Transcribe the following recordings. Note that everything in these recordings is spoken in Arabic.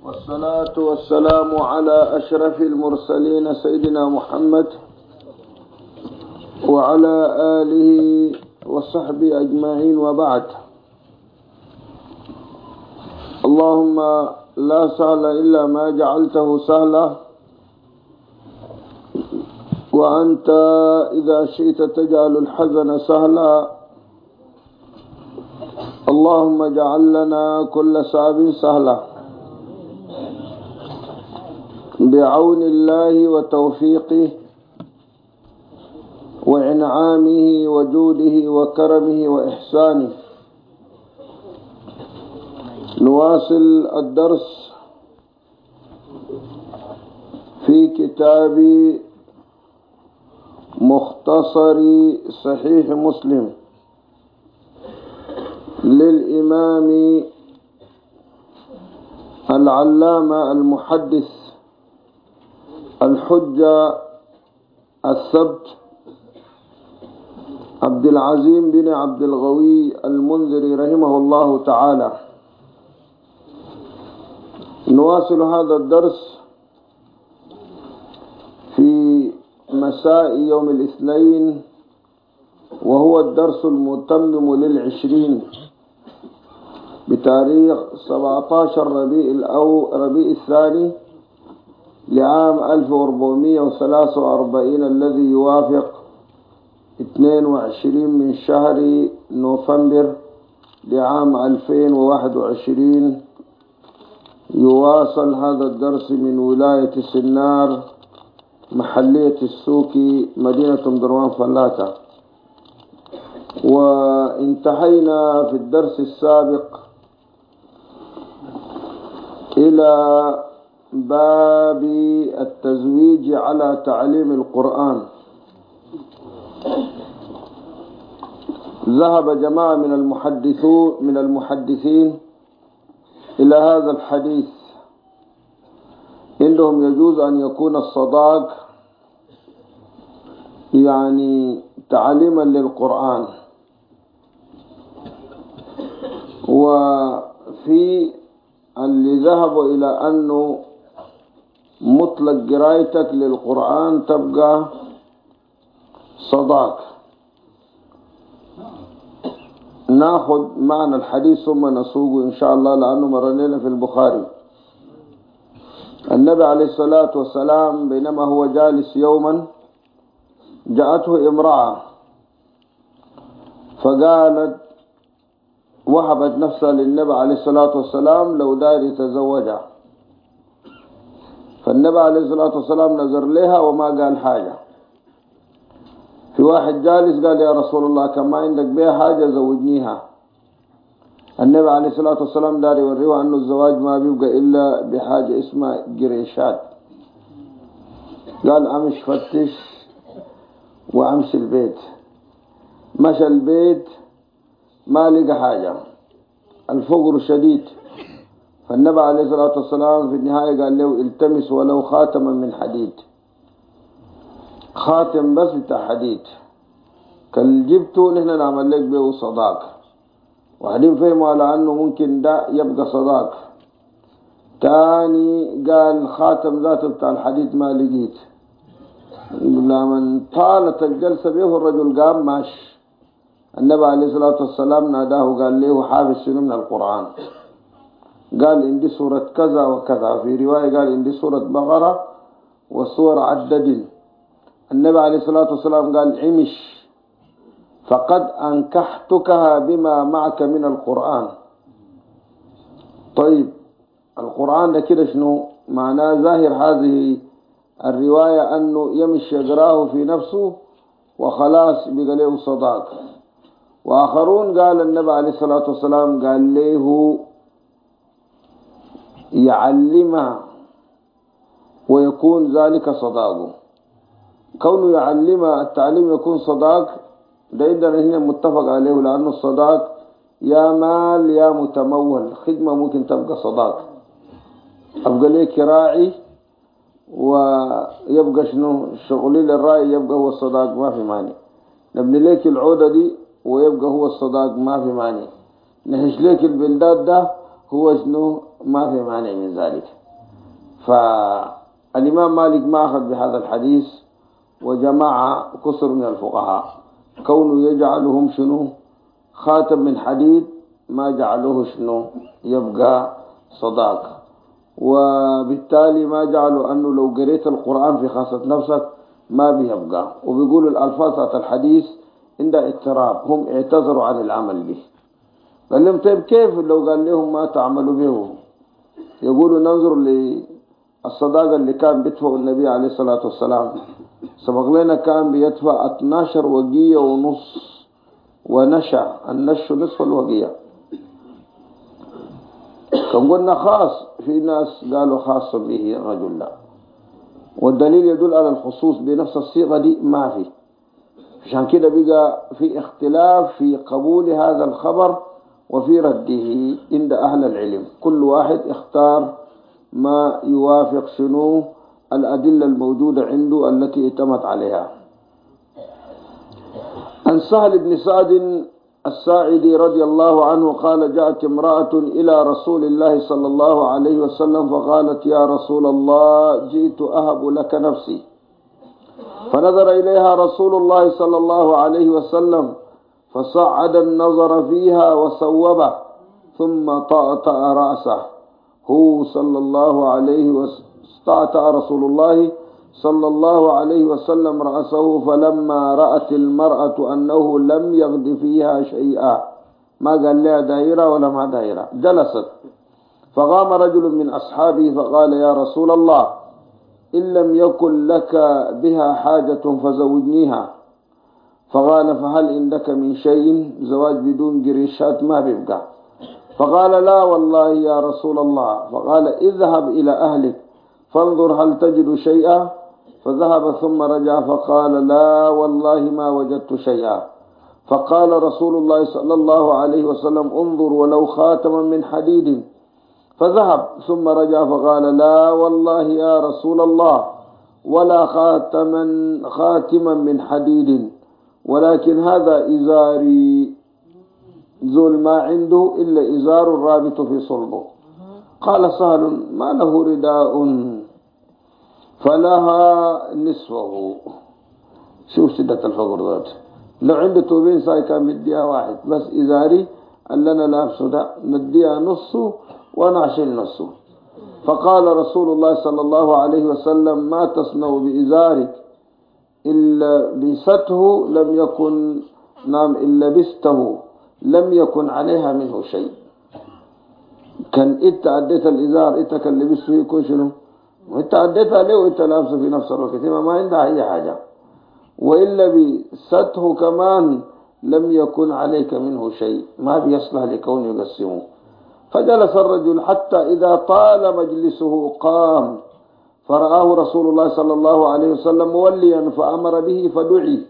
والصلاة والسلام على أشرف المرسلين سيدنا محمد وعلى آله وصحبه أجمعين، وبعد. اللهم لا سهل إلا ما جعلته سهلا، وأنت إذا شئت تجعل الحزن سهلا. اللهم اجعل لنا كل صعب سهلا بعون الله وتوفيقه وإنعامه وجوده وكرمه وإحسانه. نواصل الدرس في كتاب مختصر صحيح مسلم للإمام العلامة المحدث الحجة الثبت عبد العظيم بن عبد الغوي المنذري رحمه الله تعالى. نواصل هذا الدرس في مساء يوم الاثنين، وهو الدرس المتمم لل20 بتاريخ 17 ربيع الثاني لعام 1443، الذي يوافق 22 من شهر نوفمبر لعام 2021. يواصل هذا الدرس من ولاية سنار، محلية السوكي، مدينة مدروان فلاتة. وانتهينا في الدرس السابق إلى باب التزويج على تعليم القرآن. ذهب جماعة من المحدثين إلى هذا الحديث، عندهم يجوز أن يكون الصداق يعني تعليما للقرآن، وفي اللي ذهبوا إلى أنه مطلق قرايتك للقرآن تبقى صداق. ناخذ معنى الحديث ثم نسوقه إن شاء الله، لأنه مرنينا في البخاري. النبي عليه الصلاة والسلام بينما هو جالس يوما جاءته امرأة فقالت، وهبت نفسها للنبي عليه الصلاة والسلام لو داير يتزوجها. فالنبي عليه الصلاة والسلام نظر لها وما قال حاجة. في واحد جالس قال يا رسول الله كان ما عندك بها حاجة زوجنيها. النبي عليه الصلاة والسلام دار يوريه أنه الزواج ما بيبقى إلا بحاجة اسمها قريشات. قال أمش فتش وأمشي البيت. مشى البيت ما لقى حاجة، الفقر شديد. فالنبي عليه الصلاة والسلام في النهاية قال له التمس ولو خاتما من حديد، خاتم بس بتاع حديد كان جبته نحن نعمل لك به صداق. وحدين فهموا على أنه ممكن ده يبقى صداق. تاني قال خاتم ذاته بتاع الحديد ما لقيت. لما طالت الجلسة به الرجل قام ماشي. النبي عليه الصلاة والسلام ناداه قال له حافظ شنو من القرآن؟ قال عندي سورة كذا وكذا. في رواية قال عندي سورة بقرة وسورة عدد. النبي عليه الصلاة والسلام قال عمش فقد أنكحتكها بما معك من القرآن. طيب القرآن ده كده شنو معناه؟ ظاهر هذه الرواية أنه يمشي يقراه في نفسه وخلاص بقى له صداق. وآخرون قال النبي عليه الصلاة والسلام قال له يعلمها ويكون ذلك صداقه. كونه يعلمها التعليم يكون صداق، ده عندنا هنا متفق عليه، لأنه الصداق يا مال يا متمول. خدمة ممكن تبقى صداق، أبقى ليك راعي ويبقى شنو شغلي للراعي يبقى هو الصداق، ما في مانع. نبني ليك العودة دي ويبقى هو الصداق، ما في مانع. نحش ليك البلدات ده هو شنو، ما في مانع من ذلك. فالإمام مالك ما أخذ بهذا الحديث، وجماعة كثر من الفقهاء كونه يجعلهم شنو خاتم من حديد، ما جعلوه شنو يبقى صداق، وبالتالي ما جعلوا أنه لو قريت القرآن في خاصة نفسك ما بيبقى. وبيقولوا الألفاظ الحديث عند اضطراب، هم اعتذروا عن العمل به. قال لهم طيب كيف لو قال لهم ما تعملوا به؟ يقولوا ننظر للصداقة اللي كان بيدفع النبي عليه الصلاة والسلام، سبق لنا كان بيدفع 12 وقية ونص، ونشا النش نصف الوقية. كم قلنا خاص، في ناس قالوا خاص به الرجل لا، والدليل يدل على الخصوص بنفس الصيغة دي ما في. عشان كده بقى في اختلاف في قبول هذا الخبر وفي رده عند أهل العلم، كل واحد اختار ما يوافق شنو الأدلة الموجودة عنده التي اعتمد عليها. عن سهل بن سعد الساعدي رضي الله عنه قال جاءت امرأة إلى رسول الله صلى الله عليه وسلم فقالت يا رسول الله جئت أهب لك نفسي، فنظر إليها رسول الله صلى الله عليه وسلم فصعد النظر فيها وصوبه ثم طأطأ رأسه. هو صلى الله عليه وسلم استعطأ رسول الله صلى الله عليه وسلم رأسه، فلما رأت المرأة أنه لم يغد فيها شيئا، ما قال لها دائرة ولا ما دائرة، جلست. فقام رجل من أصحابه فقال يا رسول الله إن لم يكن لك بها حاجة فزوجنيها. فقال فهل عندك من شيء؟ زواج بدون قريشات ما بيبقى. فقال لا والله يا رسول الله. فقال اذهب إلى أهلك فانظر هل تجد شيئا. فذهب ثم رجع فقال لا والله ما وجدت شيئا. فقال رسول الله صلى الله عليه وسلم انظر ولو خاتما من حديد. فذهب ثم رجع فقال لا والله يا رسول الله ولا خاتما من حديد، ولكن هذا إزاري ذو ما عنده إلا إزار الرابط في صلبه. قال سهل ما له رداء فلها نصفه. شوف شدة الفقر ذات، لو عنده توبين ساي كان مديها واحد بس، إزاري اللي أنا لابسه ده نديها نصه وأنا أشيل نصه. فقال رسول الله صلى الله عليه وسلم ما تصنع بإزارك إلا لبسته لم يكن نعم إلا لبسته لم يكن عليها منه شيء. كان إنت عديت الإزار إنت كان لبسته يكون شنو، وإنت عديت عليه وإنت لابسه في نفس الوقت ما عندها أي حاجة، وإلا بسته كمان لم يكن عليك منه شيء، ما بيصلح لكون يقسمه. فجلس الرجل حتى إذا طال مجلسه قام، فرآه رسول الله صلى الله عليه وسلم موليا فأمر به فدعي.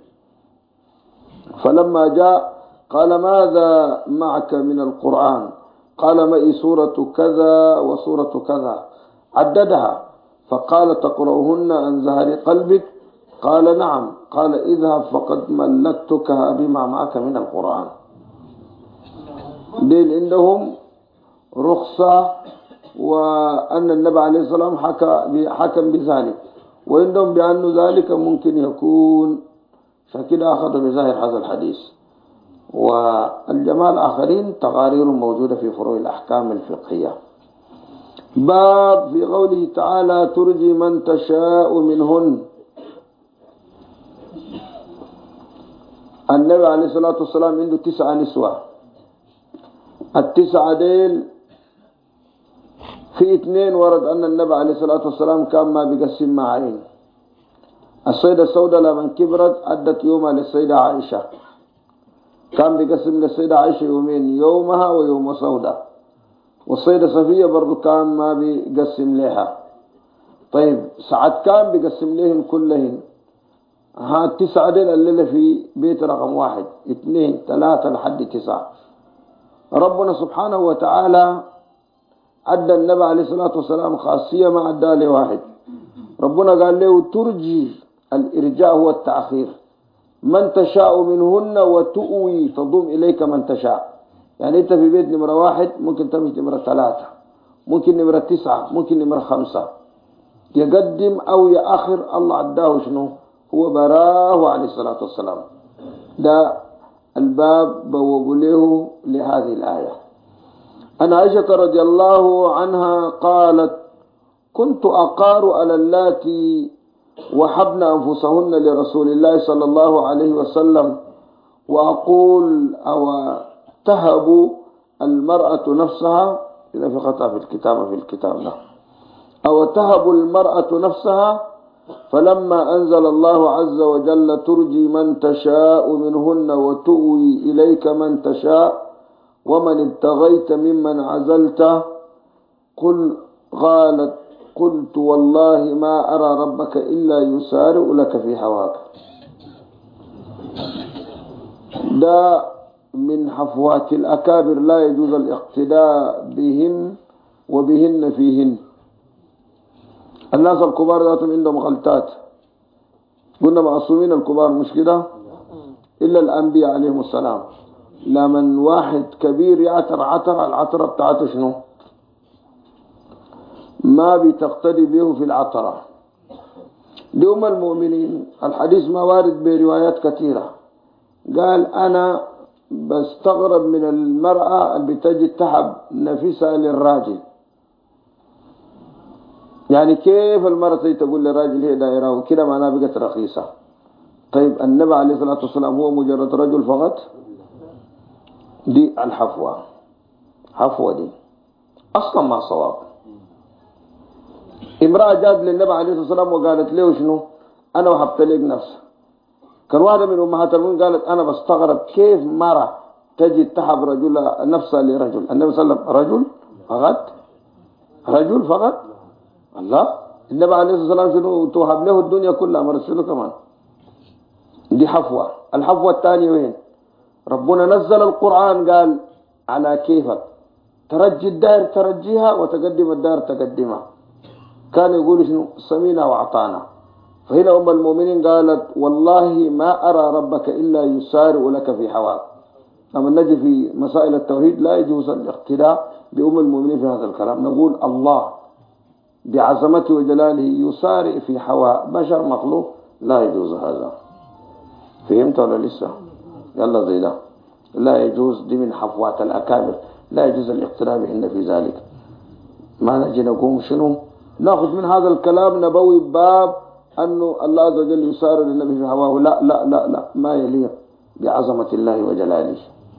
فلما جاء قال ماذا معك من القرآن؟ قال معي سورة كذا وسورة كذا، عددها. فقال تقرأهن عن ظهر قلبك؟ قال نعم. قال اذهب فقد ملكتك بما معك من القرآن. دين عندهم رخصة، وأن النبي عليه الصلاة والسلام حكم بذلك، وعندهم بأن ذلك ممكن يكون، فكده أخذوا بظاهر هذا الحديث. والجماعة الآخرين تقارير موجودة في فروع الأحكام الفقهية. باب في قوله تعالى ترجي من تشاء منهن. النبي عليه الصلاة والسلام عنده 9 نسوة، ال9 ديل في 2 ورد أن النبي عليه الصلاة والسلام كان ما بيقسم معين. السيدة السوداء لما كبرت أدت يومها للسيدة عائشة، كان بيقسم للسيدة عائشة يومين، يومها ويوم سوداء. والسيدة صفية برضو كان ما بيقسم لها. طيب سعد كان بيقسم لهم كلهن. ها 9 ديل الليلة في بيت رقم 1 2 3 لحد 9. ربنا سبحانه وتعالى أدى النبي عليه الصلاة والسلام خاصية ما أدى لواحد. ربنا قال له ترجي، الإرجاء هو التأخير، من تشاء منهن وتؤوي تضم إليك من تشاء. يعني أنت في بيت نمرة 1 ممكن تمشي نمرة 3، ممكن نمرة 9، ممكن نمرة 5. يقدم أو يأخر الله عداه شنو هو براه عليه الصلاة والسلام. ده الباب بوبله لهذه الآية. أن عائشة رضي الله عنها قالت كنت أقار على اللاتي وحبن أنفسهن لرسول الله صلى الله عليه وسلم وأقول أو تهب المرأة نفسها، إذا في خطأ في الكتاب لا، أو تهب المرأة نفسها، فلما أنزل الله عز وجل ترجي من تشاء منهن وتؤوي إليك من تشاء ومن ابتغيت ممن عزلت قلت والله ما أرى ربك إلا يسارع لك في هواك. ده من حفوات الأكابر لا يجوز الاقتداء بهم وبهن فيهن. الناس الكبار ذاتهم عندهم غلطات، قلنا معصومين الكبار مش كده إلا الأنبياء عليهم السلام. لمن واحد كبير يعتر العترة بتاعته شنو ما بتقتدي به في العترة. لأم المؤمنين الحديث ما وارد بروايات كثيرة، قال أنا بستغرب من المرأة اللي بتجي تحب نفسها للراجل. يعني كيف المرأة تقول للراجل هي دائرة وكده معناها بقت رخيصة؟ طيب النبي عليه الصلاة والسلام هو مجرد رجل فقط؟ دي الحفوة، حفوة دي أصلا ما صواب. امرأة جات للنبي عليه الصلاة والسلام وقالت له شنو أنا وهبت لك نفسي. كان واحدة من أمهات المؤمنين قالت أنا بستغرب كيف مرة تجي تحب رجل نفسها لرجل. النبي صلى الله عليه وسلم رجل فقط الله. النبي عليه الصلاة والسلام شنو توهب له الدنيا كلها مرسله كمان. دي حفوة. الحفوة الثانية وين؟ ربنا نزل القرآن قال على كيفك ترجي الدار ترجيها وتقدم الدار تقدمها. كان يقول شنو سمينا وأعطانا. فهنا أم المؤمنين قالت والله ما أرى ربك إلا يسارع لك في هواك. أما نجي في مسائل التوحيد لا يجوز الاقتداء بأم المؤمنين في هذا الكلام. نقول الله بعظمته وجلاله يسارع في هواء بشر مخلوق، لا يجوز هذا. فهمت ولا لسه؟ يلا زي ده لا يجوز. دي من حفوات الأكابر لا يجوز الاقتداء بهن في ذلك. ما نجي نقوم شنو ناخذ من هذا الكلام نبوي باب أنه الله عز وجل يسارع للنبي في هواه. لا لا لا لا، ما يليق بعظمة الله وجلاله.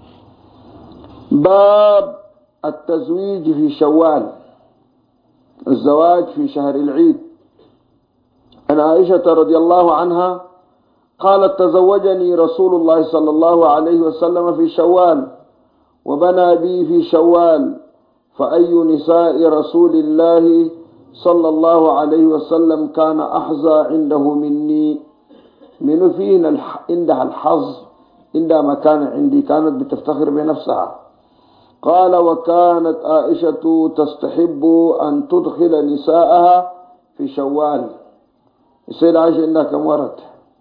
باب التزويج في شوال، الزواج في شهر العيد. عن عائشة رضي الله عنها قالت تزوجني رسول الله صلى الله عليه وسلم في شوال وبنى بي في شوال، فأي نساء رسول الله صلى الله عليه وسلم كان أحظى عنده مني. من فينا عندها الحظ عندما كان عندي كانت بتفتخر بنفسها. قال وكانت عائشة تستحب أن تدخل نساءها في شوال. السيدة عائشة عندها كم ولد؟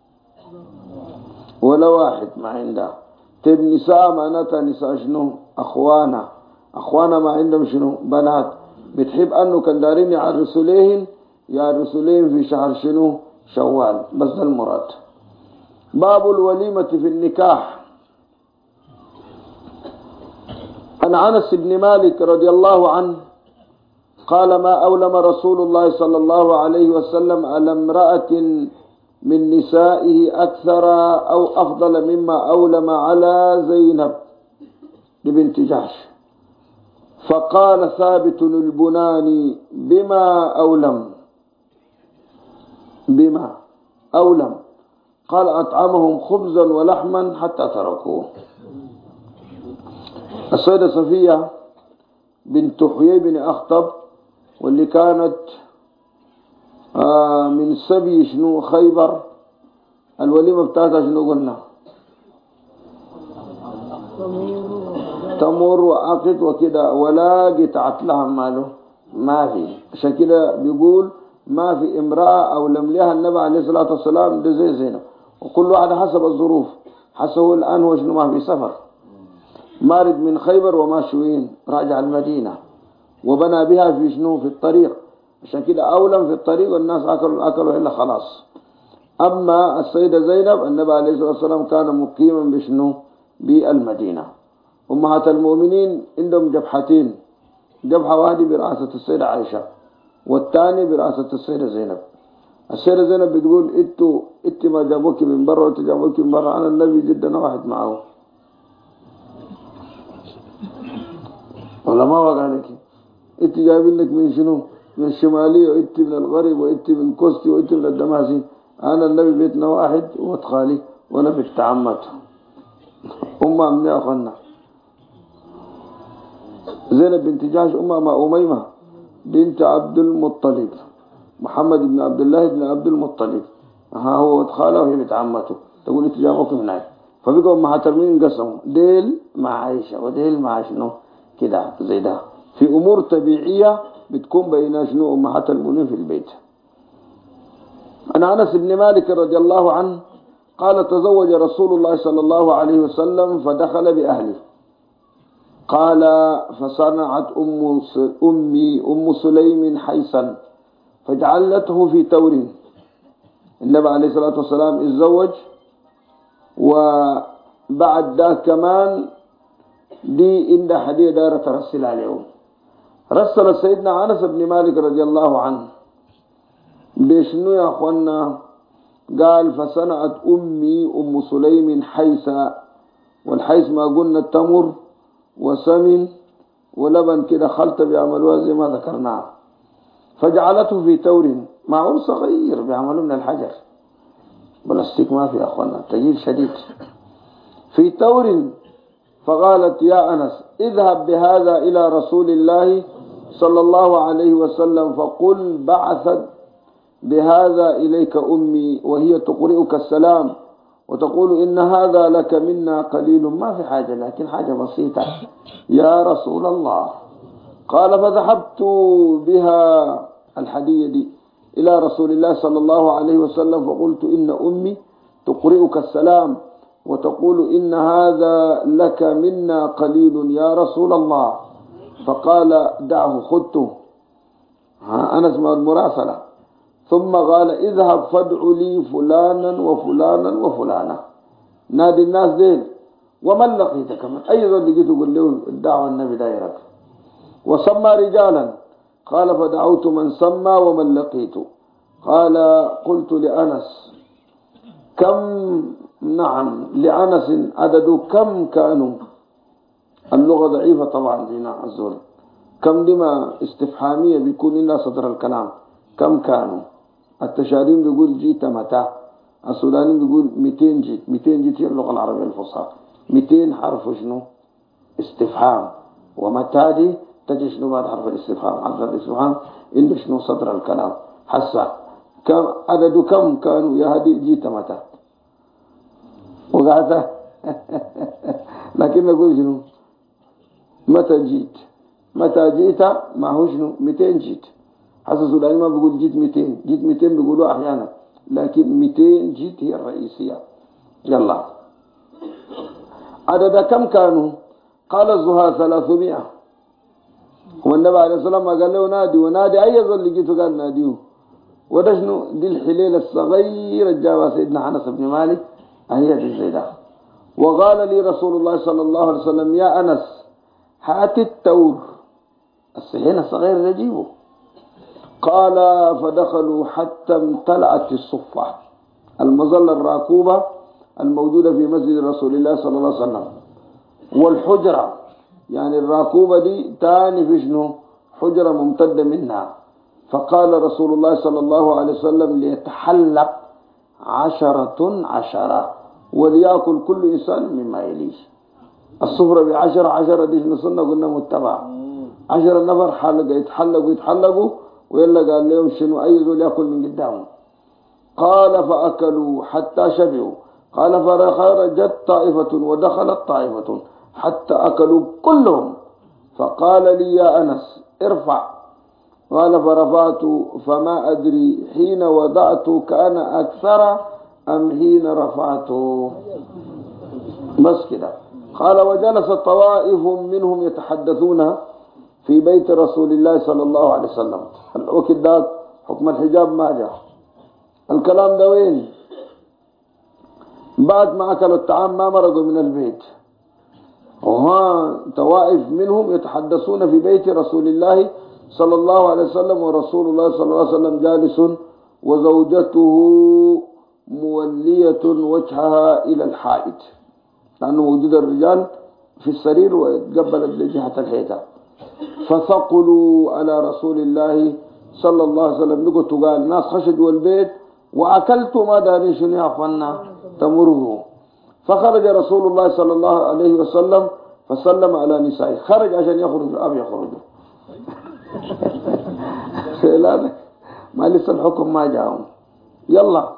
ولا واحد ما عندها. طيب نساء معناتها نساء شنو؟ أخوانا ما عندهم شنو؟ بنات. بتحب أنه كان دارين يعرسوا ليهن في شهر شنو؟ شوال. بس ده المراد. باب الوليمة في النكاح. عن أنس بن مالك رضي الله عنه قال ما أولم رسول الله صلى الله عليه وسلم على امرأة من نسائه أكثر أو أفضل مما أولم على زينب بنت جحش. فقال ثابت البناني بما أولم؟ قال أطعمهم خبزا ولحما حتى تركوه. السيدة صفية بنت حيي بن أخطب واللي كانت من سبي شنو خيبر، الوليمة بتاعتها شنو قلنا؟ تمر وعقد وكده، ولا قطعت لها ماله ما في. عشان كده بيقول ما في امرأة أو لم لها النبي عليه الصلاة والسلام ده زي زينب. وكل واحد حسب الظروف. حسب الآن هو شنو ما في سفر، مارد من خيبر وما شوين راجع المدينة وبنى بها في شنو في الطريق. عشان كده أولم في الطريق والناس أكلوا إلا خلاص. أما السيدة زينب النبي عليه الصلاة والسلام كان مقيما بشنو بالمدينة. أمهات المؤمنين عندهم جبحتين، جبحة واحدة برأسة السيدة عائشة والثاني برأسة السيدة زينب. السيدة زينب بتقول انت ما جابوك من برا وانت جابوك من برا، أنا النبي جدا واحد معه. ولا ما وقع لك؟ انت جايبين لك من شنو؟ من الشمالية، وانت من الغرب، وانت من كوستي، وانت من الدماسي. أنا النبي بيتنا واحد واتخالي وأنا بنت عمته. أمها من أخونا زينب بنت جحش، أمها ما أميمة بنت عبد المطلب، محمد بن عبد الله بن عبد المطلب. هو واتخاله وهي بنت عمته. تقول انت جابوك من هناك. فبقوا أمهات المؤمنين انقسموا، ديل مع عائشة وديل مع شنو كده زي ده. في أمور طبيعية بتكون بين شنو أمهات المؤمنين في البيت. عن أنس بن مالك رضي الله عنه قال تزوج رسول الله صلى الله عليه وسلم فدخل بأهله. قال فصنعت أم سليم حيثا فجعلته في تور. النبي عليه الصلاة والسلام اتزوج، وبعد ده كمان دي عند حديث دارة ترسل عليهم. رسل سيدنا أنس بن مالك رضي الله عنه بشنو يا أخوانا؟ قال فصنعت أم سليم حيثا، والحيث ما قلنا التمر وسمن ولبن كده خلط بيعملوها زي ما ذكرناه. فجعلته في تور، معقول صغير بيعملوه من الحجر، بلاستيك ما في أخوانا، تقيل شديد. في تور. فقالت يا أنس اذهب بهذا إلى رسول الله صلى الله عليه وسلم فقل بعثت بهذا إليك أمي وهي تقرئك السلام وتقول إن هذا لك منا قليل، ما في حاجة لكن حاجة بسيطة يا رسول الله. قال فذهبت بها الحدية دي إلى رسول الله صلى الله عليه وسلم فقلت إن أمي تقرئك السلام وتقول إن هذا لك منا قليل يا رسول الله. فقال دعه خذته. أنس مع المراسلة. ثم قال اذهب فادع لي فلانا وفلانا وفلانا، نادي الناس ديل ومن لقيت كمان أيضا لقيته قل له الدعوة النبي دايرك. وسمى رجالا. قال فدعوت من سمى ومن لقيت. قال قلت لأنس كم، نعم لأنس عدد كم كانوا. اللغة ضعيفة طبعا هنا الزول، كم لما استفهامية بيكون إلا صدر الكلام. كم كانوا. التشارين بيقول جيت متى، السوداني بيقول 200 جيت. 200 جيت هي اللغة العربية الفصحى. 200 حرف شنو استفهام، ومتى دي تجي شنو بعد حرف الاستفهام. حرف الاستفهام عنده شنو صدر الكلام. حسا كم عدد كم كانوا يا هدي جيت متى وقعدت لكن نقول شنو متى جيت. متى جيت ما هو شنو 200 جيت. حسن السوداني ما بيقول جيت 200. جيت 200 بيقولوا أحيانا، لكن 200 جيت هي الرئيسية. يلا عدد كم كانوا. قال الزهاء 300. والنبي عليه الصلاة والسلام قال له نادي، ونادي أي ظل لقيته قال ناديه. وده شنو دي الحليلة الصغيرة جابها سيدنا أنس بن مالك هي دي زي ده. وقال لي رسول الله صلى الله عليه وسلم يا أنس هات التور، السحين الصغير ده جيبه. قال فدخلوا حتى امتلأت الصفة، المظلة الراكوبة الموجودة في مسجد رسول الله صلى الله عليه وسلم، والحجرة يعني الراكوبة دي تاني في شنو حجرة ممتدة منها. فقال رسول الله صلى الله عليه وسلم ليتحلق 10 وليأكل كل إنسان مما يليه. الصفرة ب10 دي نصنا قلنا متبع 10 نفر حلقة يتحلقوا ويلا قال لهم شنو أي ذول يأكل من قدامه. قال فأكلوا حتى شبعوا. قال فخرجت طائفة ودخلت طائفة حتى أكلوا كلهم. فقال لي يا أنس ارفع. قال فرفعت فما أدري حين وضعت كان أكثر أم حين رفعته، بس كده. قال وجلس طوائف منهم يتحدثون في بيت رسول الله صلى الله عليه وسلم. الوقت ده حكم الحجاب ما جاء. الكلام ده وين؟ بعد ما أكلوا الطعام ما مرقوا من البيت، وها طوائف منهم يتحدثون في بيت رسول الله صلى الله عليه وسلم، ورسول الله صلى الله عليه وسلم جالس وزوجته مولية وجهها إلى الحائط، لأنه موجود الرجال في السرير ويتقبلت لجهة الحيطة. فثقلوا على رسول الله صلى الله عليه وسلم، لقوا قال الناس خشجوا البيت وأكلتوا ما دارين شنو يا أخوانا تمره. فخرج رسول الله صلى الله عليه وسلم فسلم على نسائه. خرج عشان يخرج أم يخرجوا ما لسه الحكم ما جاءهم. يلا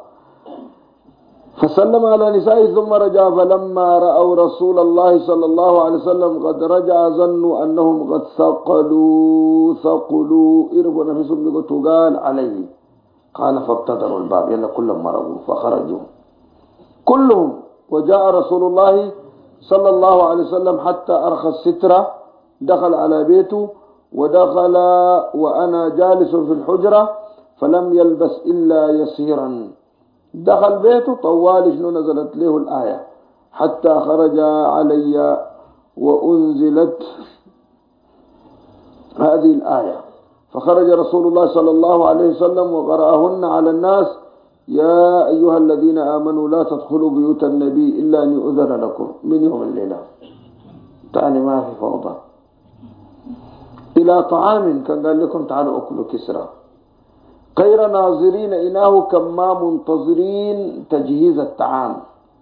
فسلم على نسائه ثم رجع. فلما رأوا رسول الله صلى الله عليه وسلم قد رجع ظنوا أنهم قد ثقلوا إربوا نفسهم بقوا قال عليه. قال فابتدروا الباب، يلا كلهم مرقوا فخرجوا كلهم. وجاء رسول الله صلى الله عليه وسلم حتى أرخى السترة، دخل على بيته ودخل وأنا جالس في الحجرة، فلم يلبس إلا يسيرا. دخل بيته طوال شنو نزلت له الآية حتى خرج علي وأنزلت هذه الآية. فخرج رسول الله صلى الله عليه وسلم وقرأهن على الناس: يا أيها الذين آمنوا لا تدخلوا بيوت النبي إلا أن يؤذن لكم من يوم الليلة. تعني ما في فوضى. إلى طعام كان قال لكم تعالوا أكلوا كسرى، غير ناظرين إناه كما منتظرين تجهيز الطعام.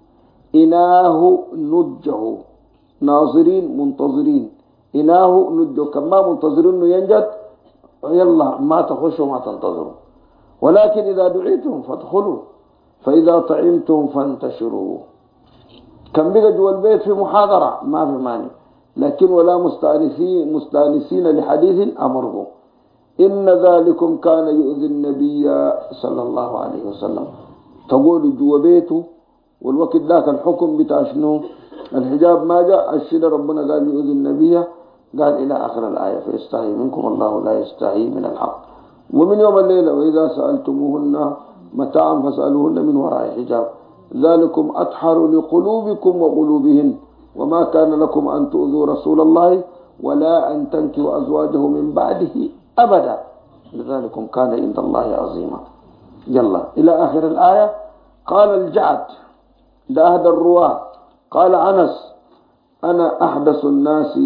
إناه نجه، ناظرين منتظرين، إناه نجه كما منتظرين ينجد. يلا ما تخشوا ما تنتظروا، ولكن إذا دعيتم فادخلوا فإذا طعمتم فانتشروا. كم بقى جوا البيت في محاضرة ما في مانع، لكن ولا مستانسين لحديث أمره. إن ذلكم كان يؤذي النبي صلى الله عليه وسلم. تقول جوا بيته والوقت ذاك الحكم بتاع شنو الحجاب ما جاء. الشيء ربنا قال يؤذي النبي، قال إلى آخر الآية: فيستحي منكم الله لا يستحي من الحق. ومن يوم الليلة وإذا سألتموهن متاعا فاسألوهن من وراء حجاب، ذلكم أطهر لقلوبكم وقلوبهن، وما كان لكم أن تؤذوا رسول الله ولا أن تنكحوا أزواجه من بعده أبدا، لذلكم كان عند الله عظيما. يلا إلى آخر الآية. قال الجعد ده أحد الرواة قال أنس: أنا أحدث الناس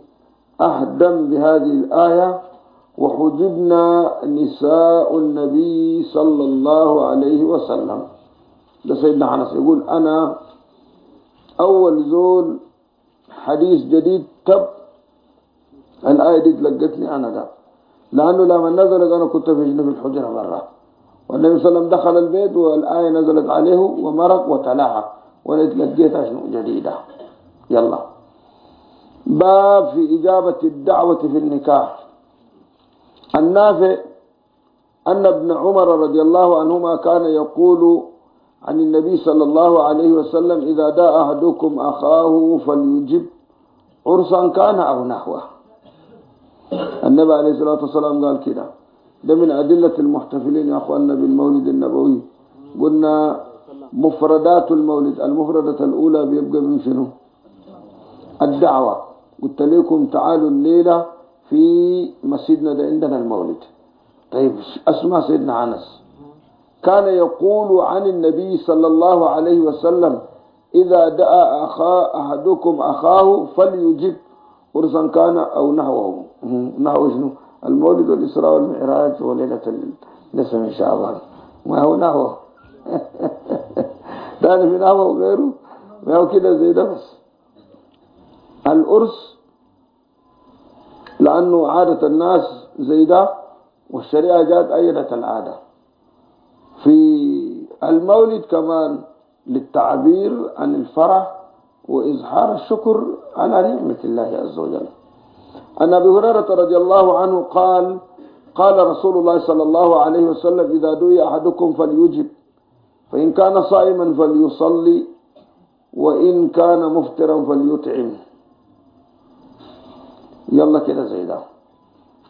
أهدا بهذه الآية، وحجبنا نساء النبي صلى الله عليه وسلم. ده سيدنا أنس يقول أنا أول زول حديث جديد تب الآية دي تلقتني أنا ده، لأنه لما نزلت أنا كنت في جنب الحجرة برا، والنبي صلى الله عليه وسلم دخل البيت والآية نزلت عليه ومرق وتلاها، وأنا تلقيتها شنو جديدة. يلا باب في إجابة الدعوة في النكاح. النافع أن ابن عمر رضي الله عنهما كان يقول عن النبي صلى الله عليه وسلم: إذا دعا أحدكم أخاه فليجب عرسا كان أو نحوه. النبي عليه الصلاة والسلام قال كده. ده من أدلة المحتفلين يا أخواننا بالمولد النبوي. قلنا مفردات المولد، المفردة الأولى بيبقى من شنو؟ الدعوة. قلت لكم تعالوا الليلة في مسجدنا ده عندنا المولد. طيب أسمع سيدنا أنس كان يقول عن النبي صلى الله عليه وسلم: إذا دعا أحدكم أخاه فليجب عرسا كان أو نحوه. نحو شنو؟ المولد والإسراء والمعراج وليلة نصف من شعبان، ما هو نحوه ثاني في نحوه وغيره، ما هو كده زي ده. بس الأرس لأنه عادة الناس زي ده، والشريعة جاءت أيدت العادة. في المولد كمان للتعبير عن الفرح وإظهار الشكر على نعمة الله عز وجل. عن أبي هريرة رضي الله عنه قال: قال رسول الله صلى الله عليه وسلم: إذا دعي أحدكم فليجب، فإن كان صائما فليصلي، وإن كان مفطرا فليطعم. يلا كده زي ده.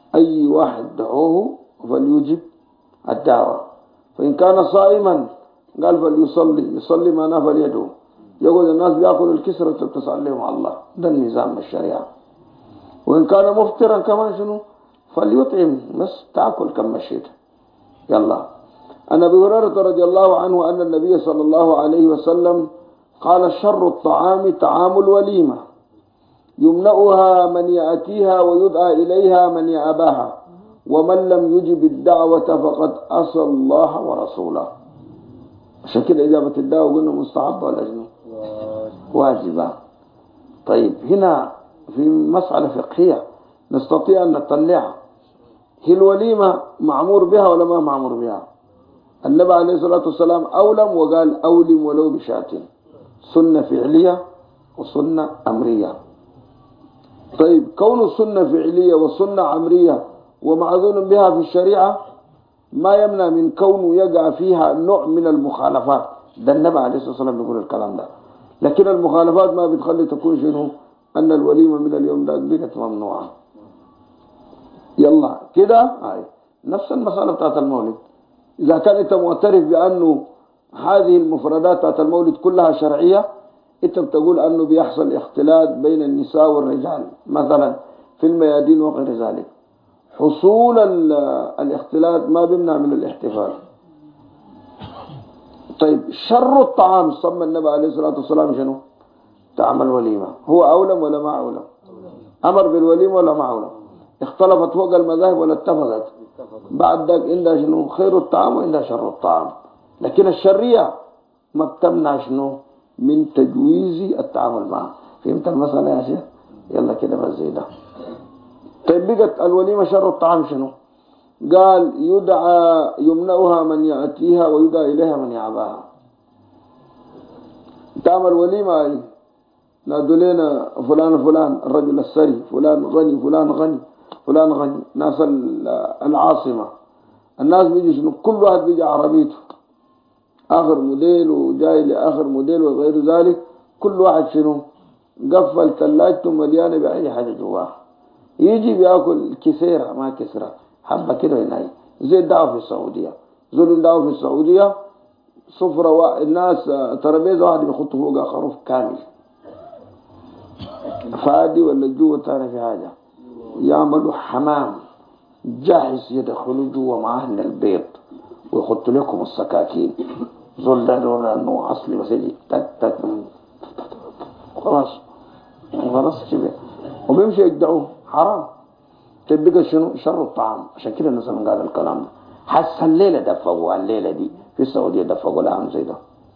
أي واحد دعوه فليجب الدعوة. فإن كان صائما قال فليصلي، يصلي معناه فليدعو. يقول الناس بيأكلوا الكسرة تصلي مع الله، ده النظام الشريعة. وإن كان مفطرا كمان شنو فليطعم، بس تأكل كم مشيت. يلا. عن أبي هريرة رضي الله عنه أن النبي صلى الله عليه وسلم قال شر الطعام طعام الوليمة يمنعها من يأتيها ويدعى إليها من يأباها، ومن لم يجب الدعوة فقد عصى الله ورسوله. عشان كده إجابة الدعوة قلنا مستحبة ولا شنو؟ واجبة. طيب هنا في مسألة فقهية نستطيع أن نطلعها. هي الوليمة معمور بها ولا ما معمور بها؟ النبي عليه الصلاة والسلام أولم وقال أولم ولو بشاة، سنة فعلية وسنة أمرية. طيب كون السنة فعلية والسنة أمرية ومعذون بها في الشريعة ما يمنع من كونه يقع فيها نوع من المخالفات. ده النبي عليه الصلاة والسلام يقول الكلام ده، لكن المخالفات ما بتخلي تكون شنو أن الوليمة من اليوم ده بقت ممنوعة. يلا كده هاي نفس المسألة بتاعت المولد. إذا كان أنت معترف بأنه هذه المفردات بتاعت المولد كلها شرعية، أنت بتقول أنه بيحصل اختلاط بين النساء والرجال مثلا في الميادين وغير ذلك. حصول الاختلاط ما بيمنع من الاحتفال. طيب شر الطعام صمم النبي عليه الصلاة والسلام شنو؟ تعمل وليمة. هو أولم ولا ما أولم؟ أمر بالوليمة ولا ما أولم؟ اختلفت فوق المذاهب ولا اتفقت؟ بعد ذلك عندها شنو خير الطعام وعندها شر الطعام. لكن الشريعة ما بتمنع شنو من تجويز التعامل معه. فهمت المسألة يا شيخ؟ يلا كده بس زي ده. طيب بقت الوليمة شر الطعام شنو؟ قال يدعى يمنعها من يأتيها ويدعى إليها من يعباها. تعمل وليمة نادوا لنا فلان فلان الرجل السري، فلان غني فلان غني فلان غني. ناس العاصمة الناس بيجي شنو كل واحد بيجي عربيته آخر موديل وجاي لآخر موديل وغير ذلك. كل واحد شنو قفل ثلاجته مليانة بأي حاجة جواها، يجي بياكل كثيرة ما كثيرة حبة كده يناي. زي الدعوة في السعودية، زول الدعوة في السعودية صفرة الناس ترابيزة واحد بيخطوا فوقها خروف كامل فادي ولا جوه تاني في حاجة، يعملوا حمام جاهز يدخلوا جوه معاه البيض ويخطوا لكم السكاكين. زول ده دور انه اصلي بس يجي تك تك خلاص خلاص كده وبيمشي يدعوه حرام. تبقى شنو شر الطعام. عشان كده الناس قال الكلام ده. حس الليلة دفقوا الليلة دي في السعودية دفقوا لها زي ده.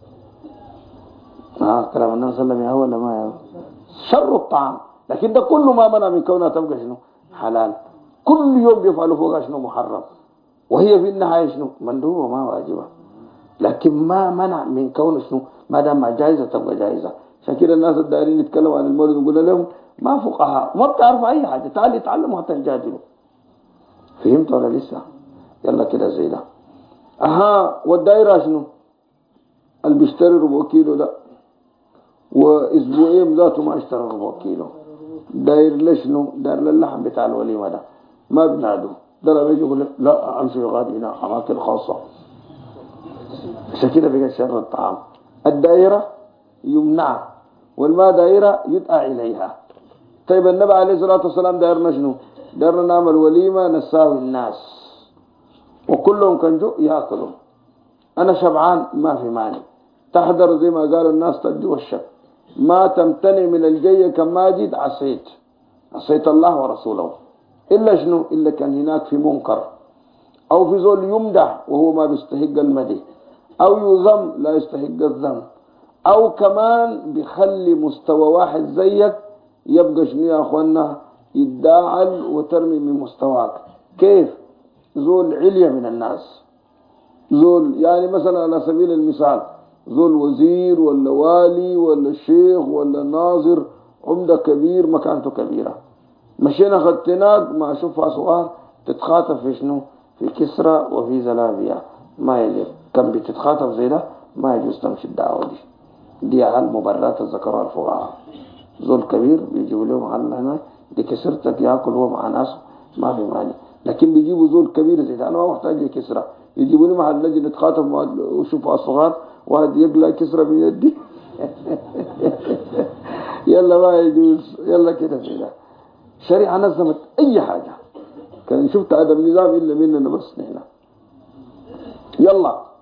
كلام النبي صلى الله عليه وسلم هو ولا ما هو شر الطعام. لكن ده كله ما منع من كونها تبقى شنو حلال. كل يوم بيفعلوا فوقها شنو محرم، وهي في النهاية شنو مندوبة وما واجبة. لكن ما منع من كونه شنو ما دام جائزة تبقى جائزة. عشان كده الناس الدايرين يتكلموا عن المولد ويقول لهم ما فقهاء وما بتعرفوا أي حاجة، تعالوا يتعلموا حتى تجادلوا. فهمت ولا لسه؟ يلا كده زي ده. والدائرة شنو اللي بيشتري ربع كيلو ده واسبوعين ذاته ما اشترى ربع كيلو، داير لشنو داير للحم بتاع الوليمة ده ما بنادوا. ده لما يجي يقول لا امشي غادي هنا اماكن خاصة. عشان كده بقى شر الطعام. الدائرة يمنع والما دائرة يدعى إليها. طيب النبي عليه الصلاة والسلام دائرنا شنو؟ دائرنا نعمل وليمة نساوي الناس وكلهم كان جو يأكلوا. أنا شبعان ما في مانع، تحضر زي ما قال الناس تدي والشك. ما تمتنع من الجية كماجد عصيت الله ورسوله. إلا شنو إلا كان هناك في منكر أو في زول يمدح وهو ما بيستحق المدح، أو يذم لا يستحق الذم، أو كمان بيخلي مستوى واحد زيك يبقى شنو يا أخوانا يداعل وترمي من مستواك. كيف؟ زول عليا من الناس، زول يعني مثلا على سبيل المثال زول وزير ولا والي ولا شيخ ولا ناظر عمدة كبير مكانته كبيرة، مشينا خدتناك ما أشوفها صغار تتخاطف في شنو في كسرى وفي زلابيا ما يليق. كم بتتخاطف زي ده ما يجوز تمشي الدعوة دي أهل مبررات الذكر الفقهاء. زول كبير بيجيبوا لهم على هنا دي كسرتك ياكل هو مع ناس ما في مانع. لكن بيجيبوا زول كبير زي ده، أنا ما محتاج كسرة، يجيبوني مع لجنة خاطب وشوفوا الصغار واحد يقلع كسرة بيدي يلا ما يجوز، يلا كده كده. الشريعة نظمت أي حاجة، كان شفت هذا النظام إلا مننا بس نحن. يلا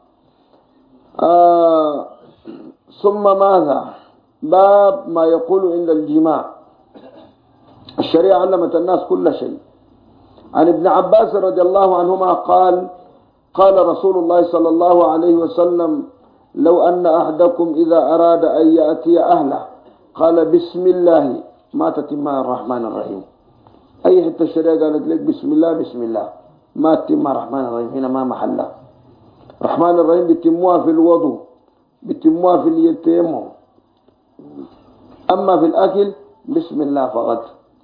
ثم ماذا؟ باب ما يقول عند الجماع. الشريعة علمت الناس كل شيء. عن ابن عباس رضي الله عنهما قال قال رسول الله صلى الله عليه وسلم لو أن أحدكم إذا أراد أن يأتي أهله قال بسم الله ما تتمها الرحمن الرحيم. أي حتى الشريعة قالت لك بسم الله بسم الله، ما تتمها الرحمن الرحيم، هنا ما محلها. الرحمن الرحيم بتموها في الوضوء، بتموها في اليتيمم، أما في الأكل بسم الله فقط.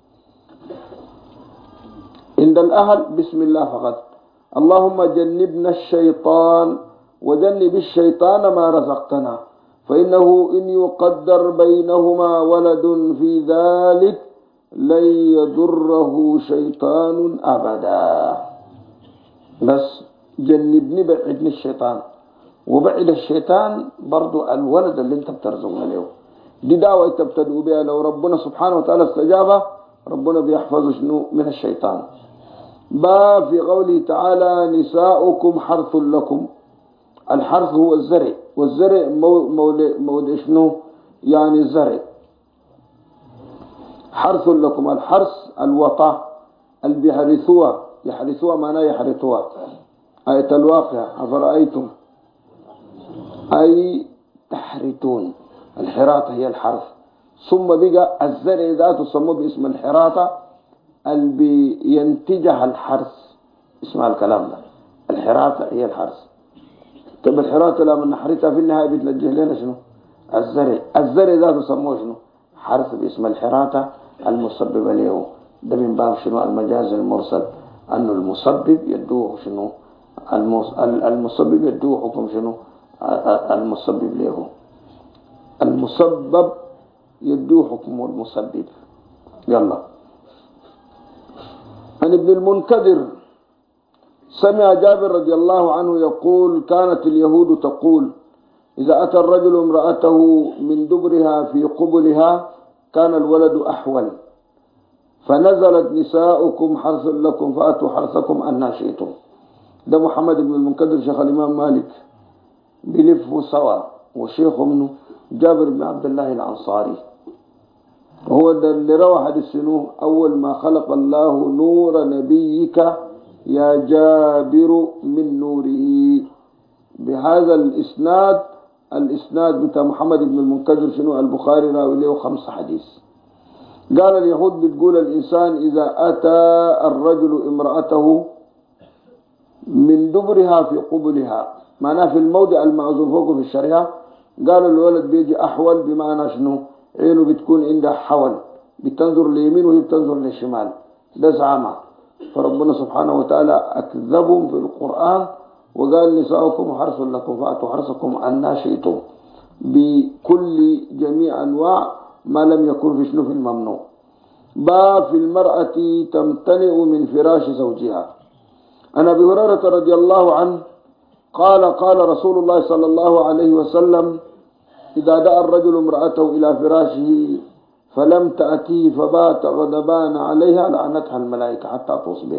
عند الأهل بسم الله فقط. اللهم جنبنا الشيطان وجنب الشيطان ما رزقتنا، فإنه إن يقدر بينهما ولد في ذلك لن يضره شيطان أبدا. بس جنبني بعدني الشيطان، وبعد الشيطان برضو الولد اللي انت بترزقنا له. دي دعوة انت بتدعو بها، لو ربنا سبحانه وتعالى استجابه ربنا بيحفظه شنو من الشيطان. باب في قوله تعالى نساؤكم حرث لكم. الحرث هو الزرع، والزرع مولد شنو يعني الزرع. حرث لكم، الحرث الوطا اللي بيحرثوها، يحرثوها معناه يحرثوها. آية الواقع أفرأيتم أي تحرثون، الحراثة هي الحرث. ثم بقى الزرع ذاته سموه باسم الحراثة اللي بينتجها الحرث، اسمها الكلام ده الحراثة هي الحرث. طب الحراثة لما نحرثها في النهاية بتلجه لنا شنو؟ الزرع. الزرع ذاته سموه شنو؟ حرث باسم الحراثة المسبب له. ده من باب شنو المجاز المرسل، أنه المسبب يدوه شنو المسبب يدوه حكم شنو المسبب له، المسبب يدوه حكم المسبب. يلا. عن ابن المنكدر سمع جابر رضي الله عنه يقول كانت اليهود تقول إذا أتى الرجل امرأته من دبرها في قبلها كان الولد أحول، فنزلت نساؤكم حرث لكم فأتوا حرثكم أن شئتم. ده محمد بن المنكدر شيخ الإمام مالك بلفوا سوا، وشيخ منه جابر بن عبد الله الأنصاري، هو ده اللي روى حديث سنوه أول ما خلق الله نور نبيك يا جابر من نوره. بهذا الإسناد بتاع محمد بن المنكدر شنو البخاري راوي له 5 حديث. قال اليهود بتقول الإنسان إذا أتى الرجل امرأته من دبرها في قبلها، معناه في الموضع المعزوم فوقه في الشريعة. قالوا الولد بيجي أحول بمعنى شنو عينه بتكون عندها حول، بتنظر ليمين وهي بتنظر للشمال، ده زعمه. فربنا سبحانه وتعالى أكذبهم في القرآن وقال نساؤكم حرث لكم فأتوا حرثكم أن شئتم، بكل جميع أنواع ما لم يكن في شنو في الممنوع. باب في المرأة تمتنع من فراش زوجها. عن أبي هريرة رضي الله عنه قال قال رسول الله صلى الله عليه وسلم إذا دعا الرجل امرأته إلى فراشه فلم تأتيه فبات غضبان عليها لعنتها الملائكة حتى تصبح،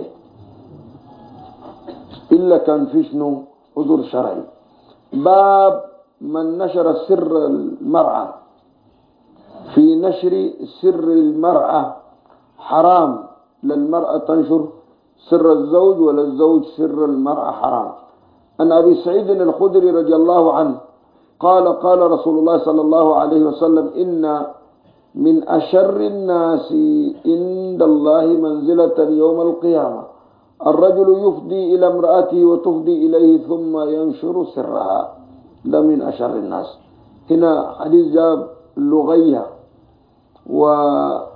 إلا كان في شنو عذر شرعي. باب من نشر سر المرأة. في نشر سر المرأة حرام، للمرأة تنشر سر الزوج ولا الزوج سر المرأة حرام. عن أبي سعيد الخدري رضي الله عنه قال قال رسول الله صلى الله عليه وسلم إن من أشر الناس عند الله منزلة يوم القيامة الرجل يفضي إلى امرأته وتفضي إليه ثم ينشر سرها. ده من أشر الناس. هنا حديث جاب لغية، ويمكن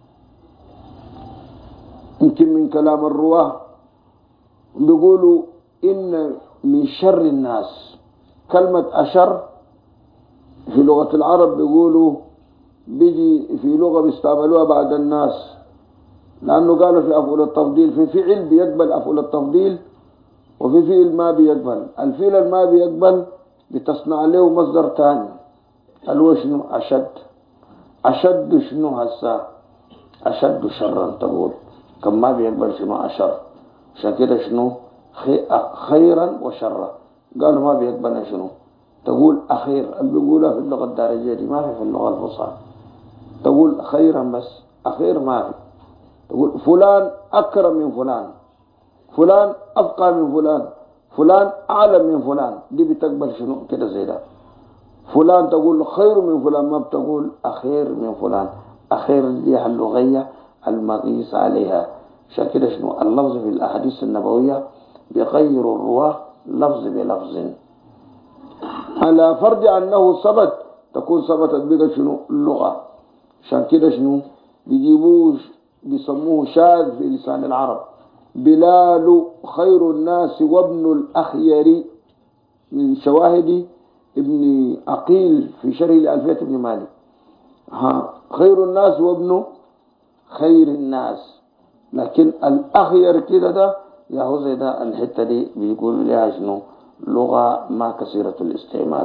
من كلام الرواه بيقولوا إن من شر الناس. كلمة أشر في لغة العرب بيقولوا بيجي في لغة بيستعملوها بعد الناس، لأنه قالوا في أفعل التفضيل في فعل بيقبل أفعل التفضيل وفي فعل ما بيقبل. الفعل ما بيقبل بتصنع له مصدر ثاني الو شنو أشد شنو هسا أشد شرا تقول كم ما بيقبل شنو أشر عشان كده شنو خيرا وشرا قالوا ما بيقبل شنو تقول أخير اللي بيقولها في اللغة الدارجية دي ما في اللغة الفصحى تقول خيرا بس أخير ما في. تقول فلان أكرم من فلان فلان أفقى من فلان فلان أعلم من فلان دي بتقبل شنو كده زي ده. فلان تقول خير من فلان ما بتقول أخير من فلان. أخير دي اللغية المقيس عليها. عشان كده شنو اللفظ في الأحاديث النبوية بغير الرواه لفظ بلفظ على فرض أنه ثبت تكون ثبتت بقى شنو اللغة. عشان كده شنو بيجيبوه بيسموه شاذ في لسان العرب. بلال خير الناس وابن الأخير من شواهد ابن عقيل في شرح لألفية ابن مالك. خير الناس وابن خير الناس لكن الأخير كده ده يا هو زي ده الحتة دي بيقول لها شنو لغة ما كثيرة الاستعمال.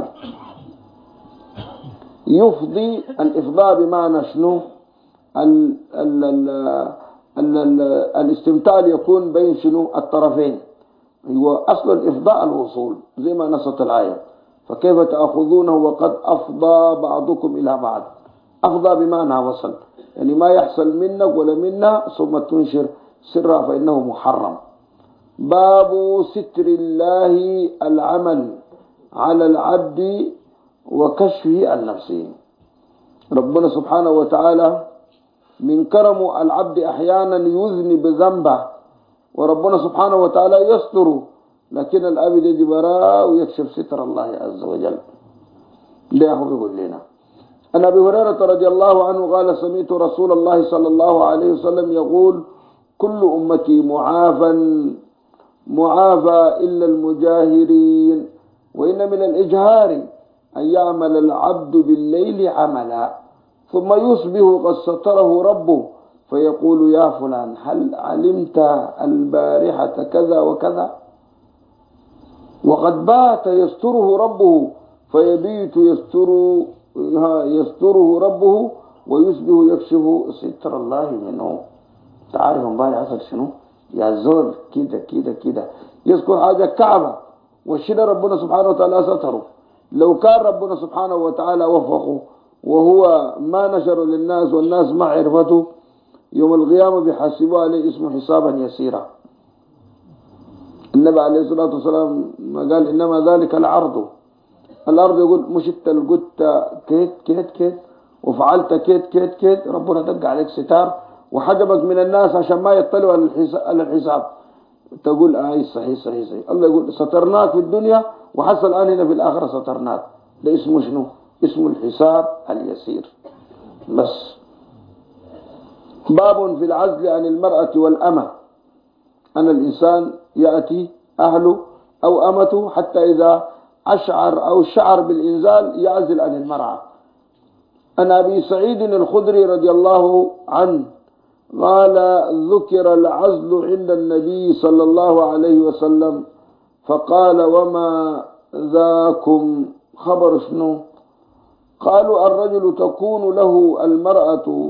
يفضي الإفضاء بمعنى شنو ال ال ال ال ال الاستمتاع يكون بين شنو الطرفين. هو أصل الإفضاء الوصول زي ما نصت الآية فكيف تأخذونه وقد أفضى بعضكم إلى بعض. أفضى بمعنى وصل يعني ما يحصل منك ولا منا ثم تنشر سرا فإنه محرم. باب ستر الله العمل على العبد وكشفه عن نفسه. ربنا سبحانه وتعالى من كرم العبد أحيانا يذنب ذنبه وربنا سبحانه وتعالى يستر لكن العبد يجي براء ويكشف ستر الله عز وجل. ده هو بيقول لنا أن أبي هريرة رضي الله عنه قال سمعت رسول الله صلى الله عليه وسلم يقول كل أمتي معافى إلا المجاهرين وإن من الإجهار أن يعمل العبد بالليل عملا ثم يصبح قد ستره ربه فيقول يا فلان هل علمت البارحة كذا وكذا وقد بات يستره ربه فيبيت يستره ربه ويصبح يكشف ستر الله منه. تعرف مبارح حصل شنو يا زول كده كده كده يذكر حاجة كعبة والشيء ربنا سبحانه وتعالى ستره. لو كان ربنا سبحانه وتعالى وفقه وهو ما نشر للناس والناس ما عرفته يوم القيامة بيحاسبوا عليه اسمه حسابا يسيرا. النبي عليه الصلاة والسلام قال إنما ذلك العرض يقول مش انت قلت كيت كيت كيت وفعلت كيت كيت كيت ربنا دق عليك ستار وحجبك من الناس عشان ما يطلعوا على الحساب تقول صحيح صحيح صحيح. الله يقول سترناك في الدنيا وحصل الآن هنا في الآخرة سترناك. ده اسمه شنو اسمه الحساب اليسير بس. باب في العزل عن المرأة والأمة. أن الإنسان يأتي أهله أو أمته حتى إذا أشعر أو شعر بالإنزال يعزل عن المرأة. أن أبي سعيد الخدري رضي الله عنه قال ذكر العزل عند النبي صلى الله عليه وسلم فقال وما ذاكم خبر شنو. قالوا الرجل تكون له المرأة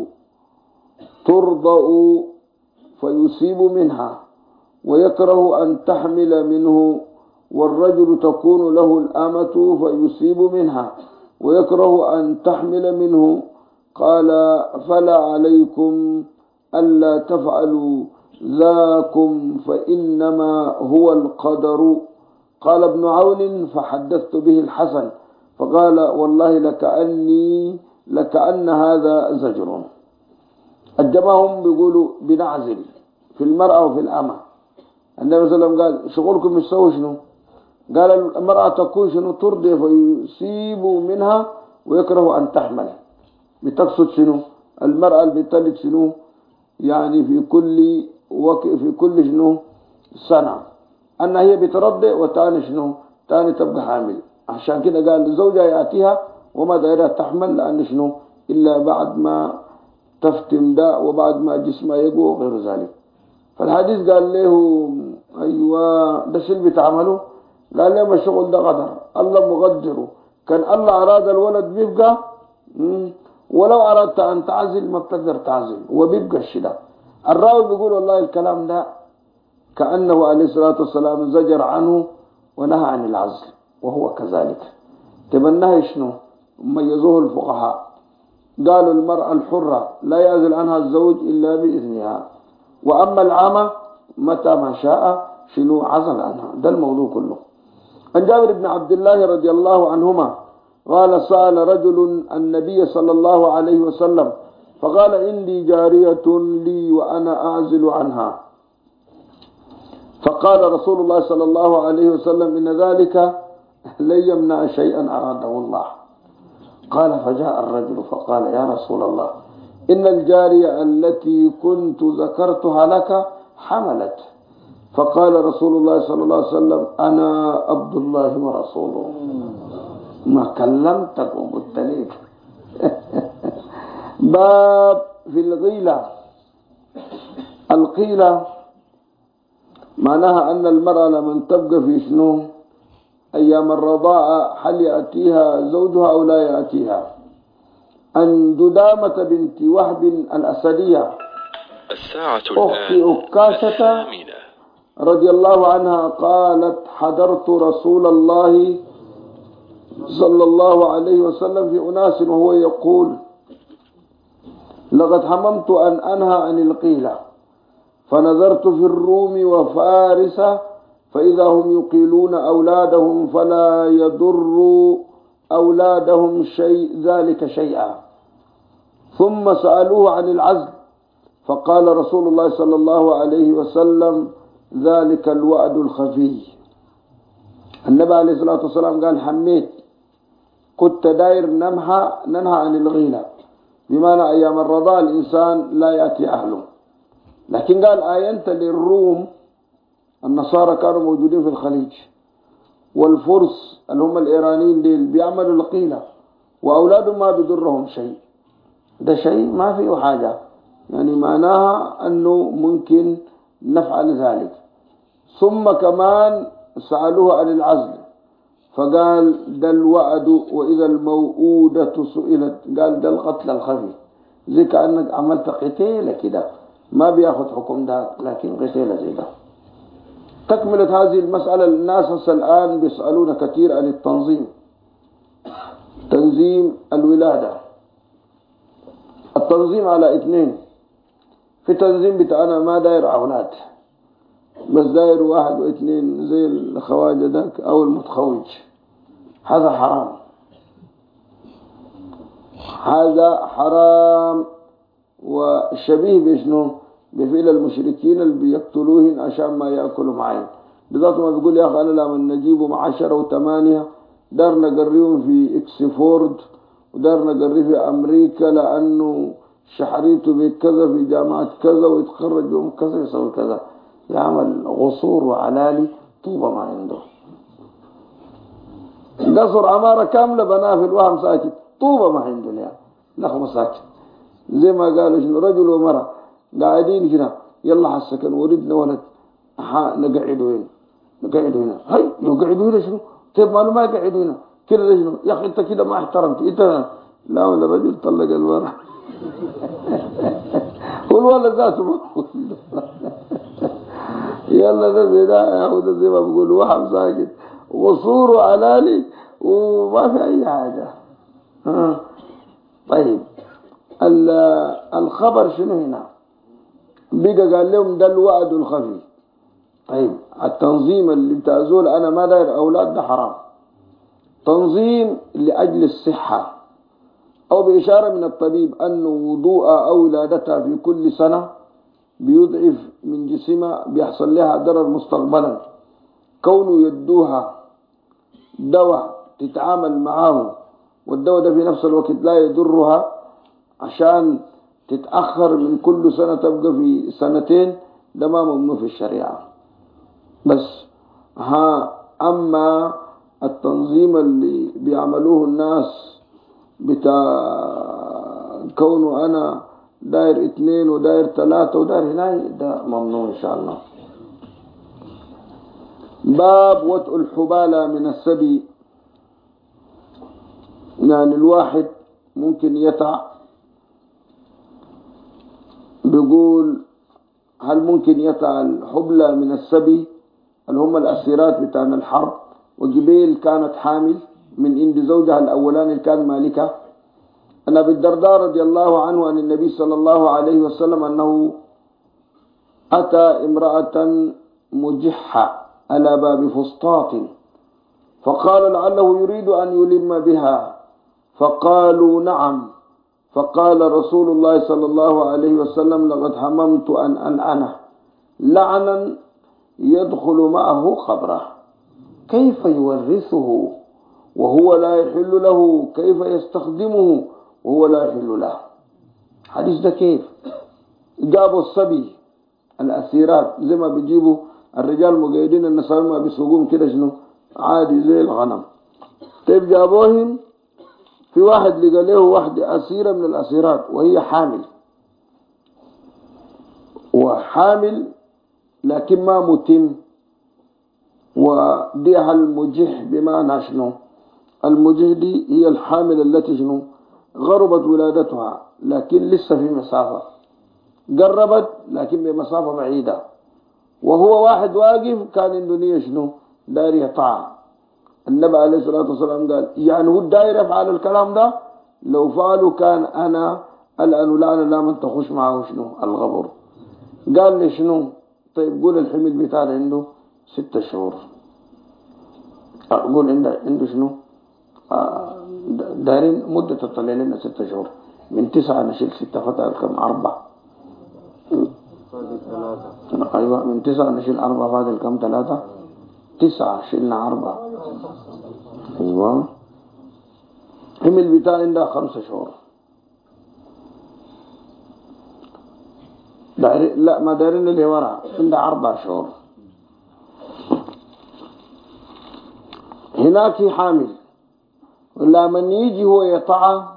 ترضأ فيصيب منها ويكره أن تحمل منه والرجل تكون له الأمة فيصيب منها ويكره أن تحمل منه. قال فلا عليكم ألا تفعلوا ذاكم فإنما هو القدر. قال ابن عون فحدثت به الحسن فقال والله لكأن هذا زجر. الجماعهم بيقولوا بنعزل في المرأة وفي الأمة. النبي صلى الله عليه وسلم قال شغلكم يسوي شنو. قال المرأة تكون شنو ترضي فيصيب منها ويكره أن تحمل. بتقصد شنو المرأة اللي بتلد شنو يعني في كل شنو سنة أنها هي بترضي وتاني شنو تاني تبقى حامل. عشان كده قال زوجها يأتيها وما دايرها تحمل لأن شنو إلا بعد ما تفتم ده وبعد ما جسمها يقوى وغير ذلك. فالحديث قال له أيوة ده شيء بتعمله، قال له ما الشغل ده قدر، الله مقدره، كان الله أراد الولد بيبقى ولو أردت أن تعزل ما بتقدر تعزل وبيبقى الشدة. الراوي بيقول والله الكلام ده كأنه عليه الصلاة والسلام زجر عنه ونهى عن العزل، وهو كذلك. تبناه شنو؟ ميزوه الفقهاء، قالوا المرأة الحرة لا يعزل عنها الزوج إلا بإذنها، وأما العامة متى ما شاء شنو عزل عنها. ده الموضوع كله. عن جابر بن عبد الله رضي الله عنهما قال سأل رجل النبي صلى الله عليه وسلم فقال عندي جارية لي وأنا أعزل عنها، فقال رسول الله صلى الله عليه وسلم إن ذلك لن يمنع شيئا أراده الله. قال فجاء الرجل فقال يا رسول الله إن الجارية التي كنت ذكرتها لك حملت. فقال رسول الله صلى الله عليه وسلم أنا عبد الله ورسوله ما كلمتك وقلت لك. باب في الغيلة. القيلة معناها أن المرأة لمن تبقى في شنو أيام الرضاعة هل يأتيها زوجها أو لا يأتيها. عن جدامة بنت وهب الأسدية أخت أكاشة رضي الله عنها قالت حضرت رسول الله صلى الله عليه وسلم في أناس وهو يقول لقد هممت أن أنهى عن القيلة فنظرت في الروم وفارس فإذا هم يقيلون أولادهم فلا يضر أولادهم ذلك شيئا. ثم سألوه عن العزل فقال رسول الله صلى الله عليه وسلم ذلك الوعد الخفي. النبي عليه الصلاة والسلام قال حميت كنت داير ننهى عن الغيلة، بمعنى أيام الرضاع الإنسان لا يأتي أهله. لكن قال آينت للروم النصارى كانوا موجودين في الخليج، والفرس اللي هم الإيرانيين ديل بيعملوا القيلة وأولادهم ما بيضرهم شيء. ده شيء ما فيه حاجة، يعني معناها أنه ممكن نفعل ذلك. ثم كمان سألوه عن العزل فقال ده الوعد وإذا الموؤودة سئلت، قال ده القتل الخفي، زي كأنك عملت قتيلة كده ما بياخد حكم ده، لكن قتيلة زي ده. تكملة هذه المسألة الناس الآن بيسألون كثير عن التنظيم، تنظيم الولادة. التنظيم على اثنين، في تنظيم بتاعنا ما داير أولاد بس داير واحد واثنين زي الخواجة داك أو المتخوج، هذا حرام، هذا حرام وشبيه بشنو بفعل المشركين اللي بيقتلوهن عشان ما يأكلوا معين. بذات ما بيقول يا أخي أنا لما نجيبهم 10 و8 دار نقريهم في إكسفورد ودار نقريه في أمريكا لأنه شحريته بكذا في جامعة كذا ويتخرج يوم كذا يسوي كذا، يعمل غصور وعلالي طوبة ما عنده، قصر عمارة كاملة بناها في الوهم ساكت طوبة ما عنده يعني نخمة ساكت. زي ما قالوا شنو رجل ومرأة قاعدين كده يلا على السكن وردنا ولد نقعدوا هنا نقعدوا هنا، هاي يقعدوا هنا شنو طيب ما ما يقعدوا هنا كده شنو يا أخي أنت كده ما احترمت أنت. لا ولا الرجل طلق المرأة والولد ذاته ما يلا ده زي ده يا ده زي ما بيقولوا واحد ساكت وصوره علالي وما في أي حاجة. طيب الخبر شنو هنا بيجا قال لهم ده الوعد الخفي. طيب التنظيم اللي بتأزول أنا ما داير أولاد ده حرام، تنظيم لأجل الصحة أو بإشارة من الطبيب أن وضوء أو ولادتها في كل سنة بيضعف من جسمها بيحصل لها ضرر مستقبلا، كونه يدوها دواء تتعامل معه والدواء ده في نفس الوقت لا يضرها عشان تتأخر من كل سنة تبقى في سنتين، ده ما ممنوع في الشريعة. بس أما التنظيم اللي بيعملوه الناس بتاع كونه أنا داير 2 وداير 3 وداير هنا، ده ممنوع إن شاء الله. باب وطء الحبالة من السبي، يعني الواحد ممكن يطع. بيقول هل ممكن يطع الحبلى من السبي اللي هم الأسيرات بتاعن الحرب، وجبيل كانت حامل من عند زوجها الأولاني اللي كان مالكها. أن أبي الدرداء رضي الله عنه عن النبي صلى الله عليه وسلم أنه أتى امرأة مجحة على باب فسطاط، فقال لعله يريد أن يلم بها، فقالوا نعم. فقال رسول الله صلى الله عليه وسلم لقد هممت أن ألعنه لعنا يدخل معه قبره، كيف يورثه وهو لا يحل له، كيف يستخدمه وهو لا يحل له. حديث ده كيف جابوا الصبي الأسيرات زي ما بيجيبوا الرجال مقيدين النساء ما بيسوقون كده شنو عادي زي الغنم. طيب جابوهم في واحد لقى له واحدة أسيرة من الأسيرات وهي حامل، وحامل لكن ما متم، وديها المجح بمعنى شنو؟ المجح دي هي الحامل التي شنو غربت ولادتها لكن لسه في مسافة، قربت لكن بمسافة بعيدة، وهو واحد واقف كان عنده نية شنو داير يطاع. النبي عليه الصلاة والسلام قال يعني هو داير يفعل الكلام ده، لو فعله كان أنا الآن لعن لا من تخش معه شنو الغبر. قال لي شنو؟ طيب قول الحمل بتاعه عنده 6 شهور. أقول عنده شنو دارين مدة تطلع لنا 6 شهور، من 9 نشيل 6 فترة كم 4. أيوة من 9 نشيل 4 فاضل كم 3. 9 شلنا 4. أيوة حمل بتاع عنده 5 شهور. لا ما دارين اللي ورا عنده 4 شهور. هناك حامل، لما يجي هو يطع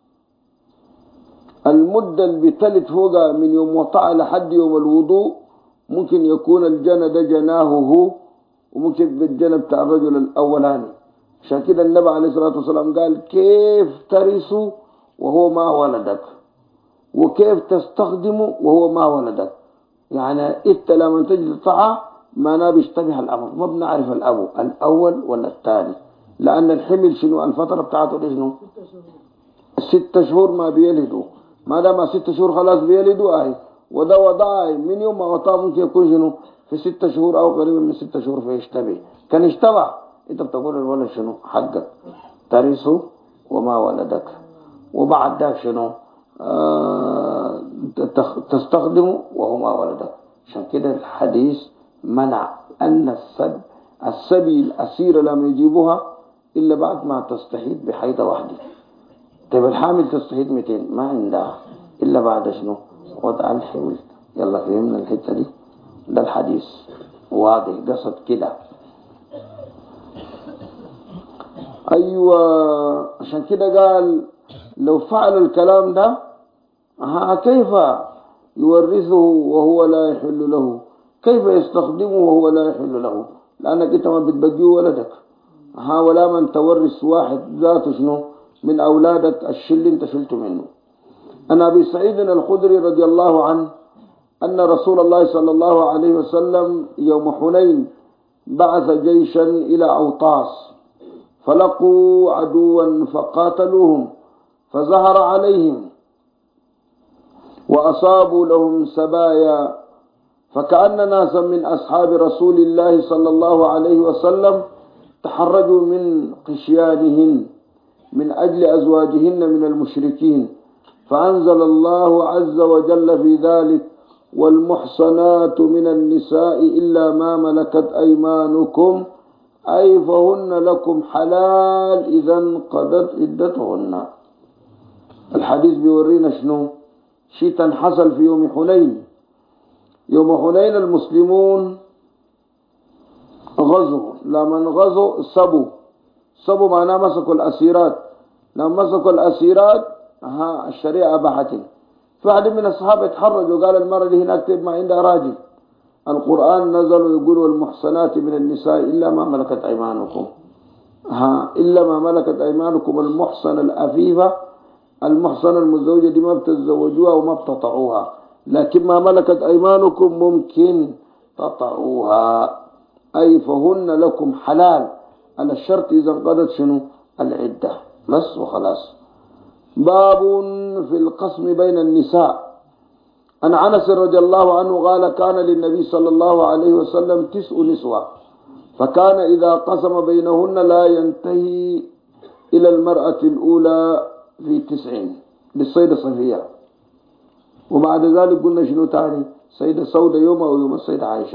المدة اللي بتلت فوقها من يوم وطع لحد يوم الوضوء، ممكن يكون الجنة ده جناه هو، وممكن بالجنة بتاع الرجل الأولاني. عشان كده النبي عليه الصلاة والسلام قال كيف ترثه وهو ما ولدك، وكيف تستخدمه وهو ما ولدك. يعني انت لما تجي تطع ما بيشتبه الأمر، ما بنعرف الأب الأول ولا الثاني، لأن الحمل شنو الفترة بتاعته دي شنو 6 شهور ما بيلدوا، ما دام 6 شهور خلاص بيلدوا وده وضع من يوم ما وطا ممكن يكون شنو في 6 شهور أو قريبا من 6 شهور فيشتبه. كان اشتبه انت بتقول الولد شنو حقك ترثه وما ولدك، وبعد ذاك شنو تستخدمه وهو ما ولدك. عشان كده الحديث منع أن السبي الأسيرة لم يجيبوها إلا بعد ما تستحيد بحيضة واحدة. طيب الحامل تستحيد 200 ما عندها إلا بعد شنو وضع الحمل. يلا فهمنا الحتة دي، ده الحديث واضح قصد كده. أيوة عشان كده قال لو فعل الكلام ده كيف يورثه وهو لا يحل له، كيف يستخدمه وهو لا يحل له، لأنك انت ما بتبقيه ولدك. ولا من تورث واحد ذاته شنو من أولادك الشل انت شلته منه. أن أبي سعيد الخدري رضي الله عنه أن رسول الله صلى الله عليه وسلم يوم حنين بعث جيشا إلى أوطاس، فلقوا عدوا فقاتلوهم، فظهر عليهم وأصابوا لهم سبايا، فكأن ناسا من أصحاب رسول الله صلى الله عليه وسلم تحرجوا من قشيانهن من أجل أزواجهن من المشركين، فأنزل الله عز وجل في ذلك والمحصنات من النساء إلا ما ملكت أيمانكم أي فهن لكم حلال إذا انقضت عدتهن. الحديث بيورينا شنو شيء حصل في يوم حنين. يوم حنين المسلمون غزوا، لما غزوا صبوا معناه مسكوا الأسيرات. لما مسكوا الأسيرات الشريعة بحثت فواحد من الصحابة اتحرج وقال المرأة اللي هناك تكتب ما عندها راجل. القرآن نزل ويقول والمحصنات من النساء إلا ما ملكت أيمانكم. إلا ما ملكت أيمانكم المحصنة الأفيفة، المحصنة المزوجة دي ما بتتزوجوها وما بتطعوها، لكن ما ملكت أيمانكم ممكن تطعوها، أي فهن لكم حلال على الشرط إذا انقضت شنو العدة بس وخلاص. باب في القسم بين النساء. عن أنس رضي الله عنه قال كان للنبي صلى الله عليه وسلم 9 نسوة، فكان إذا قسم بينهن لا ينتهي إلى المرأة الأولى في 90 للسيدة صفية، وبعد ذلك قلنا شنو تاني سيدة سودة يوم أو يوم السيدة عائشة.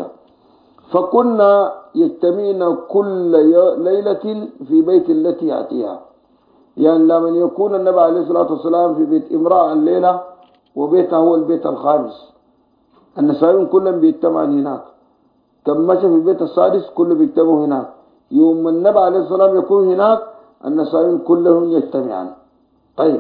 فكنا يجتمعن كل ليلة في بيت التي يأتيها، يعني لما يكون النبي عليه الصلاة والسلام في بيت امرأة الليلة وبيتها هو البيت الخامس، النسائيون كلهم بيجتمعوا هناك، كم مشى في البيت السادس كله بيجتمعوا هناك. يوم النبي عليه الصلاة والسلام يكون هناك النسائيون كلهم يجتمعان. طيب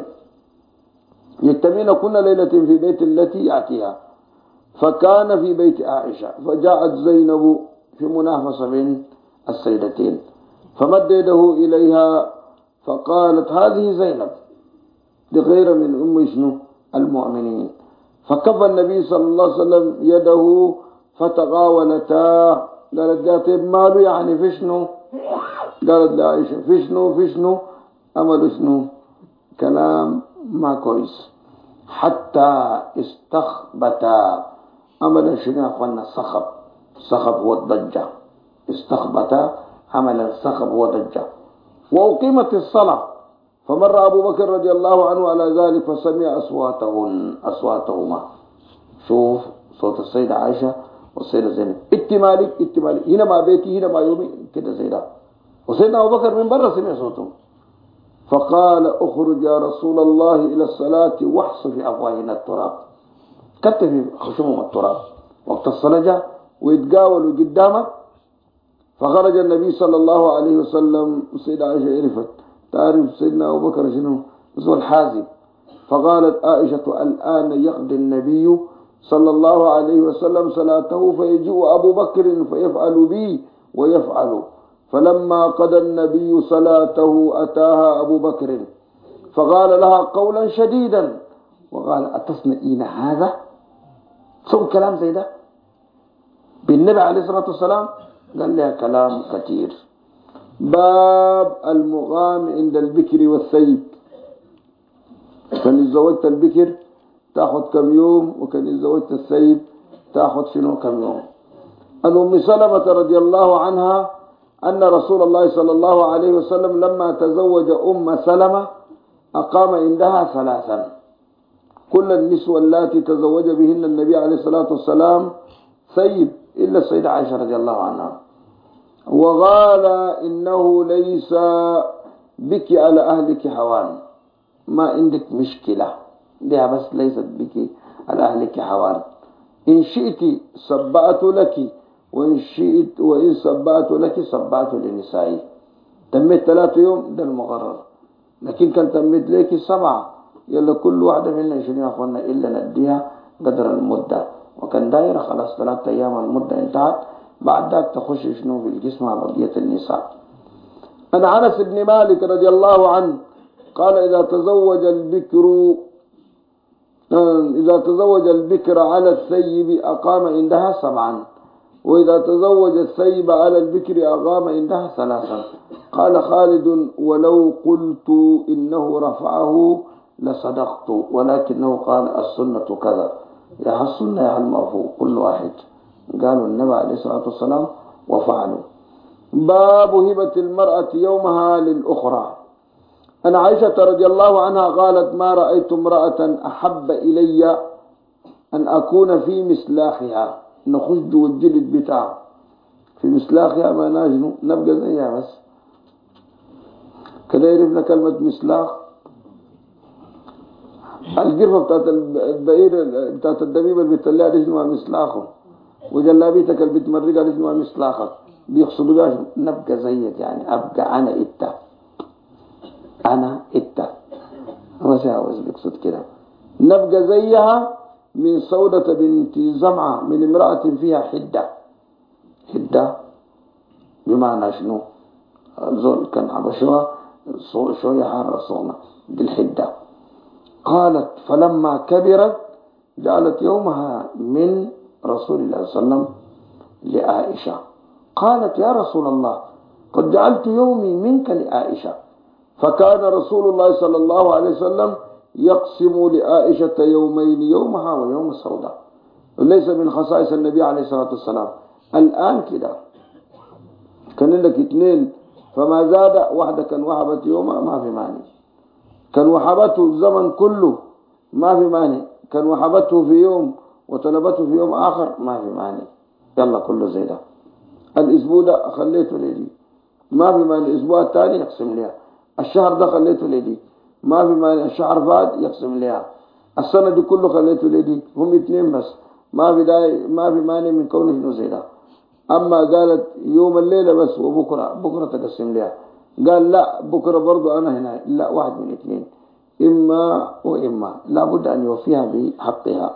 يجتمعن كل ليلة في بيت التي يأتيها، فكان في بيت عائشة، فجاءت زينب في منافسة بين السيدتين، فمد يده إليها فقالت هذه زينب لغير من شنو المؤمنين، فكف النبي صلى الله عليه وسلم يده فتغاولتا. قالت جاتب ماله يعني في شنو؟ قالت لعائشة في شنو عملوا شنو كلام ما كويس حتى استخبتا. عملا شنو يا اخوانا الصخب هو الضجة، استخبتا عملا الصخب هو ضجة. وأقيمت الصلاة فمر أبو بكر رضي الله عنه على ذلك فسمع أصواتهما. شوف صوت السيدة عائشة والسيدة زينب، اتمالك هنا ما بيتي هنا ما يومي كده زيدا، وسيدنا أبو بكر من برا سمع صوتهم، فقال اخرج يا رسول الله إلى الصلاة واحص في أفواهنا التراب، كتف في خشومهم التراب وقت الصلاة جاء ويتقاولوا قدامك. فخرج النبي صلى الله عليه وسلم، سيدة عائشة عرفت تعرف سيدنا أبو بكر شنو اسمه الحازم، فقالت عائشة الآن يقضي النبي صلى الله عليه وسلم صلاته فيجيء أبو بكر فيفعل بي ويفعل. فلما قضى النبي صلاته أتاها أبو بكر فقال لها قولا شديدا وقال أتصنعين هذا؟ سوء كلام زي ده بالنبي عليه الصلاة والسلام؟ قال لها كلام كثير. باب المغام عند البكر والثيب. كان يتزوجت البكر تاخذ كم يوم، وكان يتزوجت الثيب تاخذ شنو كم يوم. عن أم سلمة رضي الله عنها أن رسول الله صلى الله عليه وسلم لما تزوج أم سلمة أقام عندها 3، كل النسوة اللاتي تزوج بهن النبي عليه الصلاة والسلام ثيب إلا السيدة عائشة رضي الله عنها. وقال إنه ليس بك على أهلك حوان، ما عندك مشكلة لها، بس ليست بك على أهلك حوان، إن شئت سبعت لك وإن سبعت لك سبعت لنسائي. تمت 3 يوم ده المقرر، لكن كان تمت لك 7 يلا كل واحدة منا شنو يا أخوانا إلا نديها قدر المدة، وكان دايرة خلاص 3 أيام المدة انتهت، بعد ذلك تخش شنو في الجسم مع بقية النساء. عن أنس بن مالك رضي الله عنه قال إذا تزوج البكر على الثيب أقام عندها 7، وإذا تزوج الثيب على البكر أقام عندها 3. قال خالد ولو قلت إنه رفعه لصدقت، ولكنه قال السنة كذا، يا السنة يا المرفوع كل واحد، قالوا النبي عليه الصلاة والسلام وفعلوا. باب هبة المرأة يومها للأخرى. أنا عائشة رضي الله عنها قالت ما رأيت امرأة أحب إلي أن أكون في مسلاخها، نخش والجلد بتاع في مسلاخها ما ناجنو نبقى زيها بس كده. يعرفنا كلمة مسلاخ القرفة بتاعت البعير بتاعت الدميمة اللي بتطلعها دي اسمها مسلاخه، وجلابيتك اللي بتمرقها دي اسمها مسلاخك، بيقصدوا بها نبقى زيك، يعني أبقى أنا إنت بس عاوز بيقصد كده. نبقى زيها من سودة بنت زمعة من امرأة فيها حدة. حدة بمعنى شنو؟ زول كان حبشوها شوية حرصونا بالحدة. قالت فلما كبرت جعلت يومها من رسول الله صلى الله عليه وسلم لعائشة. قالت يا رسول الله قد جعلت يومي منك لعائشة. فكان رسول الله صلى الله عليه وسلم يقسم لعائشة يومين، يومها ويوم السوداء. وليس من خصائص النبي عليه الصلاة والسلام. الآن كده كان لك اثنين فما زاد، واحدة كان وهبت يومها ما في مانع، كان وهبته الزمن كله ما في مانع، كان وهبته في يوم وطلبته في يوم آخر ما في مانع. يلا كله زي ده. الأسبوع ده خليته لدي ما في مانع، الأسبوع الثاني يقسم لها. الشهر ده خليته لدي ما في مانع، الشهر بعد يقسم لها. السنة دي كله خليته لدي، هم اثنين بس ما في مانع من كونه انه زي ده. اما قالت يوم الليلة بس وبكرة تقسم لها، قال لا بكرة برضو انا هنا، لا واحد من اثنين، اما واما، لابد ان يوفيها بحقها.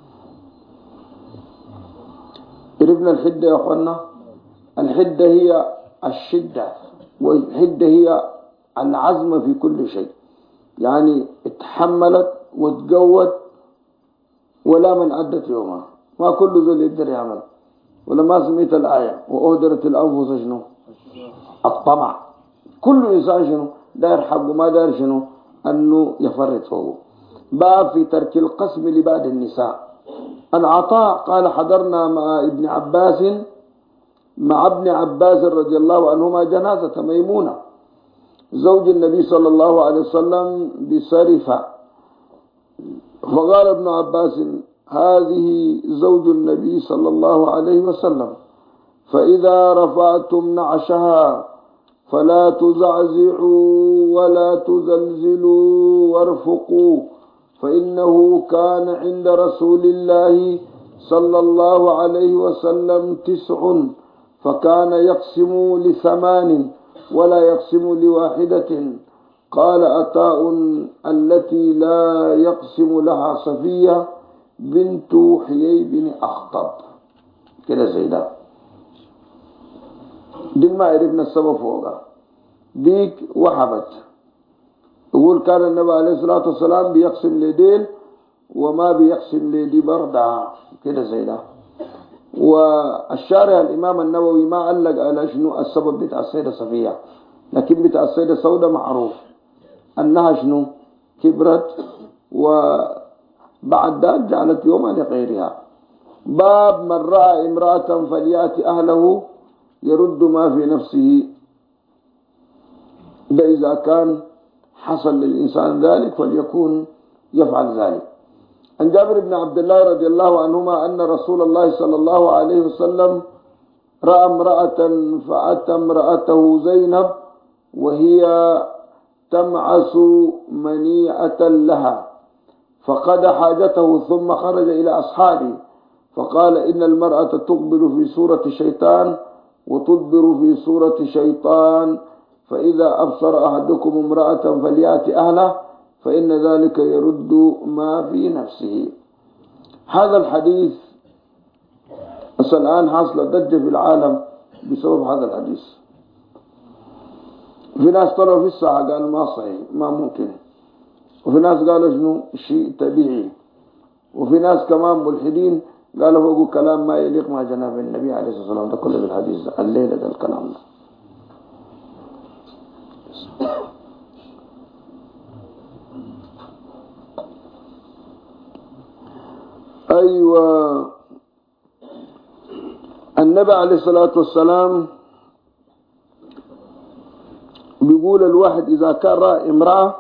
عرفنا الحدة يا اخوانا؟ الحدة هي الشدة، والحدة هي العزم في كل شيء، يعني اتحملت وتقوت ولا من عدت يومها، ما كل ذو يقدر يعمل. ولما سميت الآية وأهدرت الأنفس شنو؟ الطمع. كل إنسان شنو؟ داير حقه ما داير شنو؟ أنه يفرط فوقه. باب في ترك القسم لبعض النساء. العطاء قال حضرنا مع ابن عباس رضي الله عنهما جنازة ميمونة زوج النبي صلى الله عليه وسلم بسرفة، فقال ابن عباس هذه زوج النبي صلى الله عليه وسلم، فإذا رفعتم نعشها فلا تزعزعوا ولا تزلزلوا وارفقوا، فإنه كان عند رسول الله صلى الله عليه وسلم 9، فكان يقسم ل8 ولا يقسم ل1. قال عطاء التي لا يقسم لها صفية بنت حيي بن أخطب. كده زي ده. دي ما عرفنا السبب فوقها. ديك وحبت، يقول كان النبي عليه الصلاة والسلام بيقسم لديل وما بيقسم لدي بردا. كده زي ده. والشارع الإمام النووي ما علق على شنو السبب بتاع السيدة صفية، لكن بتاع السيدة سودة معروف أنها شنو كبرت وبعد ذلك جعلت يوما لغيرها. باب من رأى امرأة فليأتي أهله يرد ما في نفسه. ده إذا كان حصل للإنسان ذلك فليكون يفعل ذلك. عن جابر بن عبد الله رضي الله عنهما أن رسول الله صلى الله عليه وسلم رأى امرأة فأتى امرأته زينب وهي تمعس منيعة لها، فقضى حاجته ثم خرج إلى أصحابه فقال إن المرأة تقبل في صورة شيطان وتدبر في صورة شيطان، فإذا أبصر أحدكم امرأة فليأتي أهله فإن ذلك يرد ما في نفسه. هذا الحديث الآن حاصل ضجة في العالم بسبب هذا الحديث. في ناس طلعوا في الساعة قالوا ما صحيح ما ممكن، وفي ناس قالوا شنو شيء طبيعي، وفي ناس كمان ملحدين قالوا فوقوا كلام ما يليق مع جناب النبي عليه الصلاة والسلام. ده كله بالحديث ده الليلة ده الكلام ده. أيوة النبي عليه الصلاة والسلام بيقول الواحد إذا كان رأى امرأة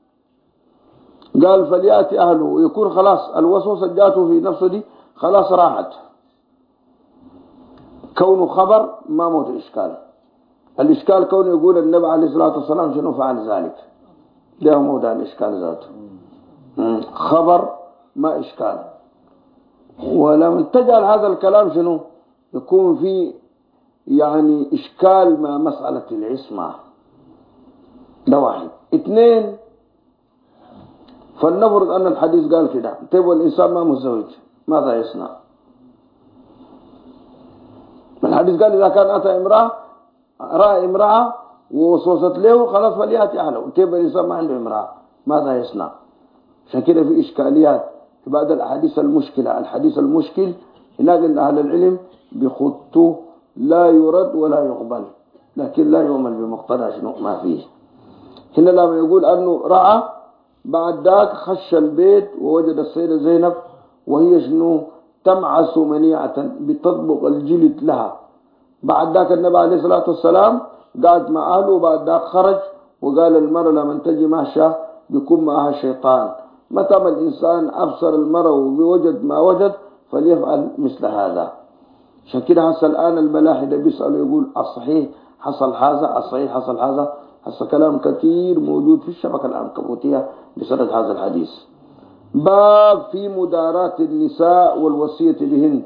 قال فليأتي أهله ويكون خلاص الوسوسة جاته في نفسه دي خلاص راحت، كونه خبر ما موت إشكال. الإشكال كونه يقول النبي عليه الصلاة والسلام شنو فعل ذلك، ده موضع الإشكال ذاته. خبر ما إشكال. ولما تجعل هذا الكلام شنو يكون فيه يعني إشكال مع مسألة العصمة. ده واحد. 2 فلنفرض أن الحديث قال كده، طيب والإنسان ما متزوج ماذا يصنع؟ الحديث قال إذا كان أتى امرأة رأى امرأة ووسوست له خلاص فليأتي أهله. طيب الإنسان ما عنده امرأة ماذا يصنع؟ عشان كده في إشكاليات في بعض الأحاديث المشكلة. الحديث المشكل هناك إن أهل العلم بخطوه لا يرد ولا يقبل، لكن لا يعمل بمقتضى شنو ما فيه. هنا لما يقول أنه رأى بعد ذاك خش البيت ووجد السيدة زينب وهي شنو تمعس منيعة بتطبق الجلد لها. بعد ذاك النبي عليه الصلاة والسلام قعد مع أهله وبعد ذاك خرج وقال المرأة لما تجي ماشية بيكون معها شيطان. متى ما الإنسان أبصر المرأة ووجد ما وجد فليفعل مثل هذا. عشان كده هسه الآن الملاحدة بيسألوا يقول الصحيح حصل هذا، الصحيح حصل هذا. هسه كلام كثير موجود في الشبكة العنكبوتية بسبب هذا الحديث. باب في مداراة النساء والوصية بهن.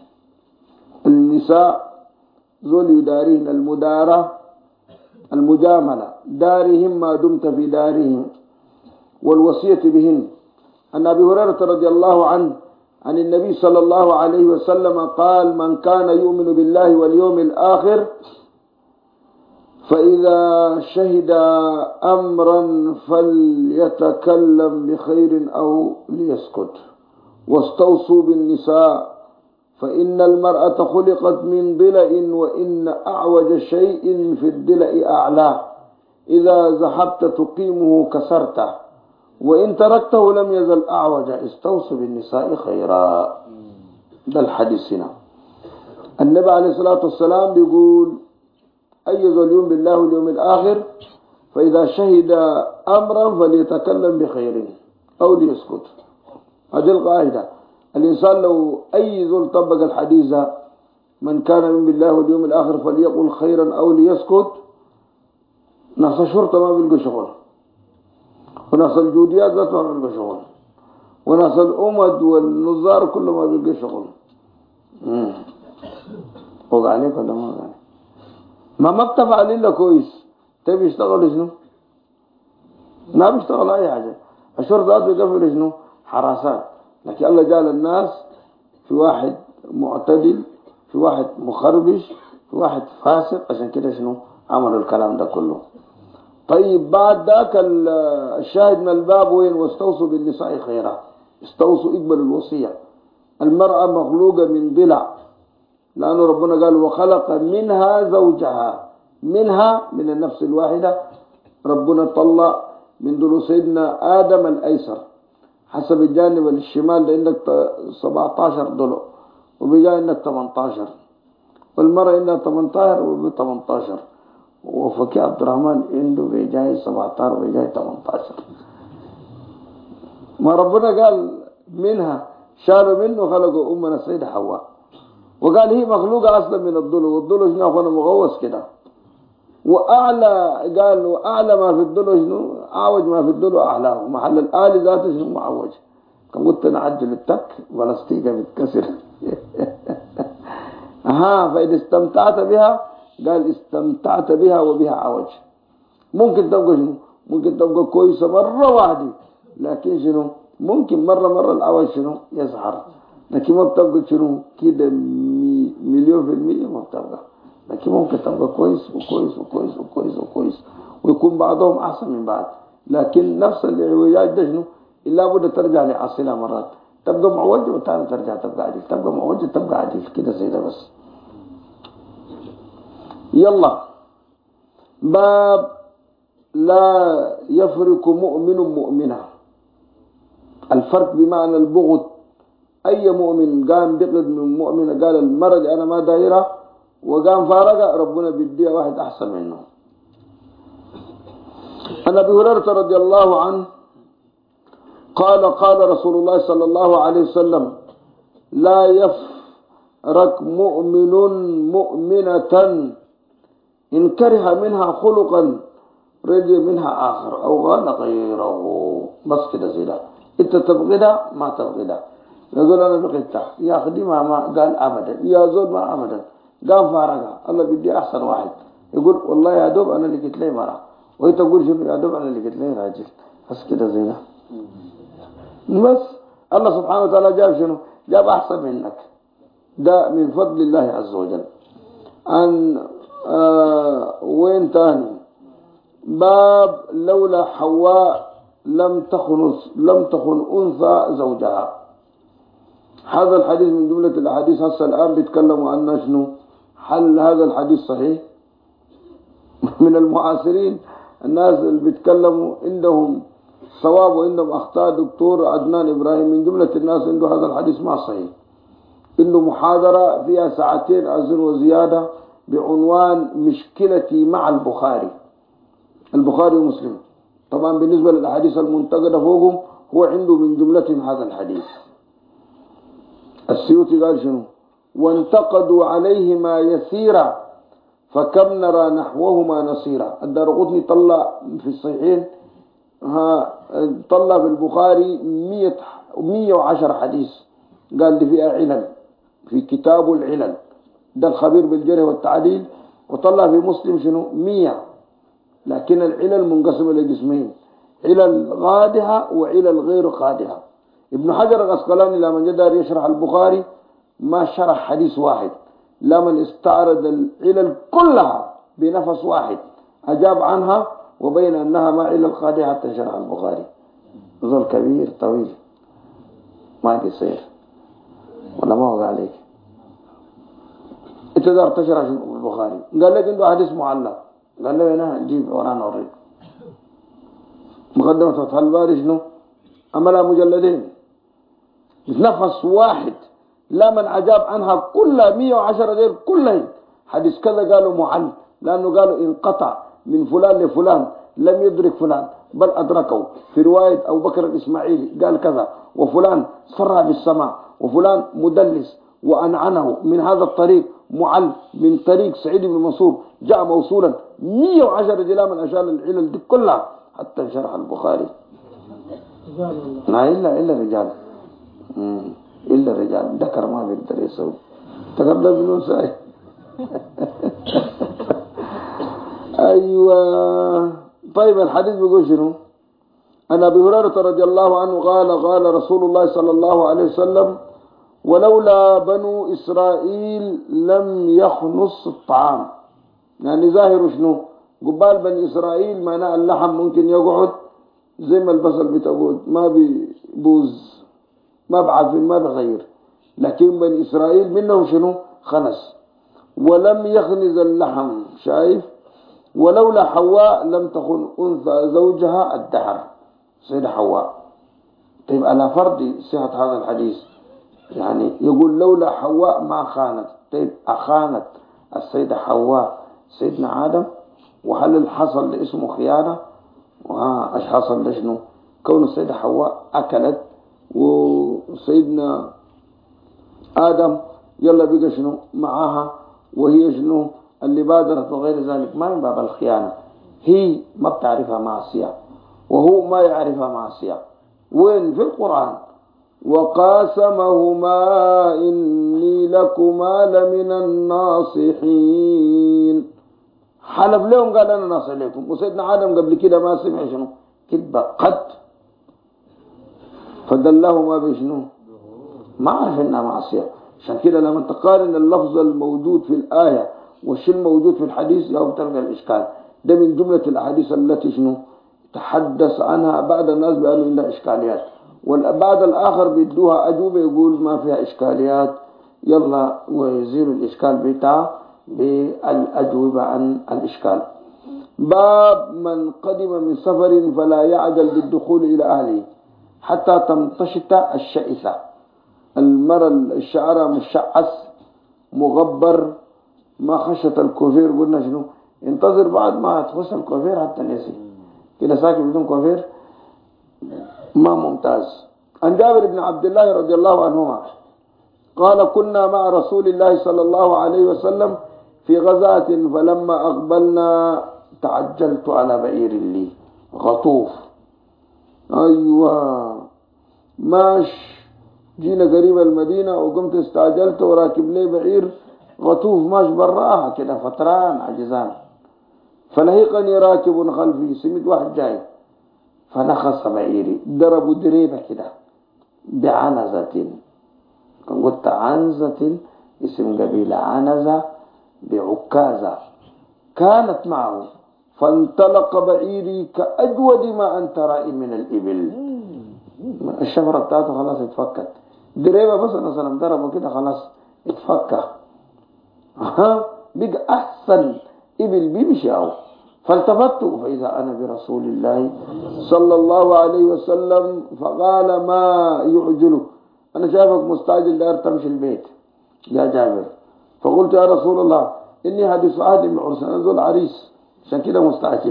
النساء ذول يدارين المدارة المجاملة، دارهم ما دمت في دارهم، والوصية بهن. عن أبي هريرة رضي الله عنه عن النبي صلى الله عليه وسلم قال: من كان يؤمن بالله واليوم الآخر فإذا شهد أمرا فليتكلم بخير أو ليسكت، واستوصوا بالنساء فإن المرأة خلقت من ضلع وإن أعوج شيء في الضلع أعلاه، إذا ذهبت تقيمه كسرته وإن تركته لم يزل أعوج، استوصوا بالنساء خيرا. ده الحديث هنا. النبي عليه الصلاة والسلام بيقول: أيّز اليوم بالله واليوم الآخر فإذا شهد أمرا فليتكلم بخير أو ليسكت. هذه القاعدة. الإنسان لو أيّز طبق الحديث من كان يؤمن بالله واليوم الآخر فليقل خيرا أو ليسكت، ناس الشرطة ما بيلقوا شغل، وناس الجوديات ذات ما بيلقوا شغل، وناس الأمد والنظار كله ما بيلقوا شغل. وقع عليك ولا ما وقع عليك؟ ما مكتب عليه إلا كويس. تبي يشتغل شنو؟ ما بيشتغل أي حاجة. الشرطة بيقفل شنو؟ حراسات. لكن الله جعل الناس في واحد معتدل، في واحد مخربش، في واحد فاسق. عشان كده شنو عملوا الكلام ده كله. طيب بعد ذاك الشاهد من الباب وين؟ واستوصوا بالنساء خيرا. استوصوا، اقبلوا الوصية. المرأة مخلوقة من ضلع، لأنه ربنا قال: وخلق منها زوجها. منها من النفس الواحدة. ربنا طلع من ضلع سيدنا آدم الأيسر، حسب الجانب الشمال ده عندك 17 ضلع، وبيجا عندك 18، والمرأة عندها 18 وبي 18، وفكي عبد الرحمن عنده بيجاي 17 وبيجاي 18. ما ربنا قال منها، شالوا منه خلقوا أمنا السيدة حواء، وقال هي مخلوقة أصلا من الضلع. والضلع شنو أخوانا مغوص كده. وأعلى قال وأعلى ما في الضلع شنو؟ أعوج ما في الضلع أعلاه. محل الآلي ذاته شنو؟ معوج. كان قلت نعجل التك بلاستيكة بتكسر. فإذا استمتعت بها، قال استمتعت بها وبها عوج. ممكن تبقى شنو؟ ممكن تبقى كويسة مرة واحدة، لكن شنو ممكن مرة العوج شنو يظهر، لكن ما بتبقى شنو كده 100% ما بتبقى. لكن ممكن تبقى كويس وكويس وكويس وكويس وكويس، ويكون بعضهم أحسن من بعض. لكن نفس العوجات ده شنو إلا بد ترجع لأصلها مرات. تبقى معوجة وتاني ترجع تبقى عديل، تبقى معوجة تبقى عديل كده زي ده بس. يلا باب لا يفرق مؤمن مؤمنة. الفرق بمعنى البغض. أي مؤمن قام بغض من مؤمنة، قال المرض أنا ما دايرة وقام فارقة، ربنا بيديها واحد أحسن منه. عن أبي هريرة رضي الله عنه قال: قال رسول الله صلى الله عليه وسلم: لا يفرق مؤمن مؤمنة إن كره منها خلقا رضي منها آخر أو غان غيره. بس كده زي ده. أنت تبغدها ما تبغدها. يقول أنا بغدتها يا خديمة، ما قال أبدا، يا زود ما أبدا، قام فارقها، الله بدي أحسن واحد. يقول والله يا دوب أنا اللي قلت لي مرة، وهي تقول شنو يا دوب أنا اللي قلت لي راجل. بس كده زي ده. بس الله سبحانه وتعالى جاب شنو؟ جاب أحسن منك. ده من فضل الله عز وجل. عن وين تاني؟ باب لولا حواء لم تخن أنثى زوجها. هذا الحديث من جملة الأحاديث هسه الآن بيتكلموا عنه شنو؟ هل هذا الحديث صحيح؟ من المعاصرين الناس اللي بيتكلموا عندهم صواب وعندهم أخطاء. دكتور عدنان إبراهيم من جملة الناس عنده هذا الحديث ما صحيح. عنده محاضرة فيها ساعتين أظن وزيادة بعنوان مشكلتي مع البخاري ومسلم. طبعا بالنسبة للأحاديث المنتقدة فوقهم هو عنده من جملتهم هذا الحديث. السيوطي قال شنو؟ وانتقدوا عليهما يسيرا فكم نرى نحوهما نصيرا. الدارقطني طلع في الصحيحين طلع في البخاري 110 حديث قال لي فيها علل في كتاب العلل، ده الخبير بالجرح والتعديل. وطلع في مسلم شنو 100. لكن العلل منقسمة لقسمين، علل قادحة وعلل غير قادحة. ابن حجر العسقلاني لما جدار يشرح البخاري ما شرح حديث واحد، لما استعرض العلل كلها بنفس واحد أجاب عنها وبين أنها ما علل قادحة حتى شرح البخاري. ظل كبير طويل ما يصير ولا ما وقع عليك. انت دار تشرح البخاري قال لك عنده حديث معلق، قال له هنا جيب ورانا وريك. مقدمة فتح الباري شنو؟ عملها مجلدين نفس واحد، لا من عجاب عنها كلها 110 دير كلها حديث كذا قالوا معل، لأنه قالوا انقطع من فلان لفلان لم يدرك فلان بل أدركه. في رواية أبو بكر الإسماعيلي قال كذا، وفلان صرع بالسماء، وفلان مدلس وأنعنه من هذا الطريق معل من طريق سعيد بن منصور جاء موصولا. 110 دي لا من أشار العلل دي كلها حتى شرح البخاري. لا إلا رجال إلا رجال ذكر ما بيقدر يسوي تقدر بنون ساي. أيوة. طيب الحديث بيقول شنو؟ عن أبي هريرة رضي الله عنه قال رسول الله صلى الله عليه وسلم ولولا بنو إسرائيل لم يخنص الطعام. يعني ظاهر شنو؟ قبال بني إسرائيل معناه اللحم ممكن يقعد زي ما البصل بتقعد ما بيبوز ما بعفن ما بغير، لكن بني إسرائيل منهم شنو؟ خنس. ولم يخنز اللحم. شايف؟ ولولا حواء لم تخن أنثى زوجها الدهر. سيدة حواء. طيب على فرض صحة هذا الحديث يعني يقول لولا حواء ما خانت. طيب أخانت السيدة حواء سيدنا آدم؟ وهل الحصل لاسمه خيانة؟ ايش حصل لشنو؟ كون السيدة حواء أكلت وسيدنا آدم يلا بقى شنو معاها وهي شنو اللي بادرت وغير ذلك، ما من باب الخيانة. هي ما بتعرفها معصية وهو ما يعرفها معصية. وين في القرآن؟ وقاسمهما إني لكما لمن الناصحين. حلف لهم قال أنا ناصح لكم. وسيدنا آدم قبل كده ما سمع شنو كذبة قد، فدلهما بشنو ما عرف إنها معصية. عشان كده لما تقارن اللفظ الموجود في الآية والشيء الموجود في الحديث يوم تلقى الإشكال. ده من جملة الأحاديث التي شنو تحدث عنها بعض الناس بأنه عندها إشكاليات، والبعض الآخر بيدوها أجوبة يقول ما فيها إشكاليات يلا ويزيل الإشكال بتاعه بالأجوبة عن الإشكال. باب من قدم من سفر فلا يعجل بالدخول إلى أهله حتى تمتشط الشائثة. المرأة الشعر مشعث مغبر ما خشت الكوفير، قلنا شنو انتظر بعد ما تخش الكوفير حتى نسي كده ساكن بدون كوفير ما ممتاز. عن جابر بن عبد الله رضي الله عنهما قال كنا مع رسول الله صلى الله عليه وسلم في غزاة فلما أقبلنا تعجلت على بعير لي غطوف. أيوة ماش جينا قريب المدينة وقمت استعجلت وراكب لي بعير غطوف ماش براها كده فتران عجزان. فلهقني راكب خلفي، سميت واحد جاي فنخص بعيري، ضربوا دريبة كده بعنزة. كان قلت عنزة اسم قبيلة، عنزة بعكازة كانت معه، فانطلق بعيري كأجود ما أنت رأي من الإبل. الشفرة بتاعته خلاص اتفكت، دريبة بس أنا سلام ضربه كده خلاص اتفكى. بقى أحسن إبل بيمشي. فالتفت فإذا أنا برسول الله صلى الله عليه وسلم، فقال ما يعجله، أنا شايفك مستعجل داير تمشي البيت يا جابر. فقلت يا رسول الله إني حديث عهد بعرس، أنا ذو العريس عشان كده مستعجل.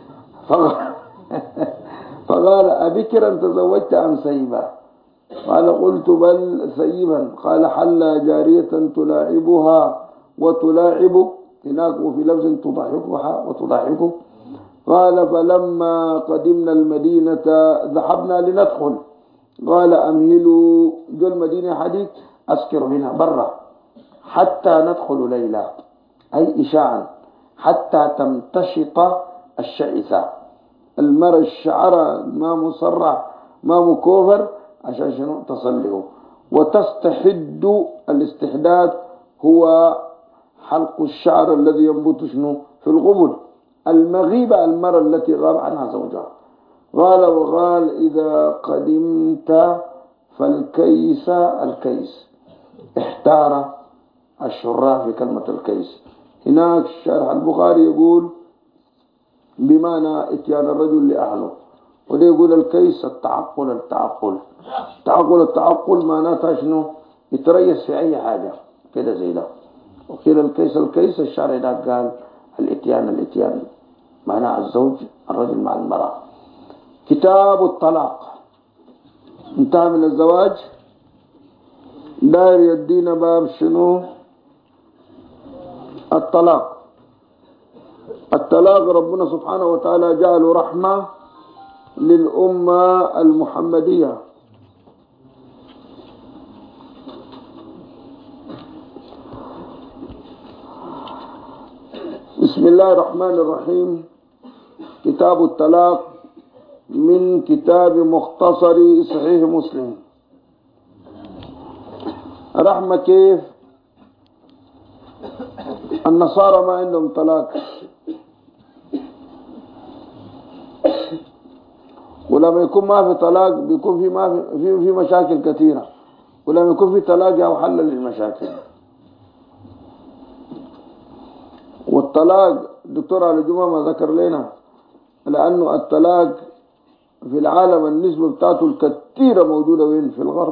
فقال أبكرا تزوجت أم سيبا؟ قال قلت بل سيبا. قال حل جارية تلاعبها وتلاعبك، هناك وفي لفظ تضحكها وتضحكه. قال فلما قدمنا المدينة ذهبنا لندخل، قال أمهلوا جو المدينة حديث أسكر هنا برا حتى ندخل ليلة، أي إشاعا حتى تمتشط الشعثة، المرء الشعر ما مصرع ما مكوفر عشان شنو تصليه، وتستحد. الاستحداد هو حلق الشعر الذي ينبت شنو في الغبل، المغيبة المرأة التي غاب عنها زوجها. قال وقال إذا قدمت فالكيس، الكيس احتار الشراح في كلمة الكيس. هناك شرح البخاري يقول بمعنى اتيان الرجل لأهله، وده يقول الكيس التعقل. التعقل معناتها شنو؟ يتريس في أي حاجة كده زي ده. وقيل الكيس الشرع ده قال الاتيان معناه الزوج الرجل مع المرأة. كتاب الطلاق انتهى من الزواج، داير يدينا باب شنو؟ الطلاق ربنا سبحانه وتعالى جعله رحمة للأمة المحمدية. بسم الله الرحمن الرحيم. كتاب الطلاق من كتاب مختصر صحيح مسلم. رحمة كيف؟ النصارى ما عندهم طلاق، ولما يكون ما في طلاق بيكون في مشاكل كثيرة، ولما يكون في طلاق أو حل للمشاكل. والطلاق الدكتور علي جمعة ما ذكر لنا، لأنه الطلاق في العالم النسبة بتاعته الكثيرة موجودة وين؟ في الغرب.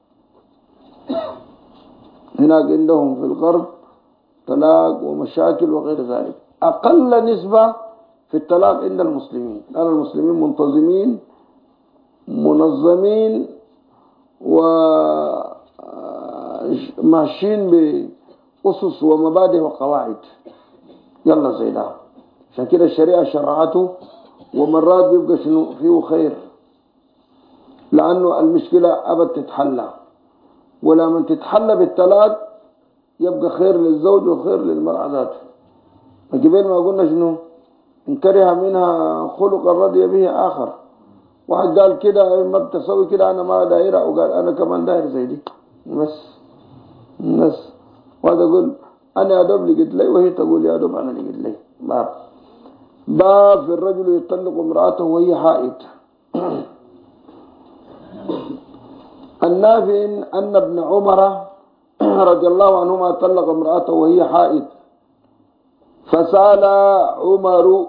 هناك عندهم في الغرب طلاق ومشاكل وغير ذلك. أقل نسبة في الطلاق عند المسلمين، لأن المسلمين منتظمين منظمين وماشيين بأسس ومبادئ وقواعد. يلا زي ده، عشان كده الشريعة شرعته، ومرات بيبقى شنو فيه خير، لأنه المشكلة أبد تتحلى، ولما تتحلى بالطلاق يبقى خير للزوج وخير للمرأة ذاته. قبل ما قلنا شنو؟ إن كره منها خلقا رضي به آخر. واحد قال كده ما بتسوي كده أنا ما دايرة، وقال أنا كمان داير زي دي بس. وهذا يقول أنا يا دوب لقيت لي، وهي تقول يا دوب أنا لقيت لي. باب في الرجل يطلق امرأته وهي حائض. النافع أن ابن عمر رضي الله عنهما طلق امرأته وهي حائض، فسأل عمر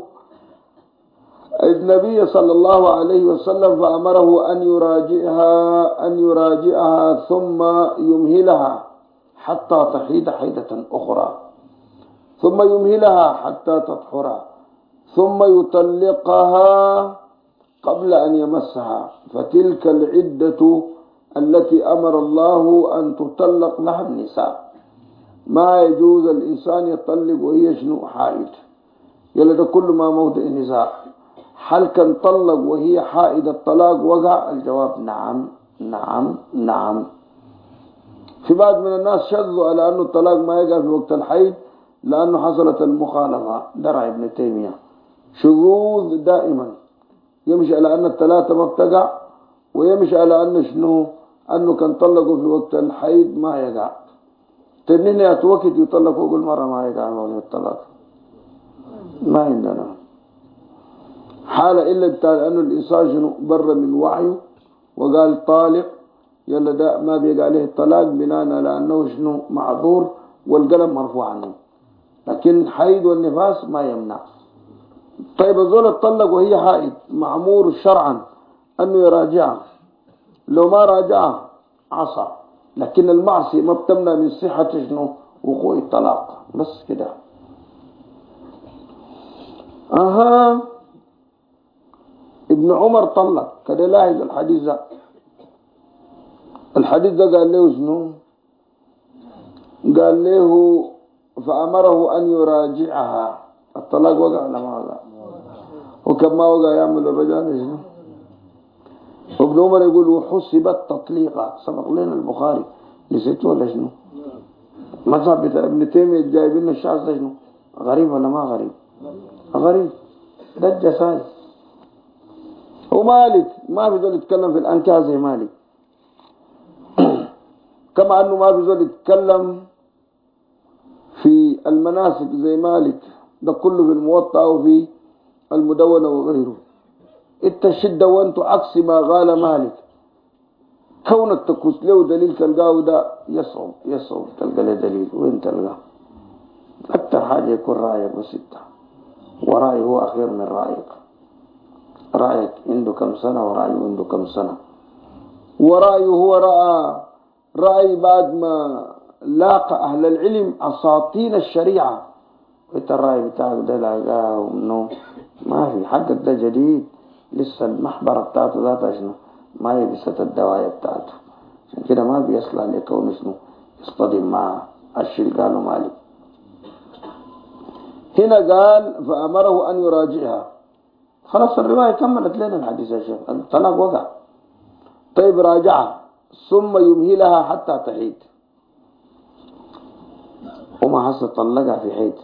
النبي صلى الله عليه وسلم فأمره أن يراجعها ثم يمهلها حتى تحيد حيدة أخرى، ثم يمهلها حتى تطهر، ثم يطلقها قبل أن يمسها، فتلك العدة التي أمر الله أن تطلق لها النساء. ما يجوز الإنسان يطلق وهي شنو؟ حائض. يلا ده كل ما موضع النزاع. هل كان طلق وهي حائض الطلاق وقع؟ الجواب نعم نعم نعم. في بعض من الناس شذوا على أنه الطلاق ما يقع في وقت الحيض لأنه حصلت المخالفة. درع ابن تيمية شذوذ دائما، يمشي على أن الثلاثة ما بتقع، ويمشي على أن شنو، أنه كان طلقوا في وقت الحيض ما يقع. تنين يا وقت يطلقوا كل مرة ما يقع موضوع الطلاق، ما عندنا حالة إلا بتاع أنه الإنسان شنو بر من وعيه وقال طالق، يلا ده ما بيقع عليه الطلاق بناء على أنه شنو معذور والقلم مرفوع عنه، لكن الحيض والنفاس ما يمنع. طيب الزول اتطلق وهي حائض معمور شرعا أنه يراجعها، لو ما راجعها عصى، لكن المعصية ما بتمنع من صحة شنو وقوع الطلاق، بس كده. ابن عمر طلق كده، لاحظ الحديث ده. الحديث ده قال له شنو؟ قال له فأمره أن يراجعها. الطلاق وقع ولا ما وقع؟ وكما وقع يعمل الرجال شنو؟ ابن عمر يقول وحسبت تطليقا، سبق لنا البخاري نسيته ولا شنو؟ مذهب بتاع ابن تيمية جايبين الشخص ده شنو؟ غريب ولا ما غريب؟ غريب، ده الجساي. ومالك ما بيزول يتكلم في الأنكاح زي مالك، كما أنه ما بيزول يتكلم في المناسك زي مالك، ده كله في الموطأ وفي المدونة وغيره. الشدة وانتو عكس ما قال مالك، كونك تكوس له دليل تلقاه ده يصعب تلقى له دليل. وين تلقاه؟ أكثر حاجة يكون رأيك بسيطة، ورأي هو أخير من رأيك. رأيك عنده كم سنة ورأيه عنده كم سنة، ورأيه هو رأي بعد ما لاقى أهل العلم أساطين الشريعة. وإنت الرأي بتاعك ده لاقاه ومنه ما في حقك، ده جديد لسه المحبرة بتاعته ذاتها شنو ما يبست الدواية بتاعته، عشان كده ما بيصلح لكونه شنو يصطدم مع الشيء قالوا مالك. هنا قال فأمره أن يراجعها، خلاص الرواية كملت لنا الحديث يا شيخ، الطلاق وقع. طيب راجعها ثم يمهلها حتى تحيد، وما حصل طلقها في حيد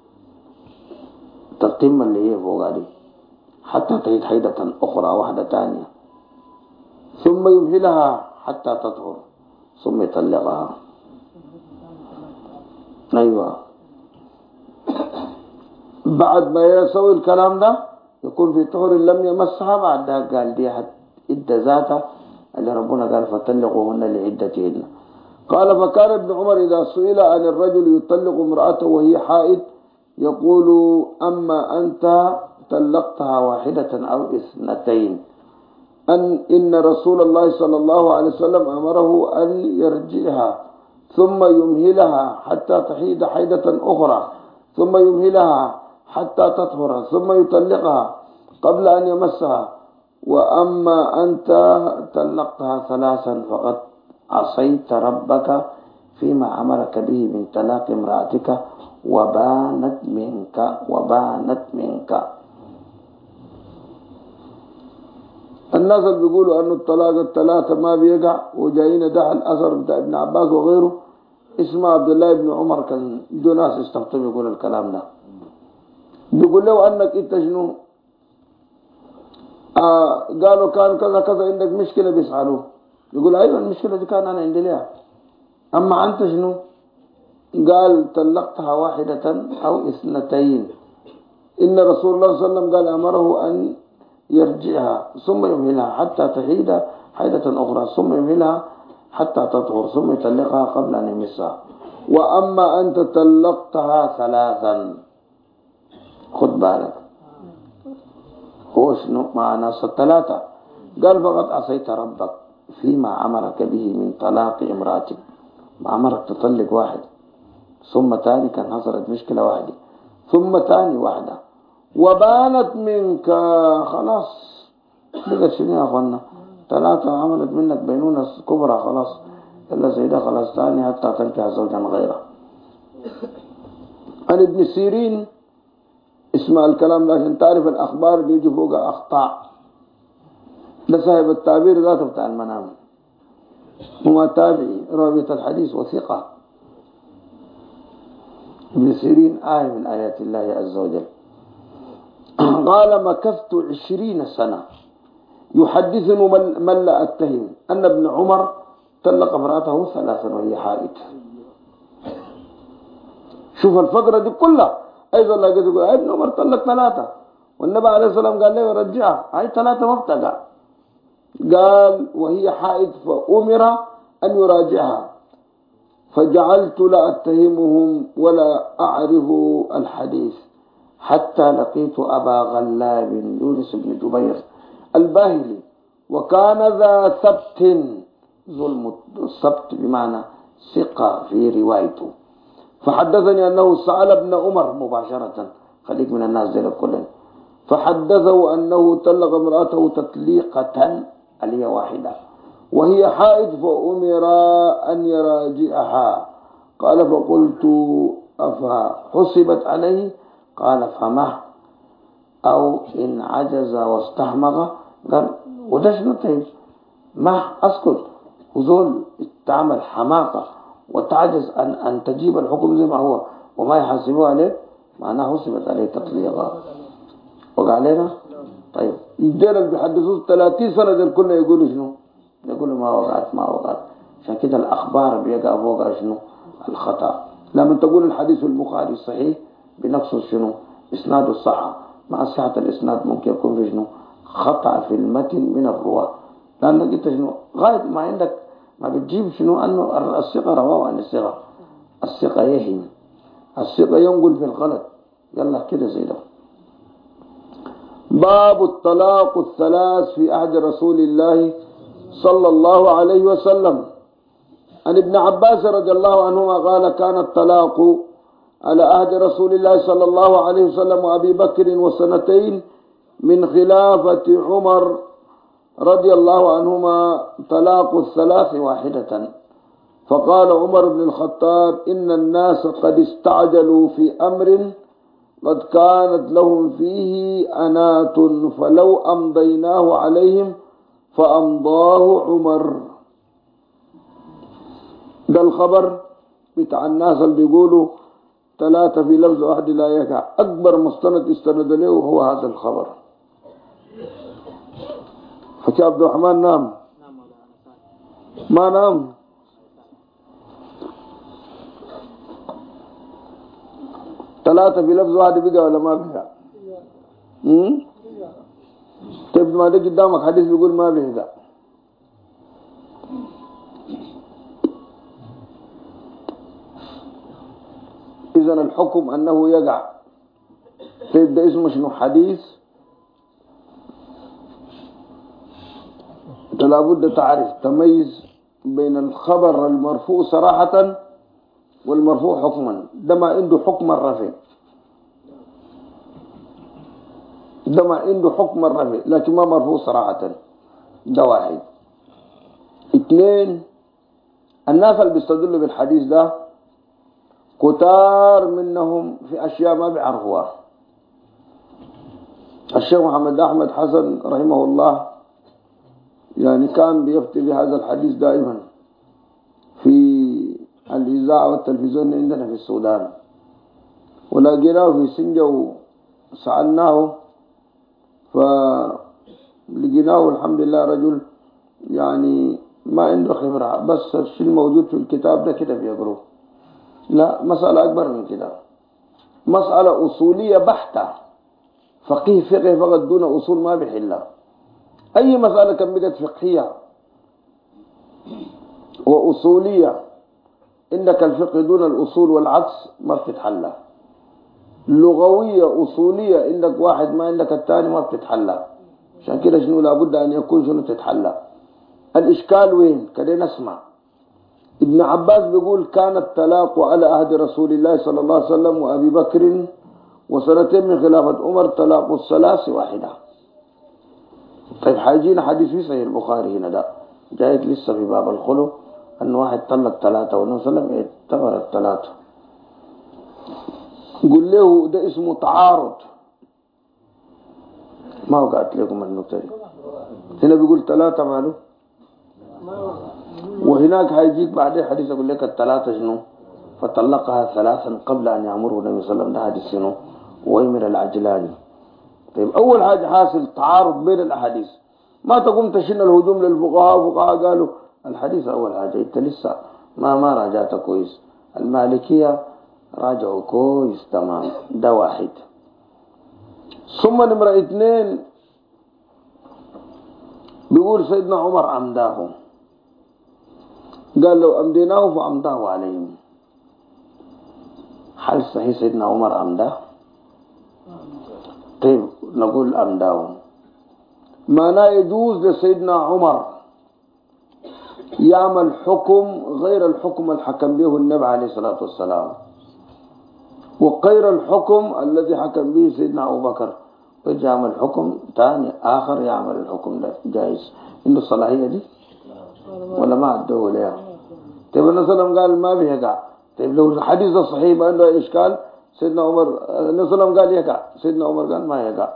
القمة اللي هي فوق دي، حتى تحيد حيدة أخرى واحدة تانية، ثم يمهلها حتى تطهر ثم يطلقها. أيوة، بعد ما يسوي الكلام ده يكون في طهر لم يمسها، بعد ذلك قال دي عدة ذاتها اللي ربنا قال فطلقوهن لعدتهن. قال فكان ابن عمر إذا سئل عن الرجل يطلق امرأته وهي حائض يقول أما أنت طلقتها واحدة أو اثنتين، إن رسول الله صلى الله عليه وسلم أمره أن يرجعها ثم يمهلها حتى تحيد حيدة أخرى ثم يمهلها حتى تطهر ثم يطلقها قبل أن يمسها. وأما أنت طلقتها ثلاثا فقد عصيت ربك فيما أمرك به من طلاق امرأتك وبانت منك. الناس اللي بيقولوا أن الطلاق الثلاثة ما بيقع وجايين ده الأثر بتاع ابن عباس وغيره، اسمه عبد الله بن عمر كان جو ناس استخدم يقول الكلام ده، بيقول له أنك أنت شنو قالوا كان كذا كذا عندك مشكلة بيسألوه، يقول أيوة المشكلة دي كان أنا عندي لها، أما أنت شنو قال طلقتها واحدة أو اثنتين، إن رسول الله صلى الله عليه وسلم قال أمره أن يرجعها ثم يمهلها حتى تحيد حيدة أخرى ثم يمهلها حتى تطهر ثم يطلقها قبل أن يمسها. وأما أنت طلقتها ثلاثا، خد بالك هو شنو مع ناس الثلاثة، قال فقد عصيت ربك فيما أمرك به من طلاق امرأتك، ما أمرك تطلق واحد ثم ثاني كان حصلت مشكلة واحدة ثم ثاني واحدة وبانت منك، خلاص بقت شنو يا أخوانا ثلاثة عملت منك بينونة كبرى، خلاص إلا سيدة خلاص ثاني حتى تنكح زوجا غيره. عن ابن سيرين اسمع الكلام عشان تعرف الأخبار بيجي فوق أخطاء، ده صاحب التعبير ذاته بتاع المنام، هو تابعي راوية الحديث وثقة. ابن سيرين آية من آيات الله عز وجل. قال مكثت 20 سنة يحدثني من لا أتهم أن ابن عمر طلق امرأته 3 وهي حائض. شوف الفترة دي كلها أيضا الله يقول ابن عمر طلق 3 والنبي عليه السلام قال له رجعها، هاي 3 مبتقى. قال وهي حائض فأمر أن يراجعها، فجعلت لا أتهمهم ولا أعرف الحديث حتى لقيت أبا غلاب يونس بن جبير الباهلي، وكان ذا ثبت، ظلم الثبت بمعنى ثقة في روايته، فحدثني أنه سأل ابن عمر مباشرة، خليك من الناس ذلك كلهم، فحدثه أنه طلق امرأته تطليقة هي واحدة وهي حائض فأمر أن يراجعها. قال فقلت أفحسبت عليه؟ قال فما أو إن عجز واستحمق. قال وده شنو طيب؟ ما أسكت وزول تعمل حماقة وتعجز أن تجيب الحكم زي ما هو وما يحاسبوه عليه، معناه حسبت عليه تطليقة. وقع علينا طيب يدينا اللي بيحدثوه 30 سنة دول كله يقولوا شنو؟ يقولوا ما وقعت. عشان كده الأخبار بيقع فوق شنو؟ الخطأ. لما تقول الحديث البخاري الصحيح بنقصد شنو؟ إسناد الصحة، مع صحة الإسناد ممكن يكون في شنو؟ خطأ في المتن من الرواة، لأنك أنت شنو؟ غاية ما عندك ما بتجيب شنو؟ أنه الثقة رواه عن الثقة يهم، الثقة ينقل في الغلط. يلا كده زي ده. باب الطلاق 3 في عهد رسول الله صلى الله عليه وسلم. عن ابن عباس رضي الله عنهما قال كان الطلاق على عهد رسول الله صلى الله عليه وسلم وأبي بكر وسنتين من خلافة عمر رضي الله عنهما طلاق 3 واحدة. فقال عمر بن الخطاب إن الناس قد استعجلوا في أمر قد كانت لهم فيه أنات فلو أمضيناه عليهم فأمضاه عمر. ده الخبر بتاع الناس اللي بيقولوا 3 في لفظ واحد لا يقع، أكبر مستند استند له هو هذا الخبر. فكي عبد الرحمن نام ما نام 3 في لفظ واحد بقى ولا ما بقى؟ طيب ما ده قدامك حديث بيقول ما بقى. إذن الحكم أنه يقع. طيب ده اسمه شنو؟ حديث. لابد تعرف تميز بين الخبر المرفوع صراحة والمرفوع حكما. ده ما عنده حكم الرفع، ده ما عنده حكم الرفع لكن ما مرفوع صراحة. ده واحد. 2 الناس اللي بيستدلوا بالحديث ده كتار منهم في أشياء ما بيعرفوها. الشيخ محمد أحمد حسن رحمه الله يعني كان بيفتي بهذا الحديث دائما في الإذاعة والتلفزيون عندنا في السودان، ولقيناه في سنجة وسألناه فلقيناه الحمد لله رجل يعني ما عنده خبرة، بس الشيء الموجود في الكتاب ده كده بيقروه. لا، مسألة أكبر من كده، مسألة أصولية بحتة، فقه فقط دون أصول ما بيحلها. أي مسألة كان بقت فقهية وأصولية إنك الفقه دون الأصول والعكس ما بتتحلها. لغوية أصولية إنك واحد ما عندك الثاني ما بتتحلها. عشان كده شنو لابد أن يكون شنو تتحلى. الإشكال وين؟ كده نسمع ابن عباس بيقول كان الطلاق على عهد رسول الله صلى الله عليه وسلم وأبي بكر وسنتين من خلافة عمر طلاق 3 واحدة. طيب حيجينا حديث في صحيح البخاري هنا ده جايت لسه في باب الخلو أن واحد طلق 3 والنبي صلى الله عليه وسلم اعتبر 3. قل له ده اسمه تعارض. ما وقعت لكم النكتة دي. هنا بيقول 3 ماله، وهناك هيجيك بعدين حديث يقول لك 3 شنو؟ فطلقها 3 قبل أن يأمره النبي صلى الله عليه وسلم. ده حديث شنو؟ ويمر العجلاني. طيب أول حاجة حاصل تعارض بين الأحاديث، ما تقوم تشن الهجوم للفقهاء، وفقهاء قالوا الحديث أول حاجة أنت لسه ما راجعت كويس. المالكية راجعوا كويس تمام، ده واحد. ثم نمرة 2 بيقول سيدنا عمر أمداه، قال لو أمديناه فأمداه عليهم. هل صحيح سيدنا عمر أمداه؟ طيب نقول أمداه ما يجوز لسيدنا عمر يعمل حكم غير الحكم الحكم به النبي عليه الصلاة والسلام، وغير الحكم الذي حكم به سيدنا أبو بكر، ويجي يعمل حكم ثاني آخر يعمل الحكم ده جائز. عنده الصلاحية دي ولا ما عدوه ليه؟ طيب النبي صلى الله عليه وسلم قال ما بيقع. طيب لو الحديث ده صحيح ما عنده إشكال، سيدنا عمر النبي صلى الله عليه وسلم قال يقع، سيدنا عمر قال ما يقع.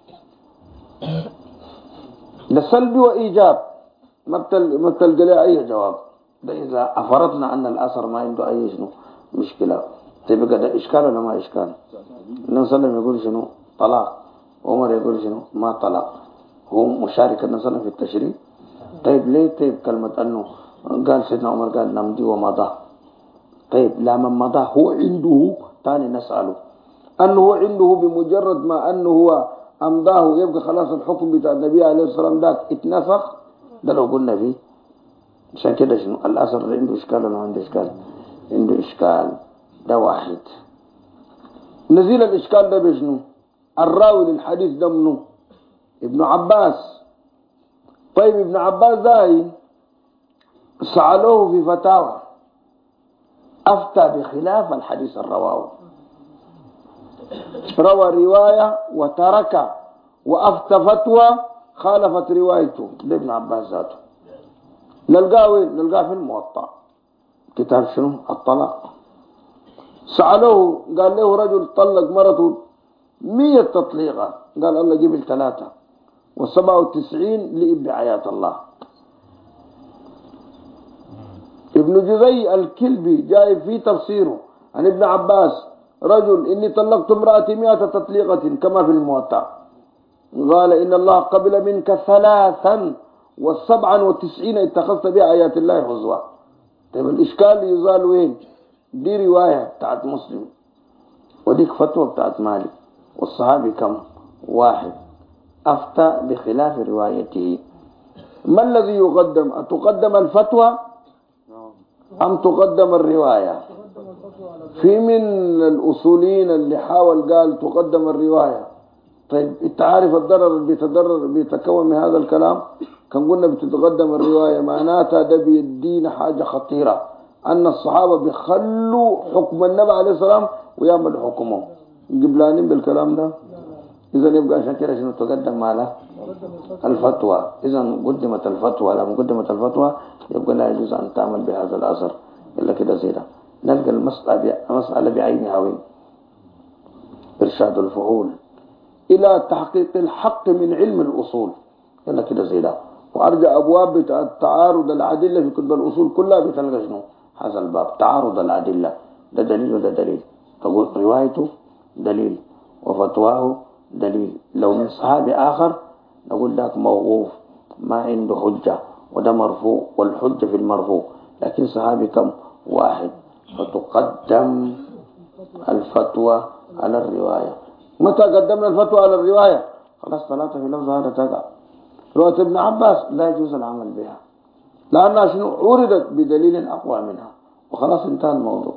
ده سلبي وإيجاب، ما بتلقى له أي جواب. ده إذا أفرضنا أن الأثر ما عنده أي شنو مشكلة، تبقى ده إشكال ولا ما إشكال؟ النبي صلى الله عليه وسلم يقول شنو طلاق، عمر يقول شنو ما طلاق، هو مشارك النبي صلى الله عليه وسلم في التشريع. طيب ليه طيب كلمة أنه قال سيدنا عمر قال نمضي ومضى؟ طيب لما مضى هو عنده تاني نسأله أنه هو عنده بمجرد ما أنه هو أمضاه يبقى خلاص الحكم بتاع النبي عليه الصلاة والسلام ذاك اتنسخ؟ ده لو قلنا فيه. عشان كده شنو الأثر عنده إشكال ولا ما عنده إشكال؟ عنده إشكال. ده واحد. نزيل الإشكال ده بشنو؟ الراوي للحديث ده منه ابن عباس. طيب ابن عباس ده سألوه في فتاوى أفتى بخلاف الحديث الرواه، روى رواية وترك وأفتى فتوى خالفت روايته. ده ابن عباس ذاته نلقاه وين؟ نلقاه في الموطأ كتاب شنو الطلاق. سألوه قال له رجل طلق مرته 100 تطليقة، قال الله جبل 3 و97 لإب عيات الله. ابن جزي الكلبي جاي في تفسيره عن ابن عباس رجل إني طلقت امرأتي 100 تطليقة كما في الموطأ، قال إن الله قبل منك 93 اتخذت بها آيات الله هزوا. طيب الإشكال يزال وين؟ دي رواية بتاعت مسلم وديك فتوى بتاعت مالك، والصحابي كم؟ واحد أفتى بخلاف روايته. ما الذي يقدم؟ أتقدم الفتوى أم تقدم الرواية؟ في من الأصوليين اللي حاول قال تقدم الرواية. طيب انت عارف الضرر اللي بيتكون من هذا الكلام؟ كان قلنا بتتقدم الرواية معناتها ده بيدينا حاجة خطيرة، أن الصحابة بيخلوا حكم النبي عليه السلام ويعملوا حكمه. جبلانين بالكلام ده. إذا يبقى عشان كده شنو تقدم ماله الفتوى. إذا قدمت الفتوى، لما قدمت الفتوى يبقى لا يجوز أن تعمل بهذا الأثر إلا كده زيدا. نلقى المسألة بعينها وين؟ إرشاد الفحول إلى تحقيق الحق من علم الأصول إلا كده زيدا. وأرجع أبواب التعارض الأدلة في كتب الأصول كلها بتلقى شنو هذا الباب تعارض الأدلة. ده دليل وده دليل، تقول روايته دليل وفتواه دليل. لو من صحابي آخر نقول ذاك موقوف ما عنده حجة، وده مرفوع والحجة في المرفوع. لكن صحابي كم؟ واحد، فتقدم الفتوى على الرواية. متى قدمنا الفتوى على الرواية؟ خلاص 3 في لفظ هذا تقع. رواية ابن عباس لا يجوز العمل بها لأنها شنو عرضت بدليل أقوى منها وخلاص انتهى الموضوع.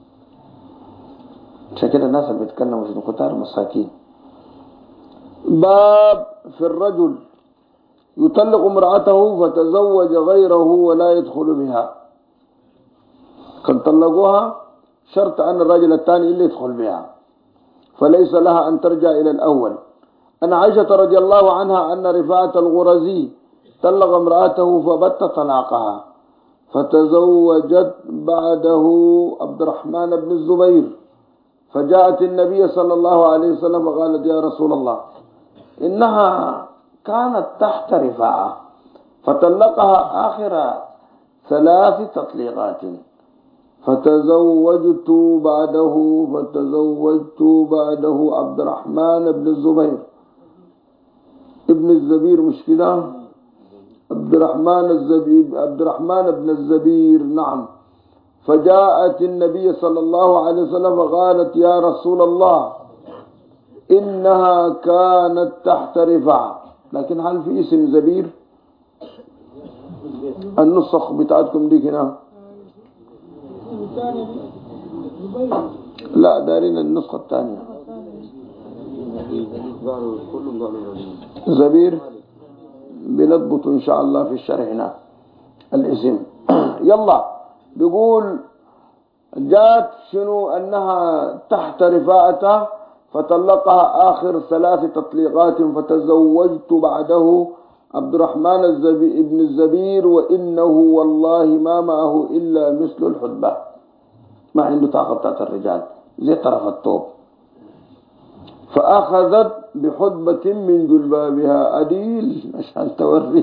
عشان كده الناس اللي بيتكلموا شنو كتار مساكين. باب في الرجل يطلق امرأته فتزوج غيره ولا يدخل بها. كان طلقوها شرط أن الرجل الثاني اللي يدخل بها، فليس لها أن ترجع إلى الأول. أن عائشة رضي الله عنها أن رفاعة الغرزي طلق امرأته فبت طلاقها، فتزوجت بعده عبد الرحمن بن الزبير، فجاءت النبي صلى الله عليه وسلم وقالت يا رسول الله إنها كانت تحت رفاعة فطلقها آخر 3 تطليقات، فتزوجت بعده عبد الرحمن بن الزبير ابن الزبير مش كده؟ عبد الرحمن بن الزبير نعم. فجاءت النبي صلى الله عليه وسلم فقالت يا رسول الله إنها كانت تحت رفاعة. لكن هل في اسم زبير؟ النسخ بتاعتكم دي هنا لا، دارين النسخة الثانية زبير. بنضبط إن شاء الله في الشرح هنا الاسم. يلا بيقول جاءت شنو أنها تحت رفاعته فطلقها آخر 3 تطليقات فتزوجت بعده عبد الرحمن ابن الزبير وإنه والله ما معه إلا مثل الحدبة، ما عنده طاقة بتاعت الرجال زي طرف الثوب. فأخذت بحدبة من جلبابها أديل عشان توري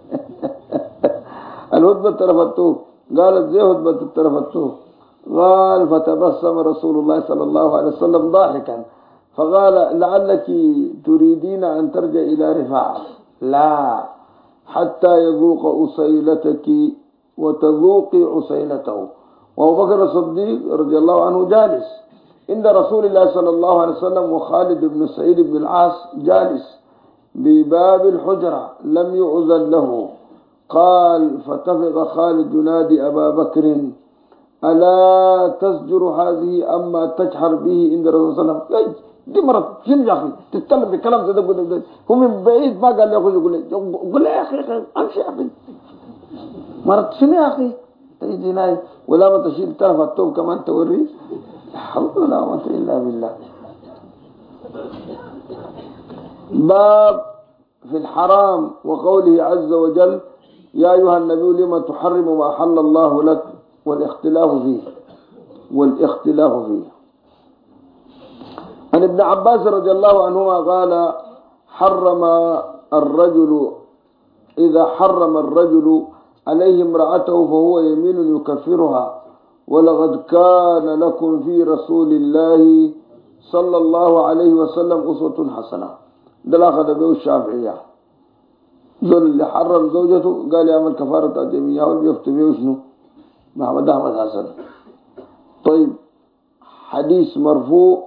الهدبة طرف الثوب، قالت زي هدبة طرف الثوب. قال فتبسم رسول الله صلى الله عليه وسلم ضاحكا فقال لعلك تريدين أن ترجع إلى رفاعة، لا حتى يذوق أسيلتك وتذوقي أسيلته. وأبو بكر الصديق رضي الله عنه جالس عند رسول الله صلى الله عليه وسلم، وخالد بن سعيد بن العاص جالس بباب الحجرة لم يؤذن له. قال فتفق خالد ينادي أبا بكر ألا تزجر هذه أما تجحر به عند رسول الله صلى الله عليه وسلم؟ دي مرة شنو يا أخي تتكلم بكلام زي ده؟ هو من بعيد ما قال لي أخوي، يقول لي يا أخي أمشي يا أخي مرة شنو يا أخي تيجي ناي ولا ما تشيل طرف الثوب كمان توريه. لا حول ولا قوة إلا بالله. باب في الحرام وقوله عز وجل يا أيها النبي لما تحرم ما أحل الله لك والاختلاف فيه. عن ابن عباس رضي الله عنهما قال إذا حرم الرجل عليه امرأته فهو يمين يكفرها، ولقد كان لكم في رسول الله صلى الله عليه وسلم أسوة حسنة. ده أخذ به الشافعية. ذل اللي حرم زوجته قال يعمل كفارة أدمية ويفتي به شنو؟ محمد أحمد حسن. طيب حديث مرفوع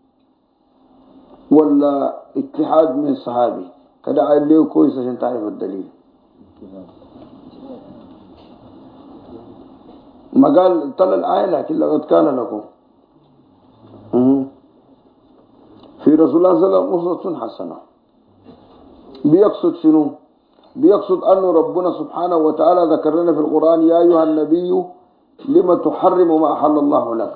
ولا اتحاد من الصحابي؟ كده عايل له كويس عشان تعرف الدليل. ما قال طلع الآية لكن لقد كان لكم في رسول الله صلى الله عليه وسلم أسوة حسنة. بيقصد شنو؟ بيقصد أنه ربنا سبحانه وتعالى ذكر لنا في القرآن يا أيها النبي لما تحرم ما أحل الله لك.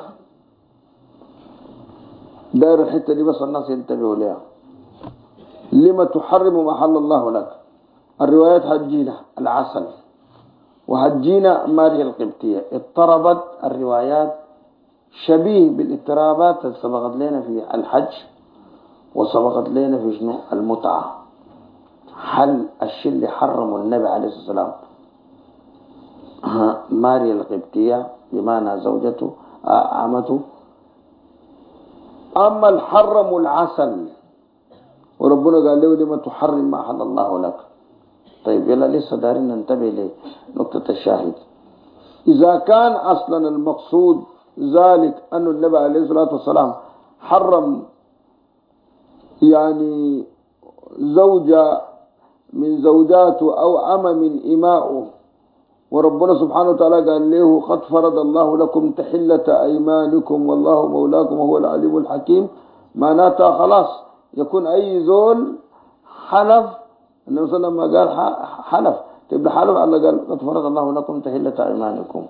داير الحتة دي بس الناس ينتبهوا لها. لما تحرم ما أحل الله لك. الروايات هتجينا العسل وهتجينا ماريا القبطية. اضطربت الروايات شبيه بالاضطرابات اللي سبقت لنا في الحج وسبقت لنا في شنو المتعة. هل الشيء اللي حرمه النبي عليه الصلاة والسلام ماريا القبطية بمعنى زوجته عمته، أما الحرم العسل وربنا قال له لما تحرم ما أحل الله لك. طيب يلا لسه دارين ننتبه لنقطة الشاهد. إذا كان أصلا المقصود ذلك أن النبي عليه الصلاة والسلام حرم يعني زوجة من زوجاته أو أما من إمائه، وربنا سبحانه وتعالى قال له قد فرض الله لكم تحلة أيمانكم والله مولاكم وهو العليم الحكيم، معناتها خلاص يكون أي زول حلف. النبي صلى الله عليه وسلم قال حلف تبقى حلف الله قال قد فرض الله لكم تحلة أيمانكم.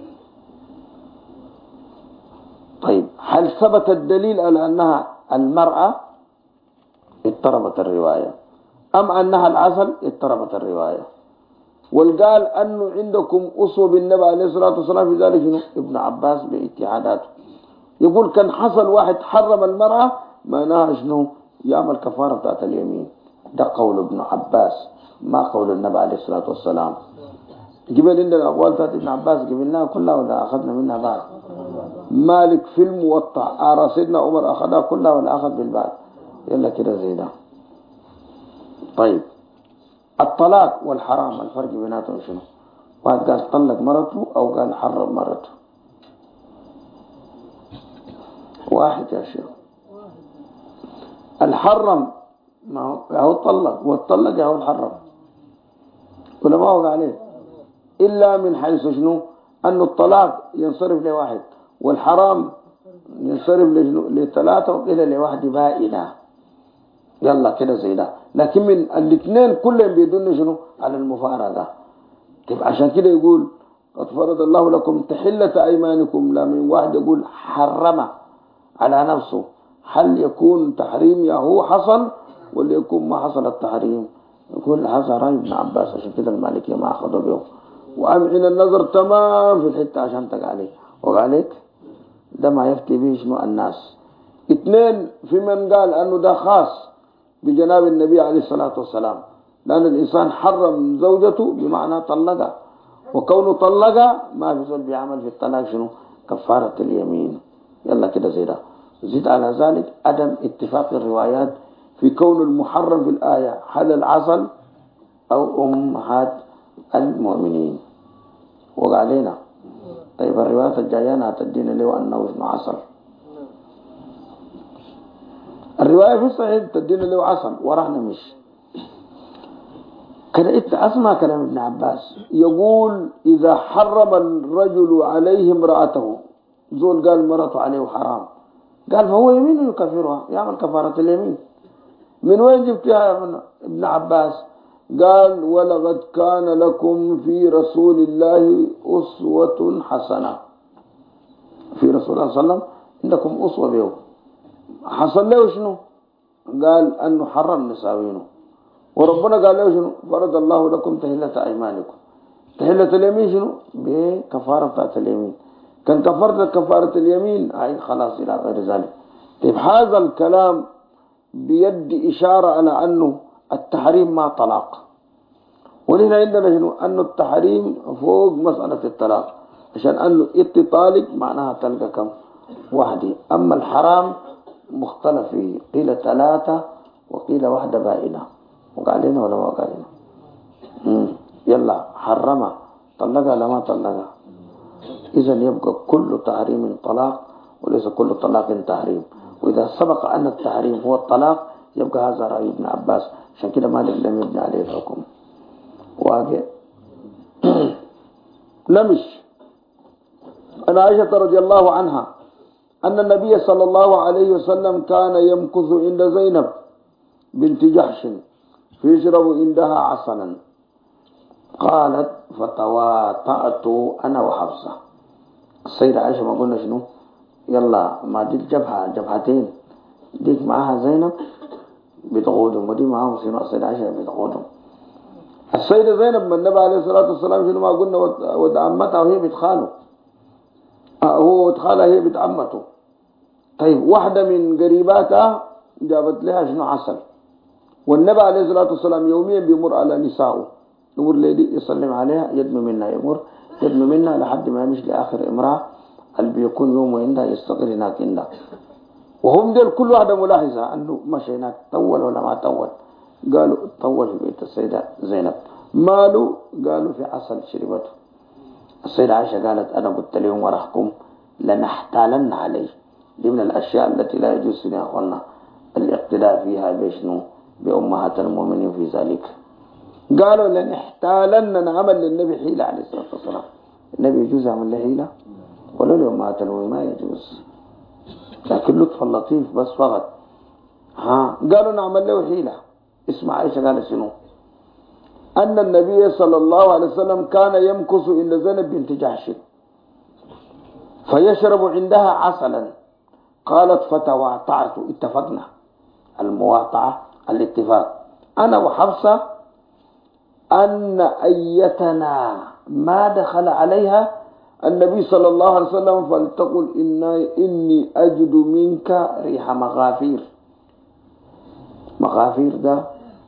طيب هل ثبت الدليل على أنها المرأة؟ اضطربت الرواية. أم أنها العسل؟ اضطربت الرواية. والقال أنه عندكم أسوة بالنبي عليه الصلاة والسلام في ذلك شنو؟ ابن عباس باجتهاداته يقول كان حصل واحد حرم المرأة معناها شنو؟ يعمل كفارة بتاعت اليمين. ده قول ابن عباس ما قول النبي عليه الصلاة والسلام. جبل عندنا أقوال بتاعت ابن عباس قبلناها كلها ولا أخذنا منها بعد؟ مالك في الموطأ سيدنا عمر أخذها كلها ولا أخذ بالبعض؟ يلا كده زي ده. طيب الطلاق والحرام الفرق بيناتهم شنو؟ واحد قال طلق مرته أو قال حرم مرته. واحد يا شيخ. الحرم ما هو الطلق، والطلق هو الحرم، ولا ما هو عليه؟ إلا من حيث شنو؟ أن الطلاق ينصرف لواحد، والحرام ينصرف لثلاثة، وإلى لواحد بائنة. يلا كده زي ده. لكن من الاثنين كلهم بيدون شنو؟ على المفارقة. طيب عشان كده يقول قد فرض الله لكم تحلة أيمانكم. لا من واحد يقول حرم على نفسه، هل يكون تحريم يا هو حصل ولا يكون ما حصل التحريم؟ يقول هذا رأي ابن عباس. عشان كده المالكية ما أخذوا به، وأمعن النظر تمام في الحتة عشان تقع عليه وقالك ده ما يفتي به شنو الناس. اثنين في من قال أنه ده خاص بجناب النبي عليه الصلاة والسلام، لأن الإنسان حرم زوجته بمعنى طلقها، وكونه طلقها ما في زول بيعمل في الطلاق شنو؟ كفارة اليمين. يلا كده زي ده. زيد على ذلك عدم اتفاق الروايات في كون المحرم في الآية حل العسل أو أمهات المؤمنين. وقالينا طيب الروايات الجايانة تدين له أنه اسمه عسل. الرواية في الصحيح تدين له عسل ورحنا مش كده. انت اسمع كلام ابن عباس يقول إذا حرم الرجل عليه امرأته، زول قال مرته عليه حرام، قال فهو يمين يكفرها، يعمل كفارة اليمين. من وين جبتها يا ابن عباس؟ قال ولقد كان لكم في رسول الله أسوة حسنة. في رسول الله صلى الله عليه وسلم عندكم أسوة به. حصل له شنو؟ قال أنه حرم نساوينه، وربنا قال له شنو؟ فرض الله لكم تحلة أيمانكم. تحلة اليمين شنو؟ بكفارة بتاعت اليمين. كان كفارة اليمين أي خلاص إلى غير ذلك. طيب هذا الكلام بيد إشارة على أنه التحريم ما طلاق، ونحن عندنا شنو؟ أنه التحريم فوق مسألة الطلاق، عشان أنه طالق معناها تلقى كم؟ واحدة. أما الحرام مختلف فيه، قيل ثلاثة وقيل واحدة بائنة. وقالينا ولا ما قالينا؟ يلا حرمها، طلقها لما طلقها. إذا يبقى كل تحريم طلاق وليس كل طلاق تحريم. وإذا سبق أن التحريم هو الطلاق يبقى هذا رأي ابن عباس. عشان كده مالك لم يبني عليه الحكم. واقع نمش أن عائشة رضي الله عنها أن النبي صلى الله عليه وسلم كان يمكث عند زينب بنت جحش فيشرب عندها عسلا. قالت فتواطأت أنا وحفصة. السيدة عائشة ما قلنا شنو؟ يلا ما دي جبهتين، ديك معها زينب بتقودهم ودي معهم شنو؟ السيدة عائشة بتقودهم. السيدة زينب من النبي عليه الصلاة والسلام شنو ما قلنا؟ ود عمتها وهي بتخاله، هو ودخالها هي بتعمته. طيب واحدة من قريباتها جابت لها شنو؟ عسل. والنبي عليه الصلاة والسلام يوميا بيمر على نسائه، يمر لدي يسلم عليها، يدنو منها، يمر يدنو منها لحد ما يمشي لآخر امرأة اللي بيكون يومه عندها يستقر هناك عندها. وهم دول كل واحدة ملاحظة أنه مشي هناك طول ولا ما طول. قالوا طول في بيت السيدة زينب. ماله؟ قالوا في عسل شربته. السيدة عائشة قالت أنا قلت لهم ورحكم لنحتالن عليه. دي من الأشياء التي لا يجوز يا أخوانا الاقتداء فيها بشنو؟ بأمهات المؤمنين في ذلك. قالوا لنحتالن، نعمل للنبي حيلة عليه الصلاة والسلام. النبي يجوز يعمل له حيلة؟ ولو لأمهات المؤمنين ما يجوز، لكن لطف اللطيف بس فقط. قالوا نعمل له حيلة. اسمع عائشة قالت شنو؟ أن النبي صلى الله عليه وسلم كان يمكث عند زينب بنت جحش فيشرب عندها عسلا. قالت فتواطعت، اتفقنا، المواطعة الاتفاق، أنا وحفصة أن أيتنا ما دخل عليها النبي صلى الله عليه وسلم فلتقل إني أجد منك ريح مغافير. مغافير ده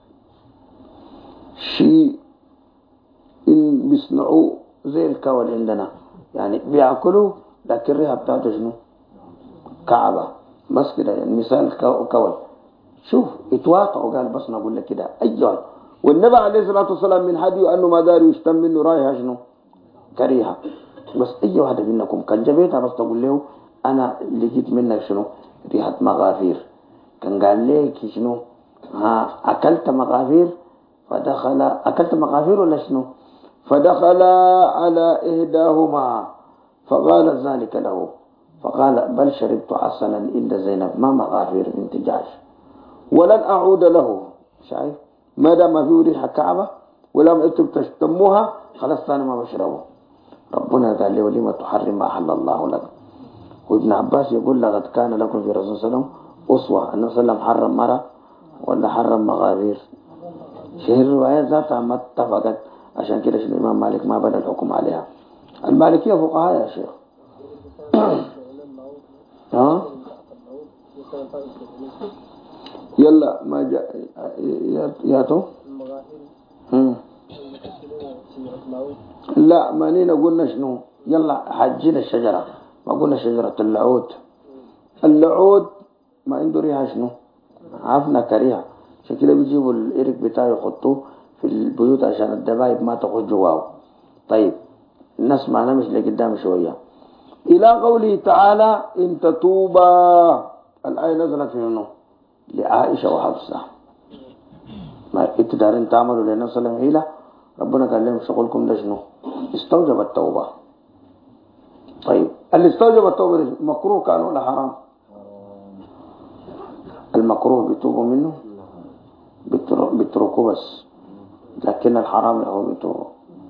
شيء إن بيصنعوه زي الكول عندنا، يعني بيأكلوا لكن ريحة بتاعته شنو؟ كعبة بس كده، يعني مثال كول. شوف اتواطعوا، قال بس نقول لك كده أيوة والنبي عليه الصلاة والسلام من هديه أنه ما دار يشتم منه رايحة شنو كريهة. بس أي واحدة منكم كان جبتها بس تقول له أنا لقيت منك شنو ريحة مغافير، كان قال لك شنو أكلت مغافير، فدخل أكلت مغافير ولا شنو، فدخل على إهداهما فقال ذلك له، فقال بل شربت عسلا عند زينب ما مغافير بنت جحش ولن أعود له. شايف ما دام ما فيه ريحة كعبة ولم أنتم تشتموها خلاص أنا ما بشربه. ربنا قال له لما تحرم ما أحل الله لك. وابن عباس يقول لقد كان لكم في رسول الله صلى الله عليه وسلم أسوة، النبي صلى الله عليه وسلم حرم مرة ولا حرم مغافير. شهر الرواية ذاتها ما اتفقت، عشان كده الإمام مالك ما بنى الحكم عليها. المالكية فقهاء يا شيخ. ها يلا ما جاء ياتو لا ما نينا قلنا شنو، يلا حجينا الشجرة ما قلنا شجرة اللعود. اللعود ما عنده ريحة شنو عفنا كريهة، عشان كده بيجيبوا الإرك بتاعه يحطوه في البيوت عشان الدبايب ما تخرج جواه. طيب الناس معنا مش لقدام شوية إلى قوله تعالى إن تتوبا. الآية نزلت في منه لعائشة وحفصة، ما انتوا دارين تعملوا للنبي صلى الله عليه وسلم حيلة، ربنا قال لهم شغلكم ده شنو استوجب التوبة. طيب اللي استوجب التوبة مكروه كان ولا حرام؟ المكروه بيتوبوا منه بيتركوه بس، لكن الحرام هو بيتوبوا.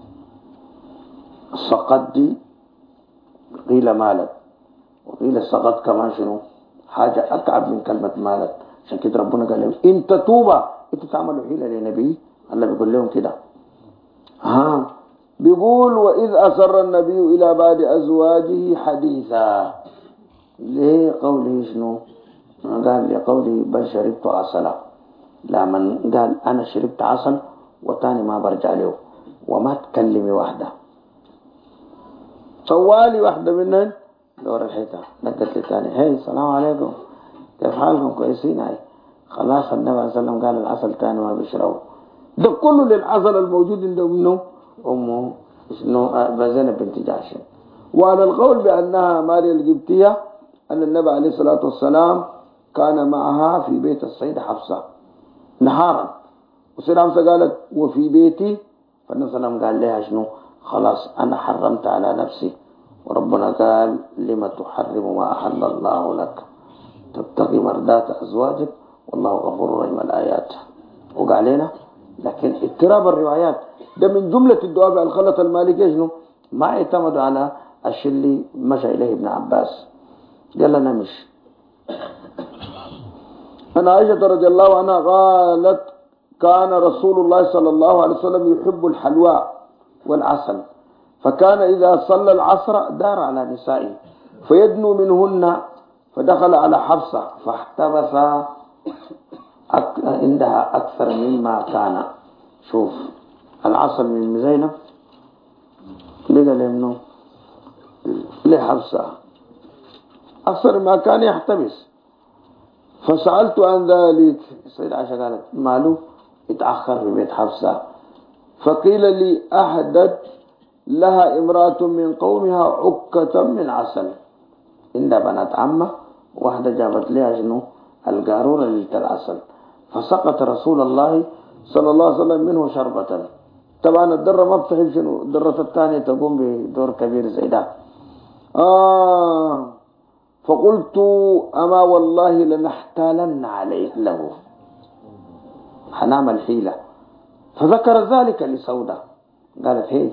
السقط دي قيل مالت وقيل السقط كمان شنو حاجة أكعب من كلمة مالت، عشان كده ربنا قال لهم إن تتوبا. انتوا تعملوا حيلة للنبي، الله بيقول لهم كده. بيقول وإذ أسر النبي إلى بعض أزواجه حديثا، ليه قوله شنو قال لقوله بل شربت عسلا، لا من قال أنا شربت عسل وتاني ما برجع له وما تكلمي واحدة طوالي واحدة منهن دور الحيطة نقلت لتاني هاي السلام عليكم كيف حالكم كويسين. هاي خلاص النبي عليه الصلاة والسلام قال العسل تاني ما بيشربه. ده كله للعسل الموجود عنده منه أمه شنو زينب بنت جحش. وعلى القول بأنها ماريا القبطية أن النبي عليه الصلاة والسلام كان معها في بيت السيدة حفصة نهارا، والسيدة حفصة قالت وفي بيتي، فالنبي صلى الله عليه وسلم قال لها شنو خلاص أنا حرمت على نفسي، وربنا قال لما تحرم ما أحل الله لك تبتغي مرضات أزواجك والله غفور رحيم الآيات وقال لنا. لكن اضطراب الروايات ده من جملة الدعاء الخلط المالكي شنو ما اعتمدوا على الشيء اللي مشى إليه ابن عباس. يلا نمشي. أن عائشة رضي الله عنها قالت كان رسول الله صلى الله عليه وسلم يحب الحلوى والعسل، فكان إذا صلى العصر دار على نسائه فيدنو منهن، فدخل على حفصة فاحتبس عندها أكثر مما كان. شوف العسل من زينب لقى لأنه لحفصة أكثر ما كان يحتبس، فسألت عن ذلك. السيدة عائشة قالت ماله اتأخر في بيت حفصة، فقيل لي أحدث لها امرأة من قومها عكة من عسل، عندها بنات عمة واحدة جابت لها شنو القارورة للعسل، فسقط رسول الله صلى الله عليه وسلم منه شربة. طبعا الدرة ما بتحب شنو الدرة الثانية تقوم بدور كبير زي ده. فقلت أما والله لنحتالن عليه له حنعمل حيلة. فذكر ذلك لسودة قالت هي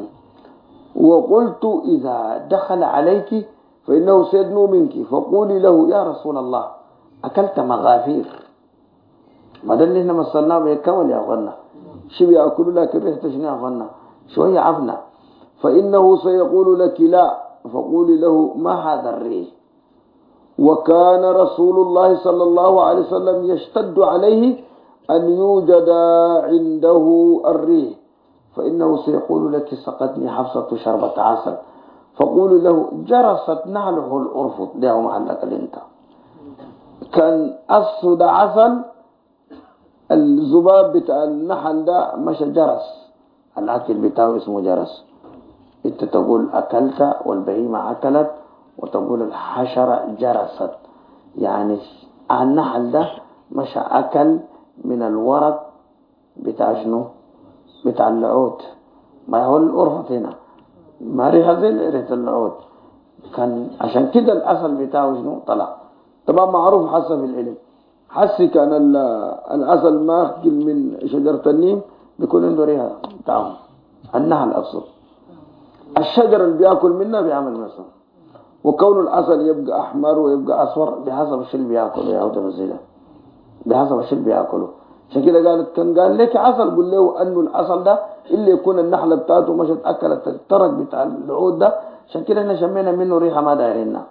وقلت إذا دخل عليك فإنه سيدنو منك فقولي له يا رسول الله أكلت مغافير، ما ده اللي احنا مثلناه بيكمل يا أخوانا شو بيأكلوا لك ريحة شنو يا أخوانا شوية عفنا، فإنه سيقول لك لا فقولي له ما هذا الريح. وكان رسول الله صلى الله عليه وسلم يشتد عليه أن يوجد عنده الريح، فإنه سيقول لك سقتني حفصة شربة عسل، فقولوا له جرست نعله الأرفض ده محلك الانت كان أصد عسل الذباب بتاع النحل ده مش جرس، الأكل بتاعه اسمه جرس. انت تقول أكلت والبهيمة أكلت، وتقول الحشرة جرست. يعني النحل ده مش أكل من الورق بتاع شنو؟ بتاع العود. ما هو القرفة هنا ما ريحة زي ريحة العود. كان عشان كده الأصل بتاعه شنو طلع. طبعا معروف حسب العلم، حسي كان الأصل ماكل من شجرة النيم بيكون عنده ريحة بتاعه النحل الأصل. الشجر اللي بياكل منها بيعمل مثلا، وكون العسل يبقى احمر ويبقى اصفر بحسب الشيء اللي بياكله يا هدى بزيده، بحسب الشيء اللي بياكله. عشان كده قالت كان قال لك عسل، قل له انه العسل ده اللي يكون النحله بتاعته مشت اكلت الترك بتاع العود ده، عشان كده احنا شمينا منه ريحه ما دايرينها.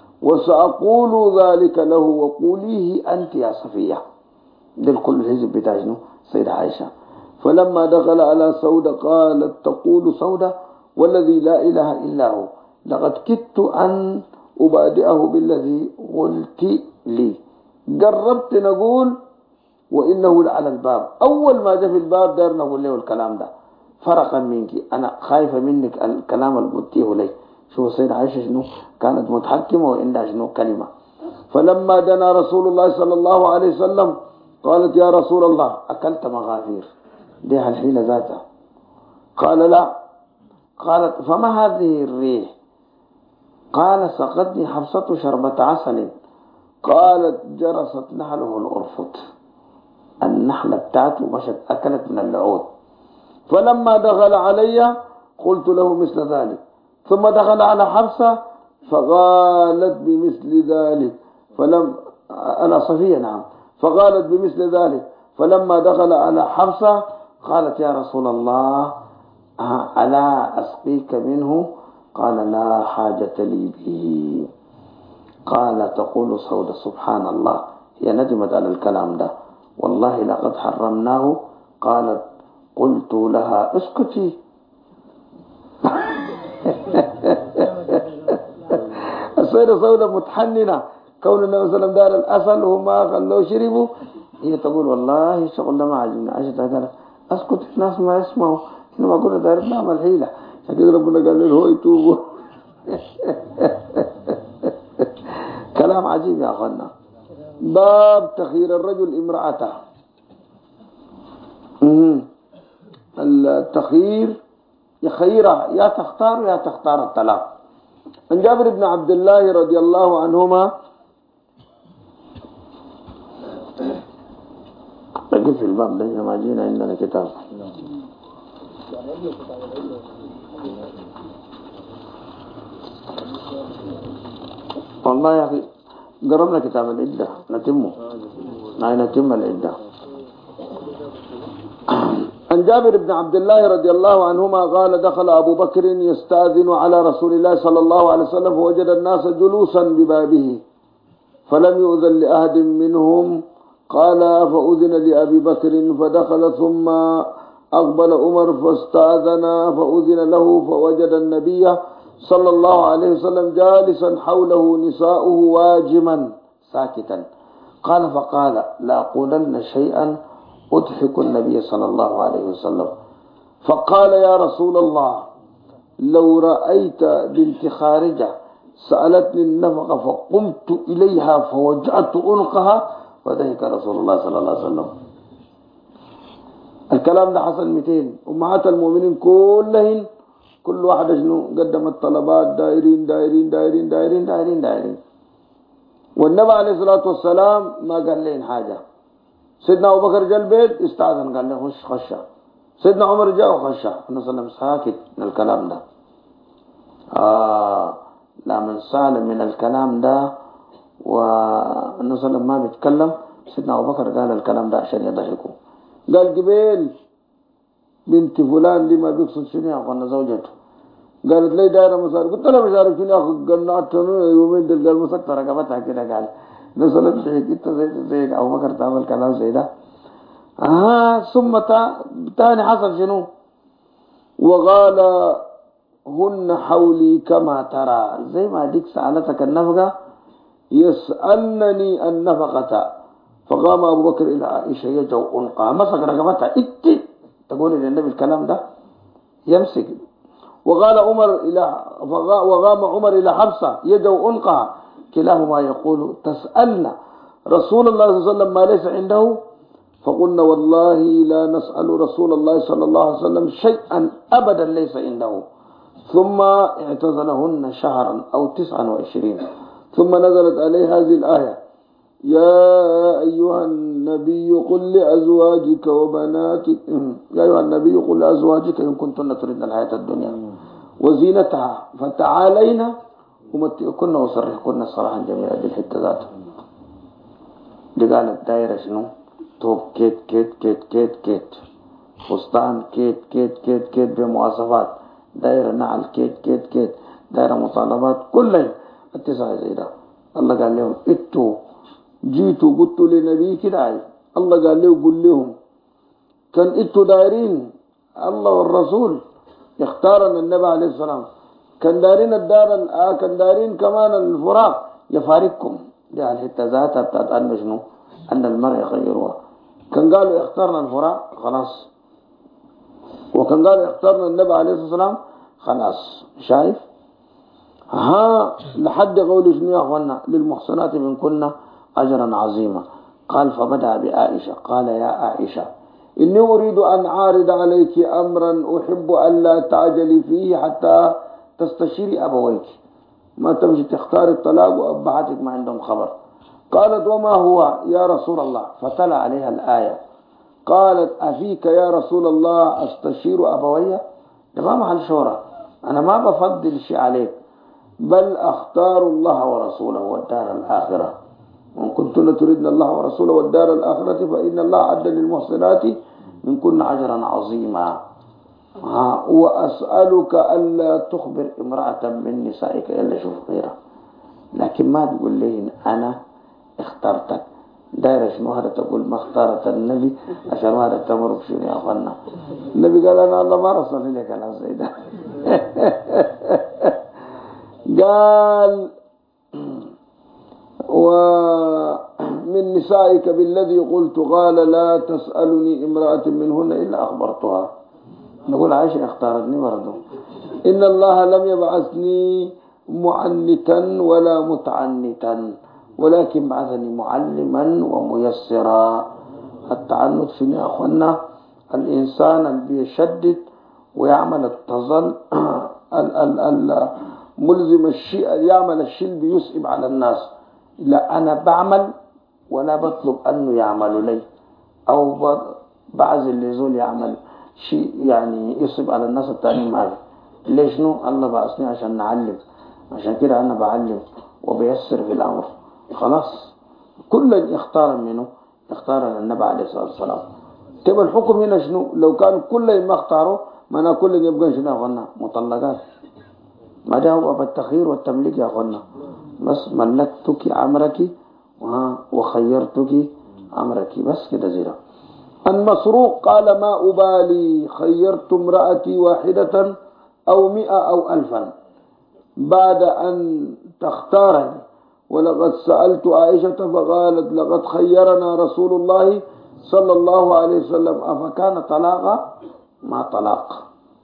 وساقول ذلك له وقوليه انت يا صفيه. ده الكل الحزب بتاع شنو؟ سيدة عائشه. فلما دخل على سودة قالت تقول سودة والذي لا اله الا هو لقد كدت أن أبادئه بالذي قلت لي. قربت نقول وإنه لعلى الباب، أول ما جاء في الباب دار نقول له الكلام ده فرقا منك، أنا خايفة منك الكلام اللي قلتيه لي. شوف السيدة عائشة شنو كانت متحكمة وعندها شنو كلمة. فلما دنا رسول الله صلى الله عليه وسلم قالت يا رسول الله أكلت مغافير، دي الحيلة ذاتها. قال لا. قالت فما هذه الريح؟ قال سقتني حفصة شربة عسل. قالت جرست نحله الأرفط، النحلة بتاعته مشت أكلت من اللعود. فلما دخل علي قلت له مثل ذلك، ثم دخل على حفصة فقالت بمثل ذلك. أنا صفية نعم. فقالت بمثل ذلك. فلما دخل على حفصة قالت يا رسول الله ألا أسقيك منه؟ قال لا حاجة لي به. قال تقول سودة سبحان الله، هي ندمت على الكلام ده، والله لقد حرمناه. قالت قلت لها اسكتي. السيدة سودة متحننة كون النبي صلى الله عليه وسلم دار الأصل وما خلوه شربوا، هي تقول والله الشغل ده ما عجبني. عائشة قالت اسكت الناس ما يسمعوا، احنا ما كنا دايرين نعمل حيلة. عشان كده ربنا قال له هو يتوبوا. كلام عجيب يا اخوانا. باب تخيير الرجل امرأته. التخيير يخيرها، يا تختار يا تختار الطلاق. عن جابر بن عبد الله رضي الله عنهما نقف في الباب ده ما جينا عندنا كتاب. والله يا أخي قربنا كتاب العدة نتمه، نتم العدة. عن جابر بن عبد الله رضي الله عنهما قال دخل أبو بكر يستأذن على رسول الله صلى الله عليه وسلم فوجد الناس جلوسا ببابه فلم يؤذن لأحد منهم. قال فأذن لأبي بكر فدخل، ثم أقبل عمر فاستأذن فأذن له فوجد النبي صلى الله عليه وسلم جالسا حوله نساؤه واجما ساكتا. قال فقال لا أقولن شيئا أضحك النبي صلى الله عليه وسلم. فقال يا رسول الله لو رأيت بنت خارجة سألتني النفقة فقمت إليها فوجعت عنقها. فضحك رسول الله صلى الله عليه وسلم. الكلام ده حصل 200 أمهات المؤمنين كلهن كل واحدة شنو قدمت طلبات دايرين دايرين دايرين دايرين دايرين دايرين، والنبي عليه الصلاة والسلام ما قال لهم حاجة. سيدنا أبو بكر جاء البيت استأذن قال له خش. سيدنا عمر جاء وخش. النبي صلى الله عليه وسلم ساكت من الكلام ده. لا من سالم من الكلام ده، والنبي صلى الله عليه وسلم ما بيتكلم. سيدنا أبو بكر قال الكلام ده عشان يضحكوا. قال قبيل بنت فلان دي ما بيقصد شنو يا أخوانا زوجته. قالت لي دايرة مصاري. قلت لها مش عارف شنو يا أخو. قنعت يومين دل قال مسكت رقبتها كده. قال النبي صلى الله عليه وسلم انت زي أبو بكر تعمل كلام زي ده. ثم تاني حصل شنو. وقال هن حولي كما ترى، زي ما ديك سألتك النفقة يسألني النفقة فقام أبو بكر إلى عائشة يجو أنقى مسك رقبتها إتي تقول للنبي الكلام ده يمسك. وقام عمر إلى حفصة يجو أنقى كلاهما يقول تسألنا رسول الله صلى الله عليه وسلم ما ليس عنده، فقلنا والله لا نسأل رسول الله صلى الله عليه وسلم شيئا أبدا ليس عنده. ثم اعتزلهن شهرا أو 29 ثم نزلت عليه هذه الآية يا أيها النبي قل لأزواجك وبناتك يا أيها النبي قل لأزواجك إن كنتن تردن الحياة الدنيا وزينتها فتعالينا أمتئكن وسرحكن سراحا جميلا. دي الحتة ذاته دي قالت دايرة شنو توب كيت كيت كيت كيت كيت فستان كيت كيت كيت كيت بمواصفات دايرة نعل كيت كيت كيت دايرة مطالبات كلها التسعة زي ده. الله قال لهم اتوا جيتوا قلتوا لنبي كده الله قال له قل لهم كان اتوا دايرين الله والرسول اختارنا النبي عليه السلام كان دارين كان دارين كمان الفراق يفارقكم. دي على الحته ذاتها بتاعت ان شنو ان المرء يخيروها. كان قالوا اخترنا الفراق خلاص، وكان قالوا اخترنا النبي عليه الصلاه والسلام خلاص. شايف ها لحد قول شنو يا اخوانا للمحصنات من كنا اجرا عظيما. قال فبدأ بعائشه قال يا عائشه إني أريد أن أعرض عليك أمرا أحب أن لا تعجلي فيه حتى تستشيري أبويك، ما تمشي تختار الطلاق وأبعتك ما عندهم خبر. قالت وما هو يا رسول الله؟ فتلا عليها الآية. قالت أفيك يا رسول الله أستشير أبوي؟ ده ما محل شورى، أنا ما بفضل شيء عليك، بل أختار الله ورسوله والدار الآخرة، وإن كنتن تردن الله ورسوله والدار الآخرة فإن الله عد للمحسنات من كن أجرا عظيما. وأسألك ألا تخبر امرأة من نسائك إلا شوف غيرها، لكن ما تقول لي أنا اخترتك. دايرة شنو هذا تقول ما اختارت النبي عشان هذا تمر بشنو يا أخوانا. النبي قال أنا الله ما رسل لك على زيدا قال ومن نسائك بالذي قلت قال لا تسألني امرأة منهن إلا أخبرتها. نقول عائشة اختارتني برضو. إن الله لم يبعثني معنتا ولا متعنتا ولكن بعثني معلما وميسرا. التعنت شنو يا أخوانا؟ الإنسان اللي بيشدد ويعمل التظل ملزم الشيء يعمل الشيء اللي بيصعب على الناس. لا أنا بعمل ولا بطلب أنه يعمل لي أو بعض اللي زول يعمل شيء يعني يصعب على الناس التانيين. ما ليش نو الله بعثني عشان نعلم، عشان كده أنا بعلم وبيسر في الأمر. خلاص كل يختار منه اختار النبي عليه الصلاة والسلام. تبقى الحكم هنا شنو؟ لو كان كل ما اختاروا ما أنا كل يبقى شنو يا أخوانا مطلقات. ما ده هو بالتخيير والتمليك يا أخوانا. بس ملكتك عمرك وخيرتك عمرك بس كده زيرا. المسروق قال ما أبالي خيرت امرأتي واحدة أو 100 أو 1000 بعد أن تختارني. ولقد سألت عائشة فقالت لقد خيرنا رسول الله صلى الله عليه وسلم أفكان طلاقا؟ ما طلاق،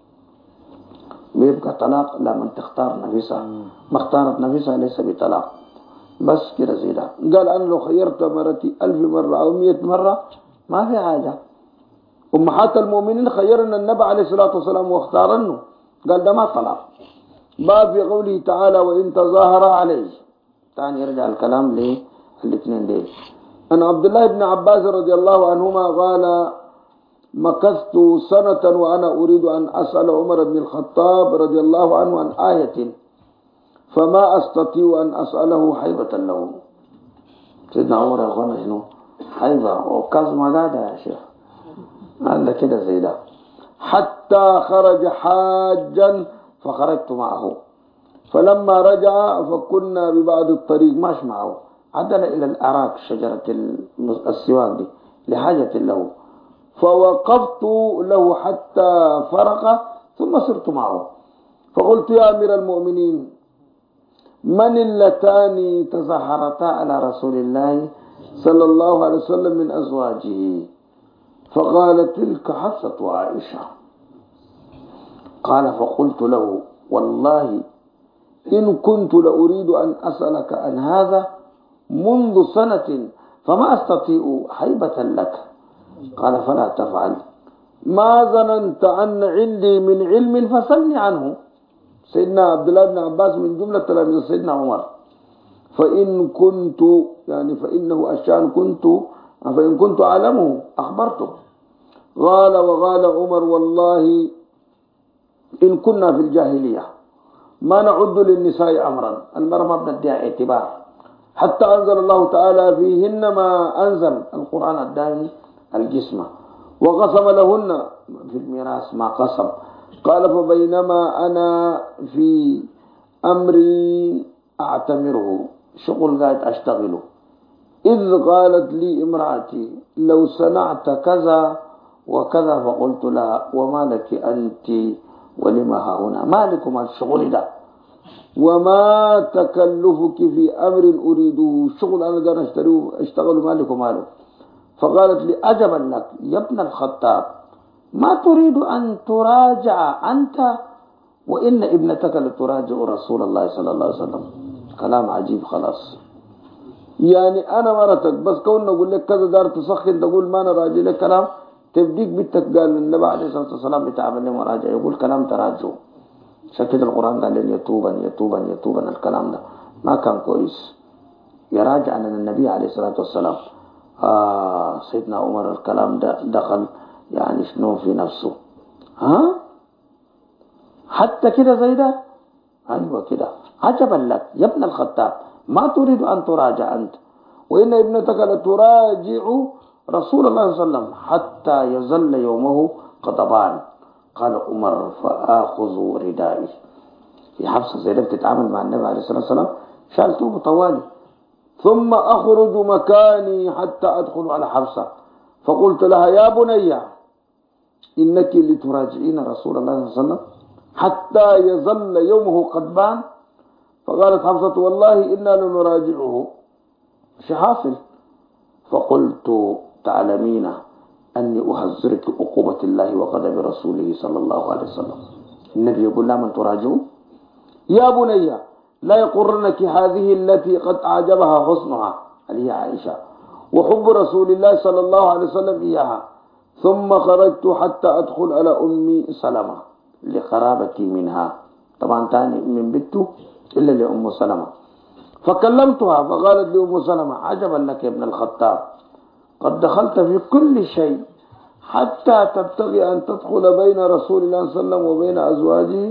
بيبقى طلاق لمن تختار نفسها، ما اختارت نفسها ليس بطلاق. بس كده زيدا. قال أنا لو خيرت مرتي 1000 مرة أو 100 مرة ما في حاجة. أمهات المؤمنين خيرنا النبي عليه الصلاة والسلام واختارنه، قال ده ما طلاق. باب في قوله تعالى وإن تظاهر عليه. ثاني يرجع الكلام للاثنين دي. أنا عبد الله بن عباس رضي الله عنهما قال مكثت سنة وأنا أريد أن أسأل عمر بن الخطاب رضي الله عنه عن آية فما أستطيع أن أسأله حيبة له. سيدنا عمر يا أخوانا شنو حيبة وكظمة قاعدة يا شيخ قال كده زي ده. حتى خرج حاجا فخرجت معه فلما رجع فكنا ببعض الطريق ماش معه عدنا إلى الأراك شجرة السواك دي لحاجة له فوقفت له حتى فرق ثم سرت معه فقلت يا أمير المؤمنين من اللتان تظاهرتا على رسول الله صلى الله عليه وسلم من أزواجه، فقال تلك حفصة وعائشة. قال فقلت له والله إن كنت لأريد أن أسألك عن هذا منذ سنة فما أستطيع حيبة لك. قال فلا تفعل، ما ظننت أن عندي من علم فسلني عنه. سيدنا عبد الله بن عباس من جملة تلاميذ سيدنا عمر. فإن كنت يعني فإنه أشان فإن كنت أعلمه أخبرته. قال وقال عمر والله إن كنا في الجاهلية ما نعد للنساء أمرا، المرأة ما بنديها اعتبار، حتى أنزل الله تعالى فيهن ما أنزل القرآن الدائم الجسم، وقسم لهن في الميراث ما قسم. قال فبينما أنا في أمري أعتمره، شغل قاعد أشتغله، إذ قالت لي امرأتي لو صنعت كذا وكذا، فقلت لها وما لك أنت ولما ها هنا، ما لكم الشغل ده وما تكلفك في أمر أريده، شغل أنا دار أشتغل ما لكم ماله. فقالت لي أجبا لك يا ابن الخطاب، ما تريد أن تراجع أنت وإن ابنتك لتراجع رسول الله صلى الله عليه وسلم. كلام عجيب. خلاص يعني أنا مرتك بس كون نقول لك كذا دار تسخن تقول ما نراجع لك كلام، تبديك بنتك قال النبي عليه الصلاة والسلام بتعمل لي مراجعة، يقول كلام تراجع. شكل القرآن قال لي يتوبا الكلام ده ما كان كويس، يراجع عن النبي عليه الصلاة والسلام. سيدنا عمر الكلام ده دخل يعني شنو في نفسه، حتى كده زي ده. أيوة كده. عجبا لك يا ابن الخطاب، ما تريد أن تراجع أنت وإن ابنتك لتراجع رسول الله صلى الله عليه وسلم حتى يظل يومه غضبان. قال عمر فآخذ ردائي. في حفصة زي ده بتتعامل مع النبي عليه الصلاة والسلام، شالته طوالي، ثم أخرج مكاني حتى أدخل على حفصة، فقلت لها يا بني إنك لتراجعين رسول الله صلى الله عليه وسلم حتى يظل يومه غضبان. فقالت حفصة والله إنا لنراجعه، مش حاصل. فقلت تعلمين أني أحذرك عقوبة الله وغضب رسوله صلى الله عليه وسلم. النبي يقول لا من تراجعوا يا بني لا يقرنك هذه التي قد أعجبها حسنها اللي هي عائشة وحب رسول الله صلى الله عليه وسلم إياها. ثم خرجت حتى أدخل على أمي سلمة لقرابتي منها، طبعا تاني من بنته إلا لأم سلمة. فكلمتها فقالت لي أم سلمة عجبا لك يا ابن الخطاب، قد دخلت في كل شيء حتى تبتغي أن تدخل بين رسول الله صلى الله عليه وسلم وبين أزواجه.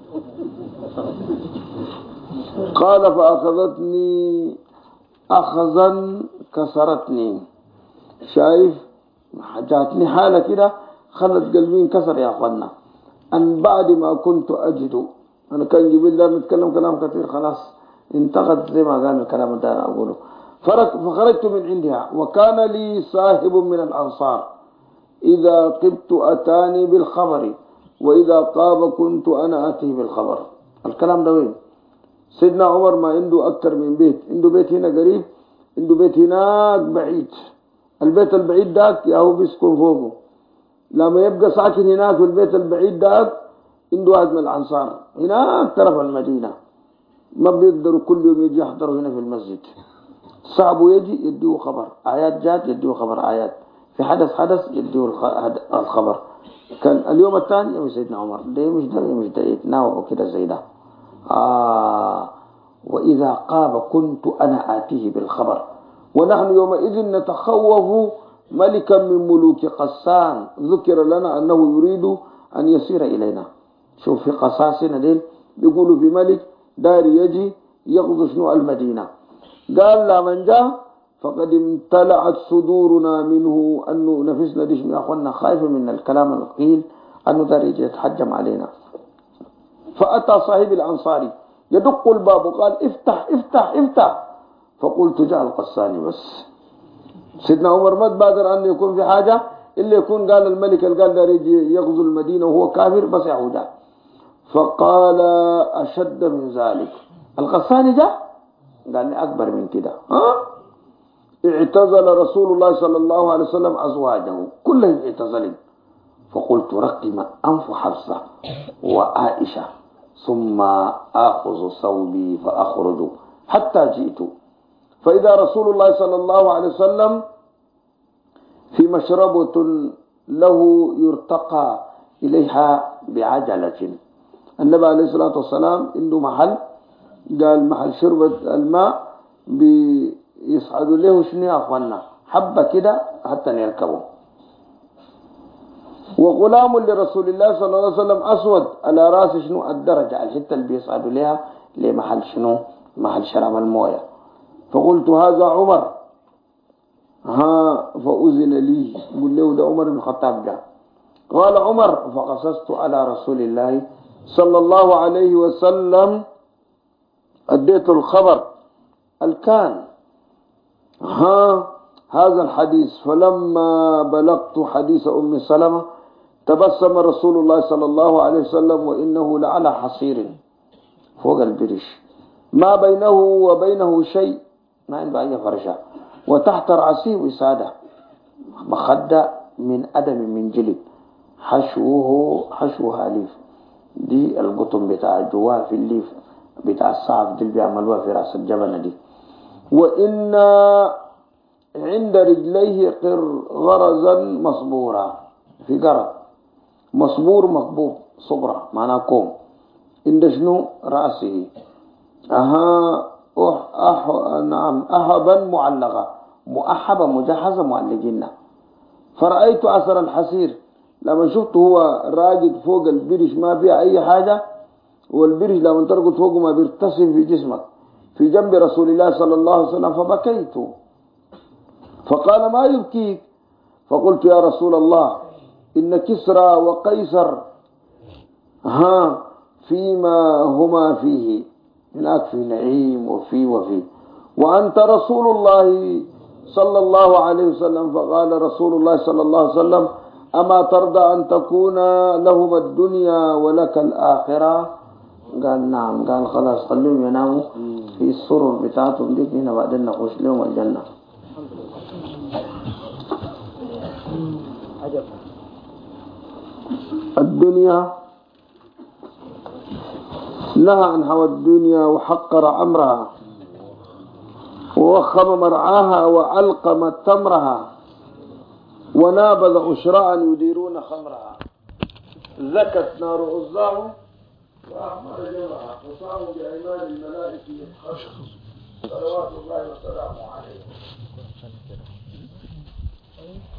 قال فأخذتني أخذا كسرتني. شايف جاتني حالة كده خلت قلبي انكسر يا أخوانا، أن بعد ما كنت أجد أنا كان جبيل دار نتكلم كلام كثير خلاص انتقد زي ما قال الكلام ده أقوله. فخرجت من عندها وكان لي صاحب من الأنصار إذا قبت أتاني بالخبر وإذا قاب كنت أنا آتيه بالخبر. الكلام ده وين؟ سيدنا عمر ما عنده أكثر من بيت، عنده بيت هنا قريب، عنده بيت هناك بعيد. البيت البعيد داك يا هو بيسكن فوقه، لما يبقى ساكن هناك في البيت البعيد داك عنده واحد من الأنصار هناك طرف المدينة، ما بيقدروا كل يوم يجي يحضروا هنا في المسجد. صعبوا يجي يديه خبر، آيات جات يديه خبر آيات، في حدث يديه الخبر. كان اليوم الثاني يوم سيدنا عمر ده مش ده يتناوبوا كده زي ده. وإذا قاب كنت أنا آتيه بالخبر ونحن يومئذ نتخوف ملكا من ملوك قسان ذكر لنا أنه يريد أن يسير إلينا. شوف في قصاصنا ديل بيقولوا في ملك دار يجي يغضو شنو المدينة. قال لا من جاء فقد امتلعت صدورنا منه أنه نفسنا ديش يا أخوانا خايف من الكلام القيل أنه دار يجي يتحجم علينا. فأتى صاحب الأنصاري يدق الباب وقال افتح افتح افتح. فقلت جاء القساني بس. سيدنا عمر ما تبادر أن يكون في حاجة إلا يكون قال الملك قال دار يجي يغزو المدينة وهو كافر بس يعودا. فقال أشد من ذلك. القساني جاء قال لي أكبر من كده. اعتزل رسول الله صلى الله عليه وسلم أزواجه كلهم اعتزلوا. فقلت رقم أنف حفصة وعائشة ثم آخذ ثوبي فأخرج حتى جئت فإذا رسول الله صلى الله عليه وسلم في مشربة له يرتقى إليها بعجلة. النبي عليه الصلاة والسلام عنده محل، قال محل شربة الماء بيصعدوا له شنو يا أخوانا حبة كده حتى نركبه. وغلام لرسول الله صلى الله عليه وسلم أسود على رأس شنو الدرجة الحتة اللي بيصعدوا لها لمحل شنو محل شراب المويه. فقلت هذا عمر فأذن لي قل له ده عمر بن الخطاب جاء. قال عمر فقصصت على رسول الله صلى الله عليه وسلم أديت الخبر الكان هذا الحديث. فلما بلغت حديث أم سلمة تبسم رسول الله صلى الله عليه وسلم وإنه لعلى حصير فوق البرش ما بينه وبينه شيء، ما عنده أي فرشة، وتحت رأسه وسادة مخدة من أدم من جلد حشوها ليف. دي القطن بتاع جواه في الليف بتاع الصعف دي اللي بيعملوها في رأس الجبنة دي. وإن عند رجليه غرزا مصبورا، في قرض مصبور مقبوب صبرة معناه كوم عند شنو رأسه نعم أحبا معلقة مؤحبة مجهزة معلقين. فرأيت أثر الحسير لما شفت هو راقد فوق البرش ما فيها أي حاجة، والبرش لما ترقد فوقه ما بيرتسم في جسمك في جنب رسول الله صلى الله عليه وسلم. فبكيت فقال ما يبكيك؟ فقلت يا رسول الله إن كسرى وقيصر فيما هما فيه هناك في نعيم وفي وأنت رسول الله صلى الله عليه وسلم. فقال رسول الله صلى الله عليه وسلم أما ترضى أن تكون لهما الدنيا ولك الآخرة؟ قال نعم. قال خلاص خليهم يناموا في السرر بتاعتهم ديك هنا بعدين نخش لهم الجنة. الدنيا نهى عن هوى الدنيا وحقر أمرها ووخم مرعاها وألقم تمرها ونابذ أشراء يديرون خمرها. زكت نار أزاهم وأحمر جمعها وصاروا بأيمان الملائكة يتخشخص صلوات الله وسلامه عليه.